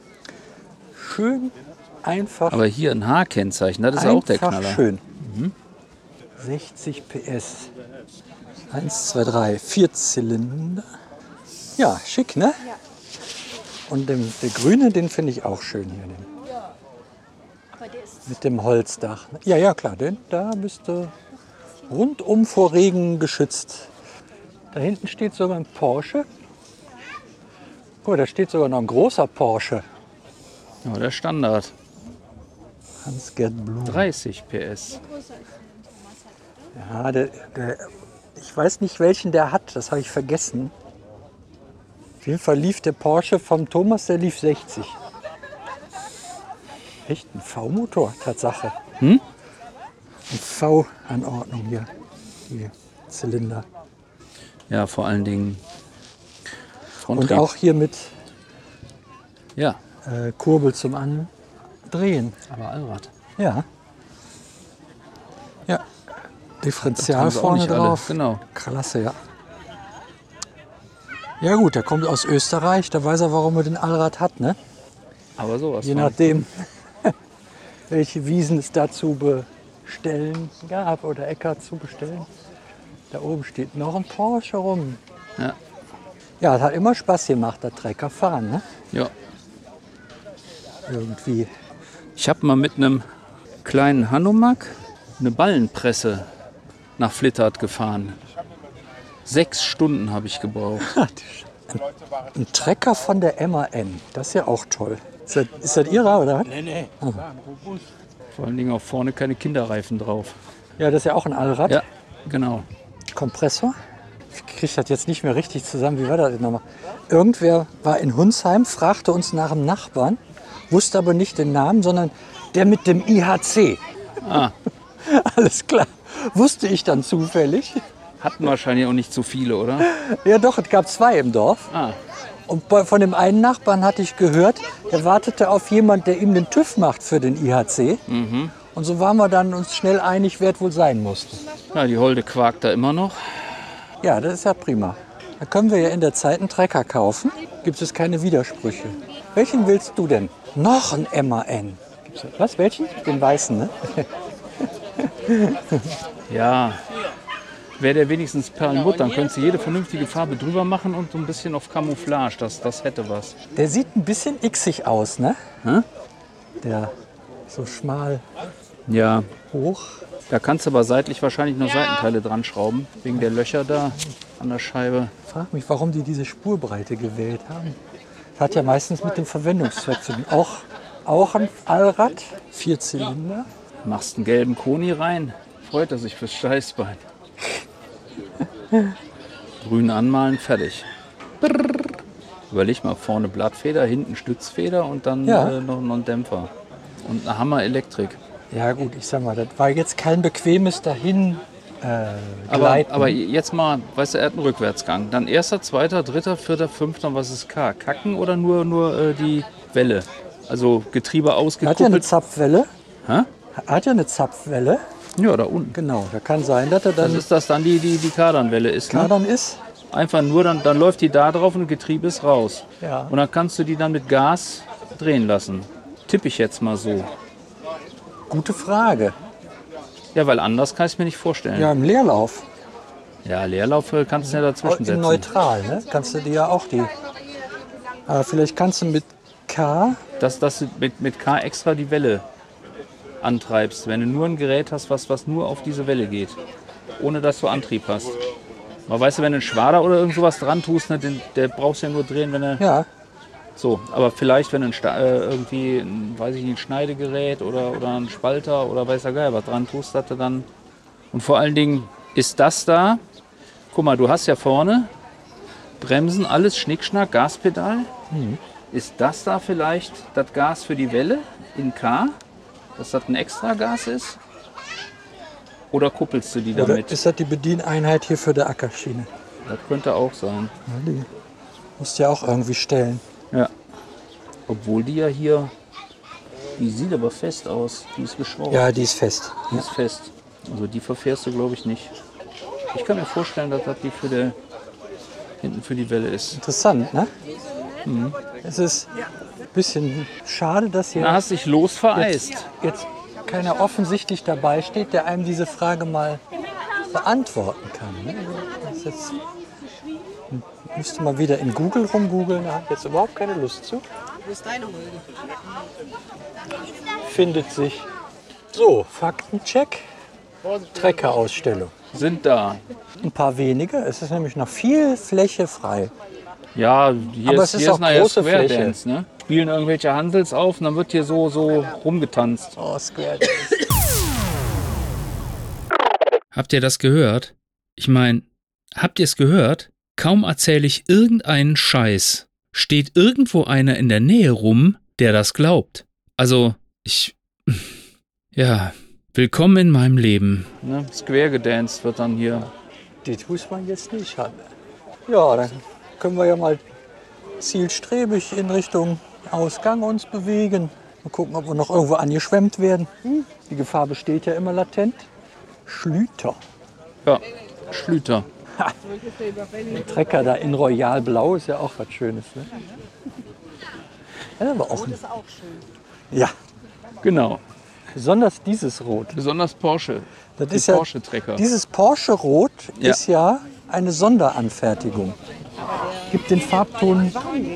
Schön, einfach, Aber hier ein H-Kennzeichen, das ist einfach auch der Knaller. schön. sechzig P S. Eins, zwei, drei, vier Zylinder. Ja, schick, ne? Ja. Und den, der grüne, den finde ich auch schön hier. Den, Aber der ist mit dem Holzdach. Ja, ja, klar, den, da bist du rundum vor Regen geschützt. Da hinten steht sogar ein Porsche. Guck mal, da steht sogar noch ein großer Porsche. Ja, der Standard. Hans-Gerd Blum. dreißig P S. Ja, der, der, ich weiß nicht, welchen der hat, das habe ich vergessen. Auf jeden Fall lief der Porsche vom Thomas, der lief sechzig. Echt ein V-Motor, Tatsache. Hm? Ein V-Anordnung hier, die Zylinder. Ja, vor allen Dingen Und Fronttrieb. auch hier mit Ja, äh, Kurbel zum Andrehen. aber Allrad. Ja. Ja. Differential haben sie auch vorne nicht alle. drauf. Genau. Klasse, ja. Ja gut, der kommt aus Österreich, da weiß er, warum er den Allrad hat, ne? Aber sowas Je von. nachdem, welche Wiesen es da zu bestellen gab oder Äcker zu bestellen. Da oben steht noch ein Porsche rum. Ja. Ja, es hat immer Spaß gemacht, das Trecker fahren, ne? Ja. Irgendwie. Ich habe mal mit einem kleinen Hanomag eine Ballenpresse nach Flittert gefahren. Sechs Stunden habe ich gebraucht. Ein Trecker von der M A N, das ist ja auch toll. Ist das, ist das Ihrer, oder? Nee, nee. Vor allen Dingen auch vorne keine Kinderreifen drauf. Ja, das ist ja auch ein Allrad. Ja, genau. Kompressor. ich kriege das jetzt nicht mehr richtig zusammen. Wie war das denn nochmal? Irgendwer war in Hunsheim, fragte uns nach dem Nachbarn, wusste aber nicht den Namen, sondern der mit dem I H C. Ah. Alles klar. Wusste ich dann zufällig. Hatten wahrscheinlich auch nicht so viele, oder? Ja doch, es gab zwei im Dorf. Ah. Und bei, von dem einen Nachbarn hatte ich gehört, der wartete auf jemanden, der ihm den TÜV macht für den I H C. Mhm. Und so waren wir dann uns schnell einig, wer es wohl sein musste. Ja, die Holde quakt da immer noch. Ja, das ist ja prima. Da können wir ja in der Zeit einen Trecker kaufen. Gibt es keine Widersprüche. Welchen willst du denn? Noch ein M A N. Gibt's das? Was, welchen? Den weißen, ne? Ja, wäre der wenigstens Perlmutt, dann könntest du jede vernünftige Farbe drüber machen und so ein bisschen auf Camouflage, das, das hätte was. Der sieht ein bisschen xig aus, ne? Hä? Der so schmal Ja, hoch. da kannst du aber seitlich wahrscheinlich noch Seitenteile dran schrauben, wegen der Löcher da an der Scheibe. Ich frage mich, warum die diese Spurbreite gewählt haben. Das hat ja meistens mit dem Verwendungszweck zu tun. Auch, auch ein Allrad, vier Zylinder. Machst einen gelben Koni rein, freut er sich fürs Scheißbein. Grün anmalen, fertig. Überleg mal, vorne Blattfeder, hinten Stützfeder und dann Ja. äh, noch, noch ein Dämpfer. Und eine Hammer-Elektrik. Ja gut, ich sag mal, das war jetzt kein bequemes dahin äh, Aber, gleiten. aber jetzt mal, weißt du, er hat einen Rückwärtsgang. Dann erster, zweiter, dritter, vierter, fünfter, was ist K? Kacken oder nur, nur äh, die Welle? Also Getriebe Hat ja eine ausgekuppelt. Zapfwelle. Hä? Hat ja eine Zapfwelle. Ja, da unten. Genau, da kann sein, dass er Das dann ist das dann die, die, die Kardanwelle ist. Ne? Kadern ist. Einfach nur, dann, dann läuft die da drauf und das Getriebe ist raus. Ja. Und dann kannst du die dann mit Gas drehen lassen. Tippe ich jetzt mal so. Gute Frage. Ja, weil anders kann ich es mir nicht vorstellen. Ja, im Leerlauf. Ja, Leerlauf äh, kannst du ja dazwischen In setzen. neutral, ne? Kannst du dir ja auch die. Aber vielleicht kannst du mit K. Dass, dass du mit, mit K extra die Welle antreibst, wenn du nur ein Gerät hast, was, was nur auf diese Welle geht, ohne dass du Antrieb hast. Aber weißt du, wenn du einen Schwader oder irgend sowas dran tust, ne, den, der brauchst du ja nur drehen, wenn er... Ja. So, aber vielleicht, wenn du ein, Sta- äh, irgendwie, ein, weiß ich nicht, ein Schneidegerät oder, oder ein Spalter oder weiß der Geil was dran tust, dass du dann... Und vor allen Dingen ist das da, guck mal, du hast ja vorne Bremsen, alles Schnickschnack, Gaspedal. Mhm. Ist das da vielleicht das Gas für die Welle in K? Dass das ein extra Gas ist? Oder kuppelst du die Oder damit? ist das die Bedieneinheit hier für die Ackerschiene? Das könnte auch sein. Ja, die musst du ja auch irgendwie stellen. Ja. Obwohl die ja hier, die sieht aber fest aus. Die ist geschraubt. Ja, die ist fest. Die ist fest. Also die verfährst du, glaube ich, nicht. Ich kann mir vorstellen, dass das die für die, hinten für die Welle ist. Interessant, ne? Mhm. Es ist ein bisschen schade, dass hier Da hast du dich losvereist. jetzt, jetzt keiner offensichtlich dabei steht, der einem diese Frage mal beantworten kann. Ne? Das ist jetzt, müsste mal wieder in Google rumgoogeln, da habe ich jetzt überhaupt keine Lust zu. Wo ist deine Holde? Findet sich. So, Faktencheck, Treckerausstellung. Sind da. Ein paar wenige, es ist nämlich noch viel Fläche frei. Ja, hier Aber ist, es ist hier auch ist nachher große Square Fläche. Dance, ne? Spielen irgendwelche Hansels auf und dann wird hier so, so rumgetanzt. Oh, Square Dance. Habt ihr das gehört? Ich meine, habt ihr es gehört? Kaum erzähle ich irgendeinen Scheiß, steht irgendwo einer in der Nähe rum, der das glaubt. Also, ich... Ja, willkommen in meinem Leben. Ne? Square gedanced wird dann hier. Die tut man jetzt nicht haben. Ja, dann können wir ja mal zielstrebig in Richtung Ausgang uns bewegen. Mal gucken, ob wir noch irgendwo angeschwemmt werden. Die Gefahr besteht ja immer latent. Schlüter. Ja, Schlüter. Der Trecker da in Royal Blau ist ja auch was Schönes. Ne? Ja, aber auch Das ist auch schön. ja, Genau. besonders dieses Rot. Besonders Porsche. Das Die ist ja, Porsche-Trecker. dieses Porsche Rot Ja. ist ja eine Sonderanfertigung. Gibt den Farbton.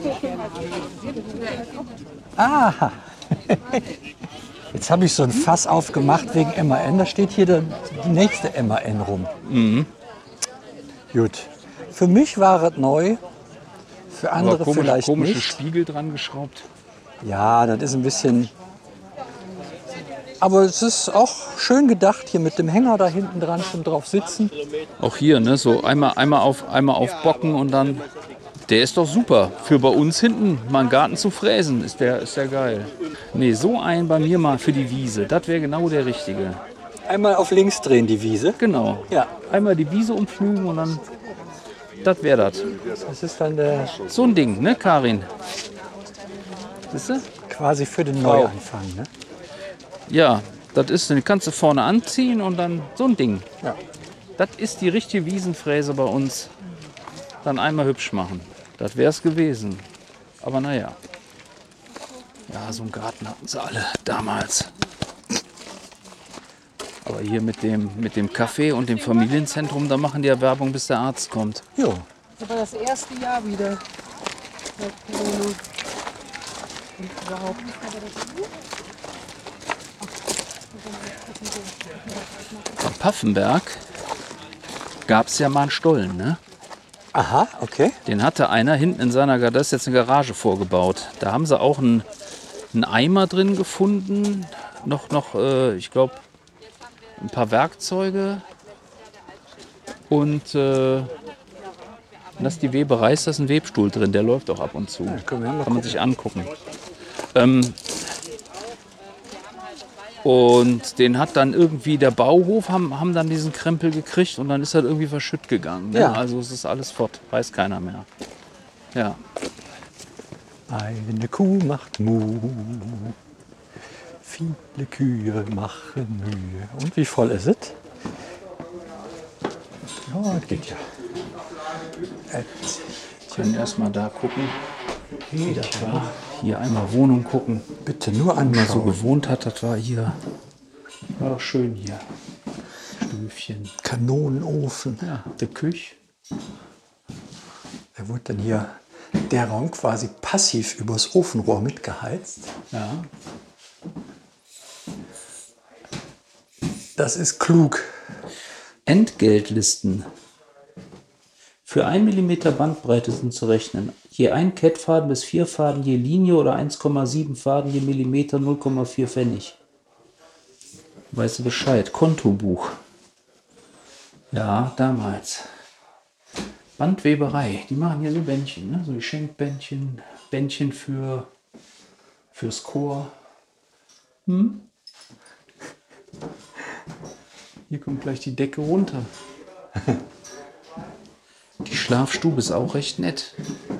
Aha. Jetzt habe ich so ein Fass aufgemacht wegen M A N. Da steht hier der, die nächste M A N rum. Mhm. Gut. Für mich war es neu. Für andere Aber komisch, vielleicht komische nicht. Spiegel dran geschraubt. Ja, das ist ein bisschen. Aber es ist auch schön gedacht, hier mit dem Hänger da hinten dran schon drauf sitzen. Auch hier, ne, so einmal, einmal, auf, einmal aufbocken und dann. Der ist doch super. Für bei uns hinten mal einen Garten zu fräsen, ist der, ist der geil. Nee, so einen bei mir mal für die Wiese. Das wäre genau der richtige. Einmal auf links drehen die Wiese. Genau. Ja. Einmal die Wiese umflügen und dann. Das wäre das. Das ist dann der So ein Ding, ne, Karin? Siehst du? quasi für den Neuanfang. Ne? Ja, das ist, den kannst du vorne anziehen und dann so ein Ding. Ja. Das ist die richtige Wiesenfräse bei uns. Dann einmal hübsch machen. Das wäre es gewesen. Aber naja. Ja, so einen Garten hatten sie alle damals. Aber hier mit dem, mit dem Café und dem Familienzentrum, da machen die ja Werbung, bis der Arzt kommt. Jo. Das war das erste Jahr wieder. Seit Corona. Und überhaupt. Am Paffenberg gab es ja mal einen Stollen, ne? Aha, okay. Den hatte einer hinten in seiner Garage, das ist jetzt eine Garage vorgebaut. Da haben sie auch einen, einen Eimer drin gefunden. Noch, noch äh, ich glaube, ein paar Werkzeuge. Und äh, das ist die Weberei, ist das ein Webstuhl drin, der läuft auch ab und zu. Ja, können wir mal Kann man sich angucken. Ähm, und den hat dann irgendwie der Bauhof, haben, haben dann diesen Krempel gekriegt und dann ist er irgendwie verschütt gegangen. Ne? Ja. Also es ist alles fort, weiß keiner mehr. Ja. Eine Kuh macht Mu. Viele Kühe machen Mühe. Und wie voll ist es? Ja, das geht ja. Wir können erstmal da gucken, wie das war. Hier einmal Wohnung gucken. Bitte nur Wenn man so anschauen. gewohnt hat, das war hier. War doch schön hier. Stüfchen. Kanonenofen. Ja, die Küche. Da wurde dann hier der Raum quasi passiv übers Ofenrohr mitgeheizt. Ja. Das ist klug. Entgeltlisten. Für ein Millimeter Bandbreite sind zu rechnen. Je ein Kettfaden bis vier Faden je Linie oder eins Komma sieben Faden je Millimeter null Komma vier Pfennig. Weißt du Bescheid? Kontobuch. Ja, damals. Bandweberei. Die machen hier so Bändchen, ne? So Geschenkbändchen. Bändchen für fürs Chor. Hm? Hier kommt gleich die Decke runter. Die Schlafstube ist auch recht nett.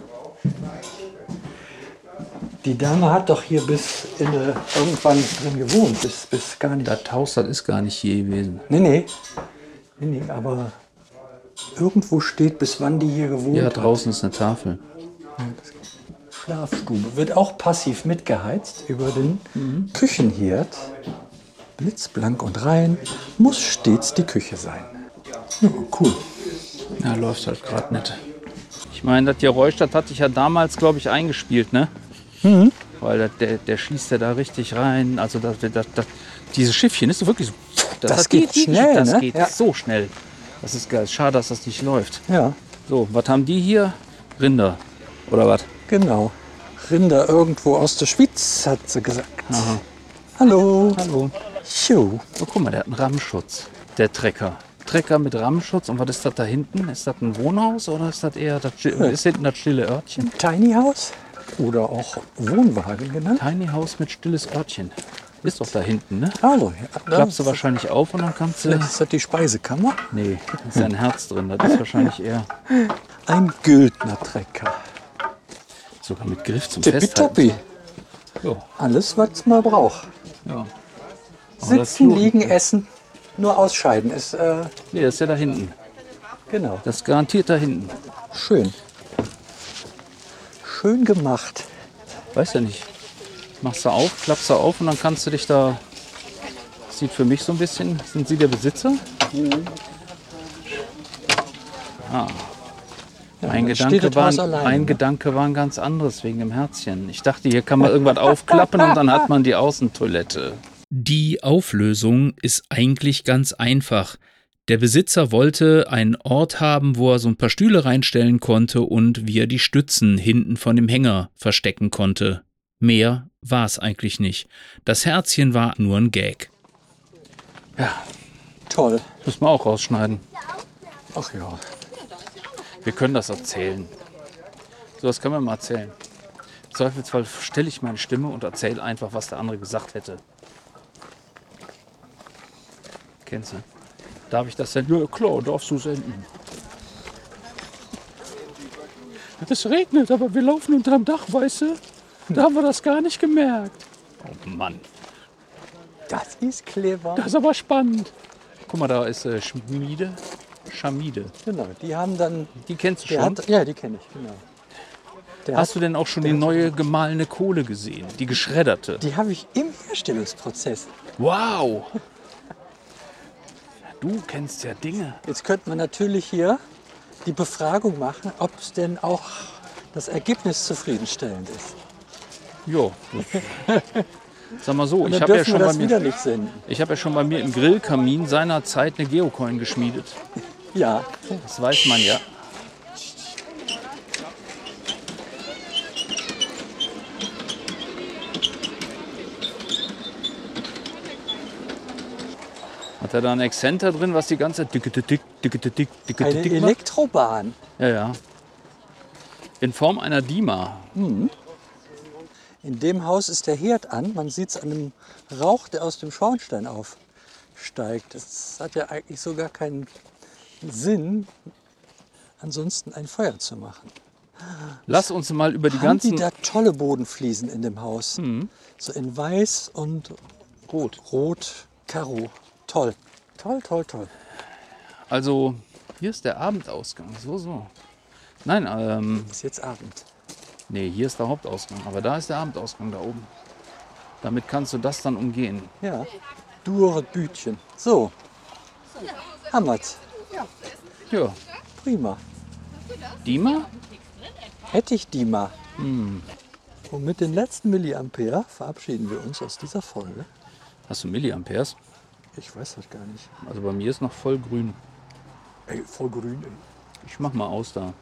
Die Dame hat doch hier bis in, äh, irgendwann drin gewohnt, bis, bis gar nicht. Das Haus, das ist gar nicht hier gewesen. Nee, nee. Nee, nee, aber irgendwo steht, bis wann die hier gewohnt Ja, hat. draußen ist eine Tafel. Schlafstube. Wird auch passiv mitgeheizt über den Mhm. Küchenherd. Blitzblank und rein. Muss stets die Küche sein. Ja, cool. Ja, läuft halt gerade nicht. Ich meine, das Geräusch, das hatte ich ja damals, glaube ich, eingespielt, ne? Mhm. Weil das, der, der schießt ja da richtig rein. Also das, das, das, dieses Schiffchen ist so wirklich so. Das hat geht die- schnell, Das ne? geht Ja. so schnell. Das ist geil. Schade, dass das nicht läuft. Ja, So, was haben die hier? Rinder. Oder was? genau. Rinder irgendwo aus der Schweiz, hat sie gesagt. Aha. Hallo. Hallo. Jo. Oh, guck mal, der hat einen Rahmenschutz. Der Trecker. Trecker mit Rahmenschutz. Und was ist das da hinten? Ist das ein Wohnhaus oder ist das eher das, ist hinten das stille Örtchen? Tiny House oder auch Wohnwagen genannt. Tiny House mit stilles Örtchen. Ist doch da hinten, ne? Hallo. Ja, Klappst du das- wahrscheinlich auf und dann kannst du. Vielleicht ist das die Speisekammer. Nee, da ist ja ein Herz drin. Das ist wahrscheinlich eher Ein Güldner Trecker. sogar mit Griff zum Festhalten. Tippitoppi. Ja, Alles, was man braucht. ja. Aber das Sitzen, Flur- liegen, essen. Nur ausscheiden ist äh, Nee, das ist ja da hinten. genau Das ist garantiert da hinten. schön. Schön gemacht. Weiß ja nicht. Machst du auf, klappst du auf und dann kannst du dich da. Sieht für mich so ein bisschen. Sind Sie der Besitzer? Ah. Ein, dann steht Gedanke das war, Haus alleine, ein ne? Gedanke war ein ganz anderes wegen dem Herzchen. Ich dachte, hier kann man irgendwas aufklappen und dann hat man die Außentoilette. Die Auflösung ist eigentlich ganz einfach. Der Besitzer wollte einen Ort haben, wo er so ein paar Stühle reinstellen konnte und wie er die Stützen hinten von dem Hänger verstecken konnte. Mehr war es eigentlich nicht. Das Herzchen war nur ein Gag. Ja, Toll. müssen wir auch rausschneiden. Ach ja. Wir können das erzählen. So was können wir mal erzählen. Im Zweifelsfall stelle ich meine Stimme und erzähle einfach, was der andere gesagt hätte. Kennst du? Darf ich das denn? Ja, klar, darfst du senden. Es regnet, aber wir laufen unterm Dach, weißt du? Da haben wir das gar nicht gemerkt. Oh Mann, Das ist clever. das ist aber spannend. Guck mal, da ist äh, Schmiede. Schamide. Genau, die haben dann... Die kennst du Der schon. hat, ja, die kenne ich, genau. Der Hast hat, du denn auch schon die neue gemahlene Kohle gesehen? Die geschredderte? Die habe ich im Herstellungsprozess. Wow! Du kennst ja Dinge. Jetzt könnte man natürlich hier die Befragung machen, ob es denn auch das Ergebnis zufriedenstellend ist. Jo. Sag mal so, Und ich dann habe ja dürfen schon wir bei das wieder mir, nicht senden. ich habe ja schon bei mir im Grillkamin seinerzeit eine Geocoin geschmiedet. Ja, Das weiß man ja. Hat er da einen Exzenter drin, was die ganze Zeit dicke, dick, dicke, dick, dicke, eine dick macht? Elektrobahn. Ja, ja. In Form einer Dima. In dem Haus ist der Herd an. Man sieht es an dem Rauch, der aus dem Schornstein aufsteigt. Das hat ja eigentlich so gar keinen Sinn, ansonsten ein Feuer zu machen. Lass uns mal über die Haben ganzen... die da tolle Bodenfliesen in dem Haus? So in weiß und Rot. rot Karo. Toll. Toll, toll, toll. Also, hier ist der Abendausgang. So, so. Nein, ähm, Ist jetzt Abend. nee, hier ist der Hauptausgang. Aber da ist der Abendausgang da oben. Damit kannst du das dann umgehen. Ja. Dure Bütchen. So. Hammert. Ja. Prima. Dima? Hätte ich die mal. Und mit den letzten Milliampere verabschieden wir uns aus dieser Folge. Hast du Milliamperes? Ich weiß das gar nicht. Also bei mir ist noch voll grün. Ey, voll grün, ey. Ich mach mal aus da.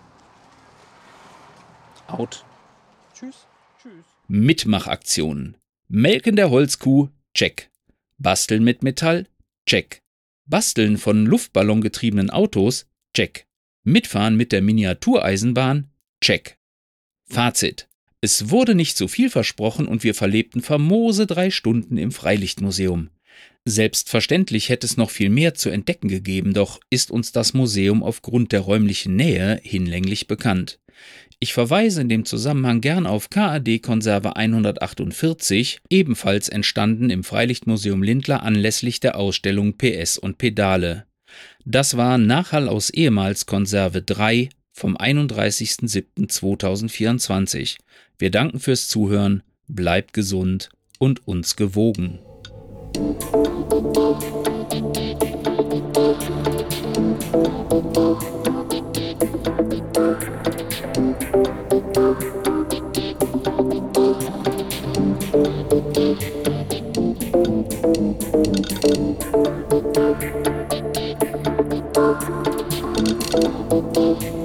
Out. Tschüss. Tschüss. Mitmachaktionen. Melken der Holzkuh, check. Basteln mit Metall, check. Basteln von luftballongetriebenen Autos, check. Mitfahren mit der Miniatureisenbahn, check. Fazit. Es wurde nicht so viel versprochen und wir verlebten famose drei Stunden im Freilichtmuseum. Selbstverständlich hätte es noch viel mehr zu entdecken gegeben, doch ist uns das Museum aufgrund der räumlichen Nähe hinlänglich bekannt. Ich verweise in dem Zusammenhang gern auf K A D-Konserve hundertachtundvierzig, ebenfalls entstanden im Freilichtmuseum Lindlar anlässlich der Ausstellung P S und Pedale. Das war Nachhall aus ehemals Konserve drei vom einunddreißigsten siebten zweitausendvierundzwanzig. Wir danken fürs Zuhören, bleibt gesund und uns gewogen. Thank you.